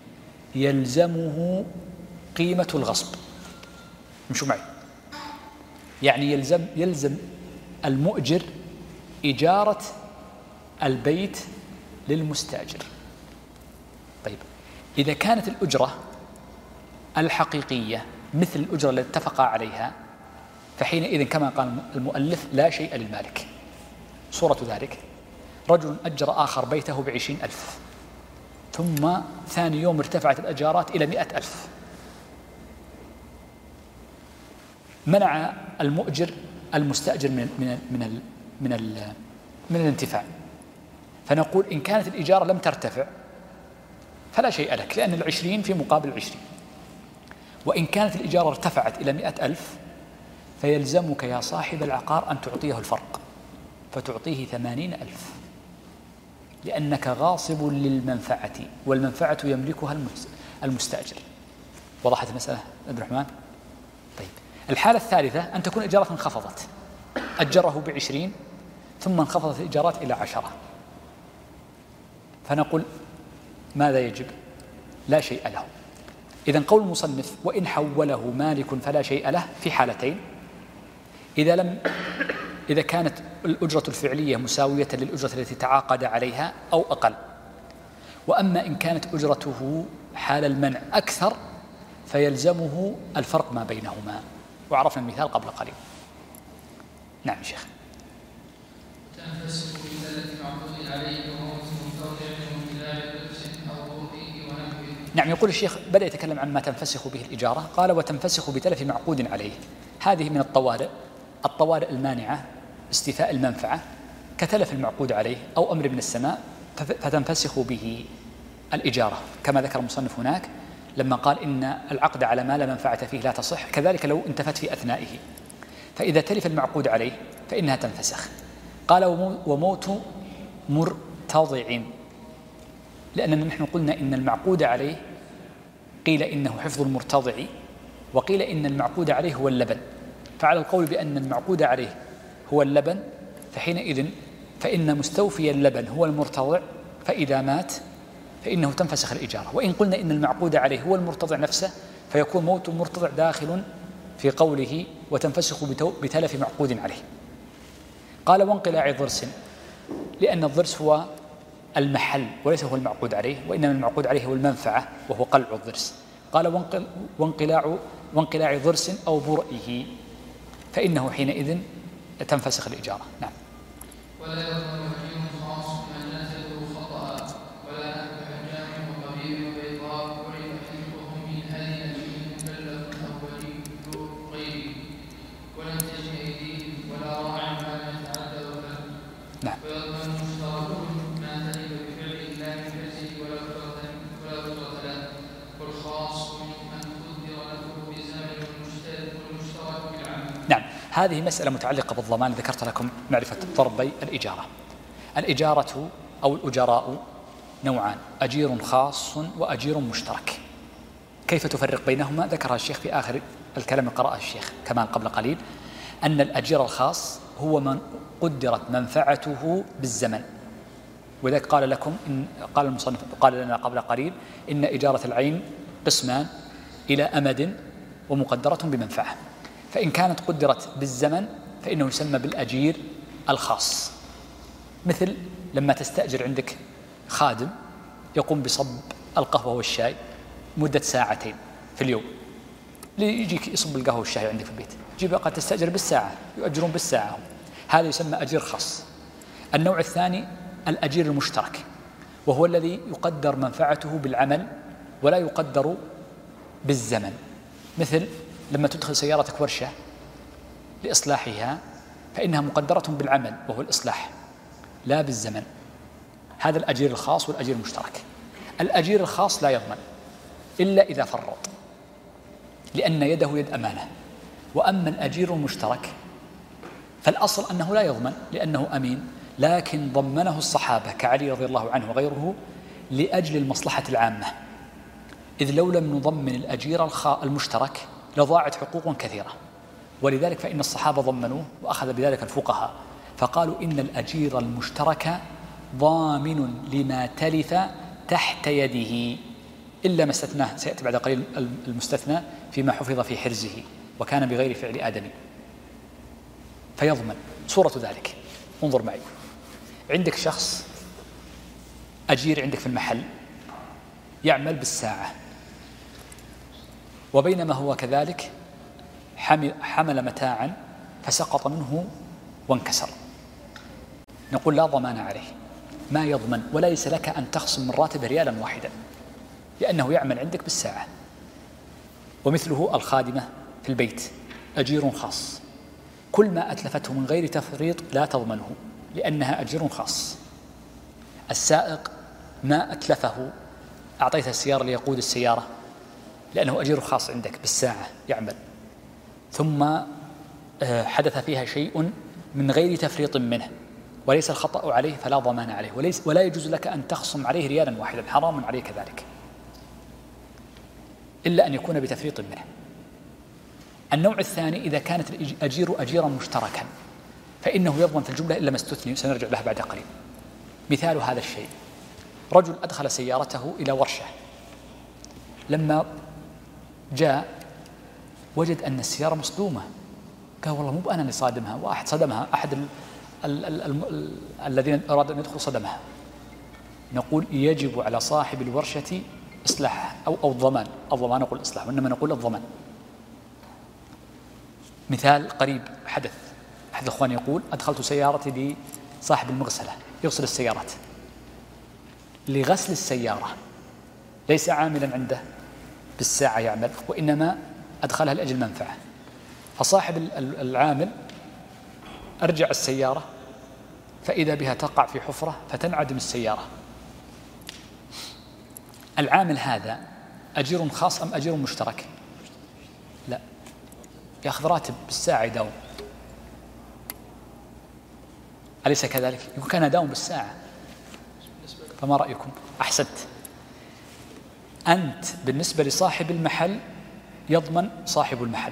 يلزمه قيمة الغصب. مشوا معي؟ يعني يلزم يلزم المؤجر إجارة البيت للمستأجر. طيب إذا كانت الأجرة الحقيقية مثل الأجرة التي اتفقا عليها فحينئذ كما قال المؤلف لا شيء للمالك. صورة ذلك رجل أجر آخر بيته بعشرين ألف، ثم ثاني يوم ارتفعت الأجارات إلى مئة ألف. منع المؤجر المستأجر من من من من, من, من الانتفاع، فنقول إن كانت الإجارة لم ترتفع فلا شيء لك، لأن العشرين في مقابل العشرين. وإن كانت الإجارة ارتفعت إلى مئة ألف فيلزمك يا صاحب العقار أن تعطيه الفرق، فتعطيه ثمانين ألف، لأنك غاصب للمنفعة، والمنفعة يملكها المستأجر. وضحت المسألة عبد الرحمن؟ طيب، الحالة الثالثة أن تكون إجارة انخفضت، أجره بعشرين ثم انخفضت الإيجارات إلى عشرة، فنقول ماذا يجب؟ لا شيء له. إذن قول المصنف وإن حوله مالك فلا شيء له في حالتين: إذا لم إذا كانت الأجرة الفعلية مساوية للأجرة التي تعاقد عليها أو أقل، وأما إن كانت أجرته حال المنع أكثر فيلزمه الفرق ما بينهما، وعرفنا المثال قبل قليل. نعم شيخ. تنفسخ بثلاث معقود عليه وموت مستودع وبلاع لبس أو ضوئه ونحوه. نعم، يقول الشيخ بدأ يتكلم عن ما تنفسخ به الإجارة، قال وتنفسخ بتلف معقود عليه. هذه من الطوارئ الطوارئ المانعة استيفاء المنفعة، كتلف المعقود عليه أو أمر من السماء، فتنفسخ به الإجارة، كما ذكر المصنف هناك لما قال إن العقد على ما لا منفعة فيه لا تصح، كذلك لو انتفت في أثنائه. فإذا تلف المعقود عليه فإنها تنفسخ. قال وموت مرتضع، لأننا نحن قلنا إن المعقود عليه قيل إنه حفظ المرتضع، وقيل إن المعقود عليه هو اللبن، فعلى القول بأن المعقود عليه هو اللبن فحينئذ فإن مستوفي اللبن هو المرتضع، فإذا مات فإنه تنفسخ الإجارة. وإن قلنا إن المعقود عليه هو المرتضع نفسه فيكون موت المرتضع داخل في قوله وتنفسخ بتلف معقود عليه. قال وانقلاع ضرس، لأن الضرس هو المحل وليس هو المعقود عليه، وإنما المعقود عليه هو المنفعة وهو قلع الضرس. قال وانقلاع وانقلاع ضرس أو برئه، فإنه حينئذ تنفسخ الإجارة. نعم. ولا يضمن هجيم خاص من نزله خطأ ولا نحو حجام وقبيل وبيضاء ولم حفظهم من هذه الجن مكلف أو ولي غيره ولم تجن أيديهم ولا راع ما يتعدى وفهم. نعم. ويضمن مشتركون ما تلف بفعل الله من حرزه ولا قدرة له، والخاص من قدر له بزمن والمشترك بالعمل. نعم، هذه مسألة متعلقة بالضمان ذكرت لكم معرفة ضربي الإجارة. الإجارة أو الأجراء نوعان: أجير خاص وأجير مشترك. كيف تفرق بينهما؟ ذكرها الشيخ في آخر الكلام قرأه الشيخ كمان قبل قليل، أن الأجير الخاص هو من قدرت منفعته بالزمن، وذلك قال لكم إن قال المصنف قال لنا قبل قليل إن إجارة العين قسمان إلى أمد ومقدرة بمنفعة. فإن كانت قدرت بالزمن فإنه يسمى بالأجير الخاص، مثل لما تستأجر عندك خادم يقوم بصب القهوة والشاي مدة ساعتين في اليوم، ليجيك يصب القهوة والشاي عندك في البيت، جيب قد تستأجر بالساعة، يؤجرون بالساعة، هذا يسمى أجير خاص. النوع الثاني الأجير المشترك، وهو الذي يقدر منفعته بالعمل ولا يقدر بالزمن، مثل لما تدخل سيارتك ورشة لإصلاحها فإنها مقدرة بالعمل وهو الإصلاح لا بالزمن. هذا الأجير الخاص والأجير المشترك. الأجير الخاص لا يضمن إلا إذا فرط، لأن يده يد أمانة. وأما الأجير المشترك فالأصل أنه لا يضمن لأنه أمين، لكن ضمنه الصحابة كعلي رضي الله عنه وغيره لأجل المصلحة العامة، إذ لو لم نضمن الأجير المشترك لضاعت حقوق كثيرة، ولذلك فإن الصحابة ضمنوه وأخذ بذلك الفقهاء، فقالوا إن الأجير المشترك ضامن لما تلف تحت يده إلا ما استثناه، سيأتي بعد قليل المستثنى فيما حفظ في حرزه وكان بغير فعل آدم، فيضمن. صورة ذلك انظر معي، عندك شخص أجير عندك في المحل يعمل بالساعة، وبينما هو كذلك حمل, حمل متاعا فسقط منه وانكسر، نقول لا ضمان عليه، ما يضمن، وليس لك أن تخصم من راتبه ريالا واحدا لأنه يعمل عندك بالساعة. ومثله الخادمة في البيت أجير خاص، كل ما أتلفته من غير تفريط لا تضمنه لأنها أجير خاص. السائق ما أتلفه أعطيته السيارة ليقود السيارة لأنه أجير خاص عندك بالساعة يعمل، ثم حدث فيها شيء من غير تفريط منه وليس الخطأ عليه فلا ضمان عليه، وليس ولا يجوز لك أن تخصم عليه ريالا واحدا، حرام عليه كذلك إلا أن يكون بتفريط منه. النوع الثاني إذا كانت الأجير أجيرا مشتركا فإنه يضمن في الجملة إلا ما استثني، سنرجع لها بعد قليل. مثال هذا الشيء: رجل أدخل سيارته إلى ورشة، لما جاء وجد أن السيارة مصدومة، قال والله مو أنا اللي صادمها، واحد صدمها، أحد ال ال ال ال الذين أراد أن يدخل صدمها. نقول يجب على صاحب الورشة إصلاحها أو أو الضمان، الضمان نقول إصلاح وإنما نقول الضمان. مثال قريب حدث: أحد الأخوان يقول أدخلت سيارتي لصاحب المغسلة يغسل السيارات، لغسل السيارة، ليس عاملا عنده بالساعة يعمل، وإنما أدخلها لأجل منفعة. فصاحب العامل أرجع السيارة فإذا بها تقع في حفرة فتنعدم السيارة. العامل هذا أجير خاص أم أجير مشترك؟ لا، يأخذ راتب بالساعة يداوم، أليس كذلك؟ يقول كان يداوم بالساعة. فما رأيكم؟ أحسنت. أنت بالنسبة لصاحب المحل يضمن صاحب المحل،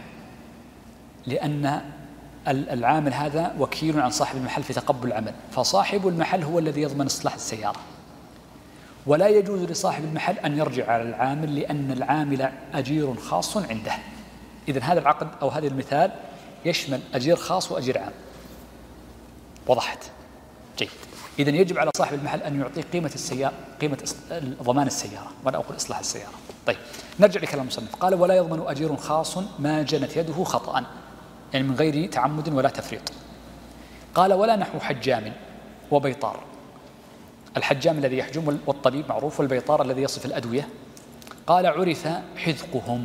لأن العامل هذا وكيل عن صاحب المحل في تقبل العمل، فصاحب المحل هو الذي يضمن إصلاح السيارة، ولا يجوز لصاحب المحل أن يرجع على العامل لأن العامل أجير خاص عنده. إذن هذا العقد أو هذا المثال يشمل أجير خاص وأجير عام. وضحت؟ جيد. إذن يجب على صاحب المحل أن يعطيه قيمة السيارة، قيمة ضمان السيارة، ولا أقول إصلاح السيارة. طيب، نرجع لكلام المصنف. قال: ولا يضمن أجير خاص ما جنت يده خطأ، يعني من غير تعمد ولا تفريط. قال: ولا نحو حجام وبيطار. الحجام الذي يحجم والطبيب معروف، والبيطار الذي يصف الأدوية. قال: عرف حذقهم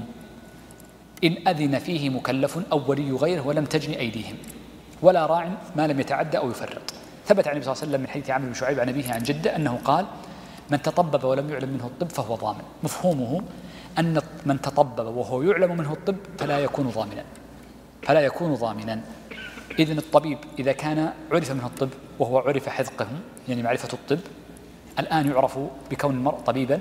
إن أذن فيه مكلف أو ولي غيره ولم تجن أيديهم، ولا راع ما لم يتعدى أو يفرط. ثبت عن النبي صلى الله عليه وسلم من حديث عمرو بن شعيب عن أبيه عن جده أنه قال: من تطبب ولم يعلم منه الطب فهو ضامن. مفهومه أن من تطبب وهو يعلم منه الطب فلا يكون ضامنا، فلا يكون ضامنا. إذن الطبيب إذا كان عرف منه الطب وهو عرف حذقه، يعني معرفة الطب، الآن يعرف بكون المرء طبيبا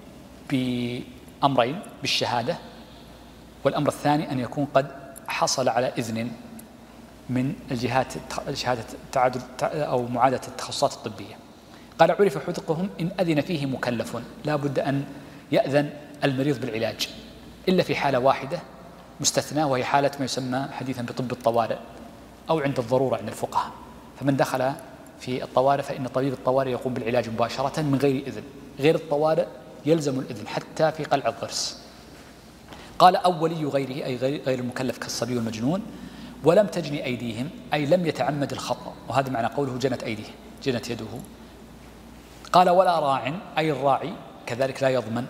بأمرين: بالشهادة، والأمر الثاني أن يكون قد حصل على إذن من الجهات شهادة تعادل أو معادلة التخصصات الطبية. قال: عرف حذقهم إن أذن فيه مكلف، لا بد أن يأذن المريض بالعلاج إلا في حالة واحدة مستثنى، وهي حالة ما يسمى حديثا بطب الطوارئ أو عند الضرورة عند الفقهاء. فمن دخل في الطوارئ فإن طبيب الطوارئ يقوم بالعلاج مباشرة من غير إذن. غير الطوارئ يلزم الإذن حتى في قلع الضرس. قال: أو ولي غيره، أي غير المكلف كالصبي والمجنون. ولم تجن أيديهم، أي لم يتعمد الخطأ، وهذا معنى قوله جنت أيديه، جنت يده. قال: ولا راع، أي الراعي كذلك لا يضمن،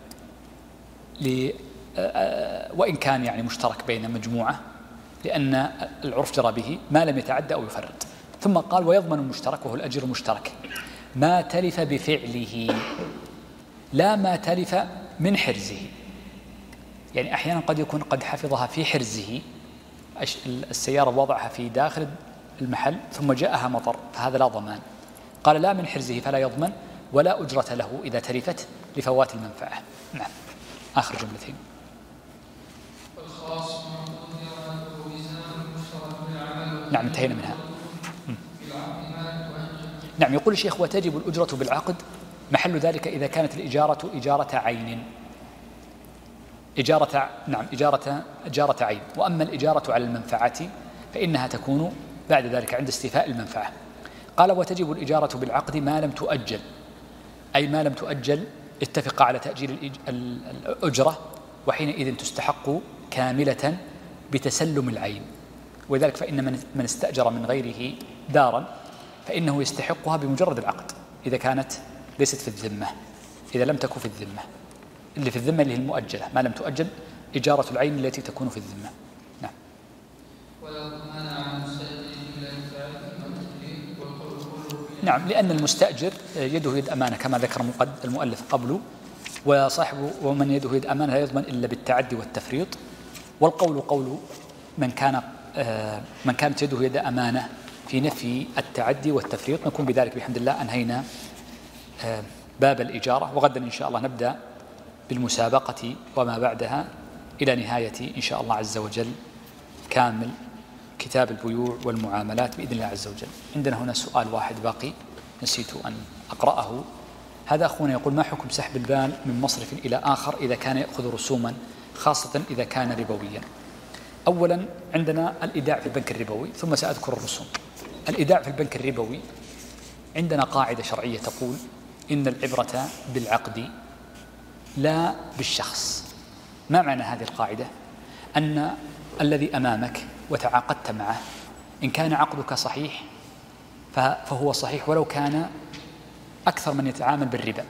وإن كان يعني مشترك بين مجموعة، لأن العرف جرى به ما لم يتعدى أو يفرط. ثم قال: ويضمن المشترك، وهو الأجر المشترك، ما تلف بفعله لا ما تلف من حرزه. يعني أحيانا قد يكون قد حفظها في حرزه، السيارة وضعها في داخل المحل ثم جاءها مطر، فهذا لا ضمان. قال: لا من حرزه فلا يضمن، ولا أجرة له إذا تلفت لفوات المنفعة. نعم، آخر جملتين. نعم، انتهينا منها. نعم، يقول الشيخ: وتجب الأجرة بالعقد، محل ذلك إذا كانت الإجارة إجارة عين، إجارة نعم إجارة إجارة عين. وأما الإجارة على المنفعة فإنها تكون بعد ذلك عند استيفاء المنفعة. قال: وتجب الإجارة بالعقد ما لم تؤجل، أي ما لم تؤجل اتفق على تأجيل الأجرة، وحينئذ تستحق كاملة بتسلم العين. ولذلك فإن من استأجر من غيره دارا فإنه يستحقها بمجرد العقد إذا كانت ليست في الذمة. إذا لم تكن في الذمة، اللي في الذمة اللي هي المؤجلة، ما لم تؤجل إجارة العين التي تكون في الذمة. نعم. نعم، لأن المستأجر يده يد أمانة كما ذكر المؤلف قبله، وصاحبه ومن يده يد أمانة لا يضمن إلا بالتعدي والتفريط. والقول قول من كان من كانت يده يد أمانة في نفي التعدي والتفريط. نكون بذلك بحمد الله أنهينا باب الإجارة، وغدا إن شاء الله نبدأ بالمسابقة وما بعدها إلى نهاية إن شاء الله عز وجل كامل كتاب البيوع والمعاملات بإذن الله عز وجل. عندنا هنا سؤال واحد باقي نسيت أن أقرأه. هذا أخونا يقول: ما حكم سحب المال من مصرف إلى آخر إذا كان يأخذ رسوما، خاصة إذا كان ربويا؟ أولا عندنا الإيداع في البنك الربوي، ثم سأذكر الرسوم. الإيداع في البنك الربوي عندنا قاعدة شرعية تقول إن العبرة بالعقد لا بالشخص. ما معنى هذه القاعدة؟ أن الذي أمامك وتعاقدت معه إن كان عقدك صحيح فهو صحيح ولو كان أكثر من يتعامل بالربا.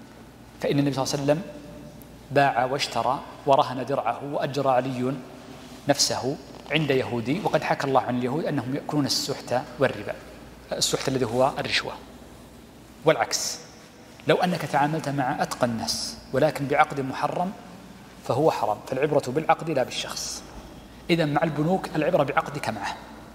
فإن النبي صلى الله عليه وسلم باع واشترى ورهن درعه وأجرى علي نفسه عند يهودي، وقد حكى الله عن اليهود أنهم يأكلون السحت والربا، السحت الذي هو الرشوة. والعكس، لو أنك تعاملت مع أتقى الناس ولكن بعقد محرم فهو حرام. فالعبرة بالعقد لا بالشخص. إذن مع البنوك العبرة بعقدك معه.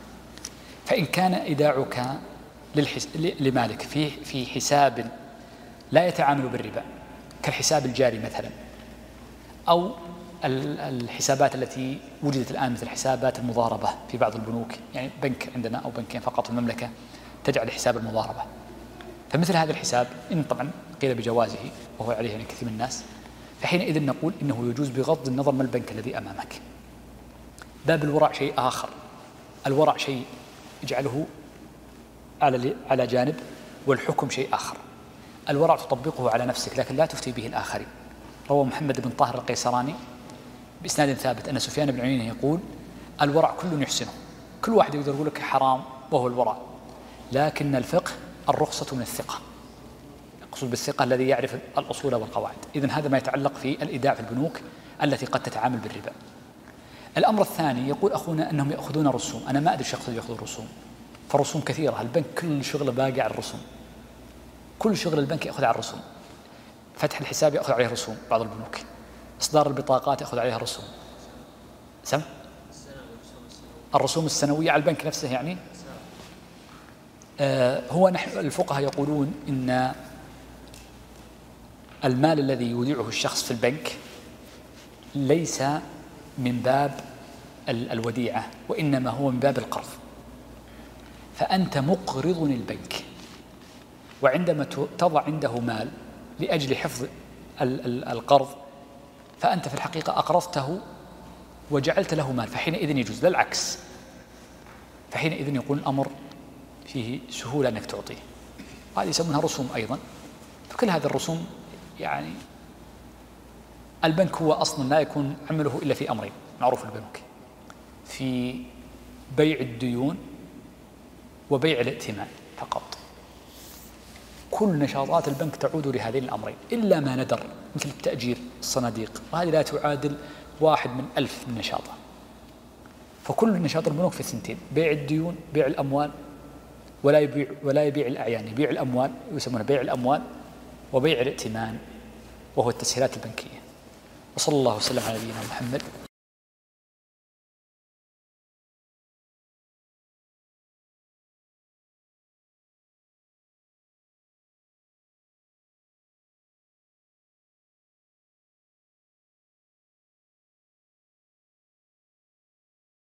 فإن كان إيداعك للحس... لمالك في في حساب لا يتعامل بالربا كالحساب الجاري مثلا، أو الحسابات التي وجدت الآن مثل حسابات المضاربة في بعض البنوك، يعني بنك عندنا أو بنكين فقط في المملكة تجعل حساب المضاربة، فمثل هذا الحساب إن طبعا قيل بجوازه وهو عليه يعني كثير من الناس، فحينئذ نقول إنه يجوز بغض النظر ما البنك الذي أمامك. باب الورع شيء آخر. الورع شيء يجعله على على جانب، والحكم شيء آخر. الورع تطبقه على نفسك لكن لا تفتي به الآخرين. روى محمد بن طاهر القيسراني بإسناد ثابت أن سفيان بن عيينة يقول: الورع كل يحسنه، كل واحد يقدر يقول لك حرام وهو الورع، لكن الفقه الرخصة من الثقة. أقصد بالثقة الذي يعرف الأصول والقواعد. إذن هذا ما يتعلق في الإيداع في البنوك التي قد تتعامل بالربا. الأمر الثاني، يقول أخونا أنهم يأخذون رسوم. أنا ما أدري شخص يأخذ رسوم، فالرسوم كثيرة. البنك كل شغله باقي على الرسوم، كل شغل البنك يأخذ على الرسوم. فتح الحساب يأخذ عليه رسوم بعض البنوك، إصدار البطاقات يأخذ عليها رسوم. سم الرسوم السنوية على البنك نفسه يعني. آه هو نحن الفقهاء يقولون إن المال الذي يودعه الشخص في البنك ليس من باب الوديعة، وإنما هو من باب القرض. فأنت مقرض البنك، وعندما تضع عنده مال لأجل حفظ القرض فأنت في الحقيقة أقرضته وجعلت له مال، فحينئذ يجوز. لا العكس، فحينئذ يكون الأمر فيه سهولة أنك تعطيه. هذه يسمونها رسوم أيضا. فكل هذه الرسوم يعني البنك هو أصلا لا يكون عمله إلا في أمرين معروف البنوك: في بيع الديون وبيع الائتمان فقط. كل نشاطات البنك تعود لهذين الأمرين إلا ما ندر مثل التأجير، الصناديق، وهذه لا تعادل واحد من ألف من نشاطه. فكل نشاط البنوك في الثنتين: بيع الديون، بيع الأموال، ولا يبيع ولا يبيع الأعيان، يبيع الأموال يسمونه بيع الأموال، وبيع الائتمان وهو التسهيلات البنكية. وصلى الله وسلم على نبينا محمد.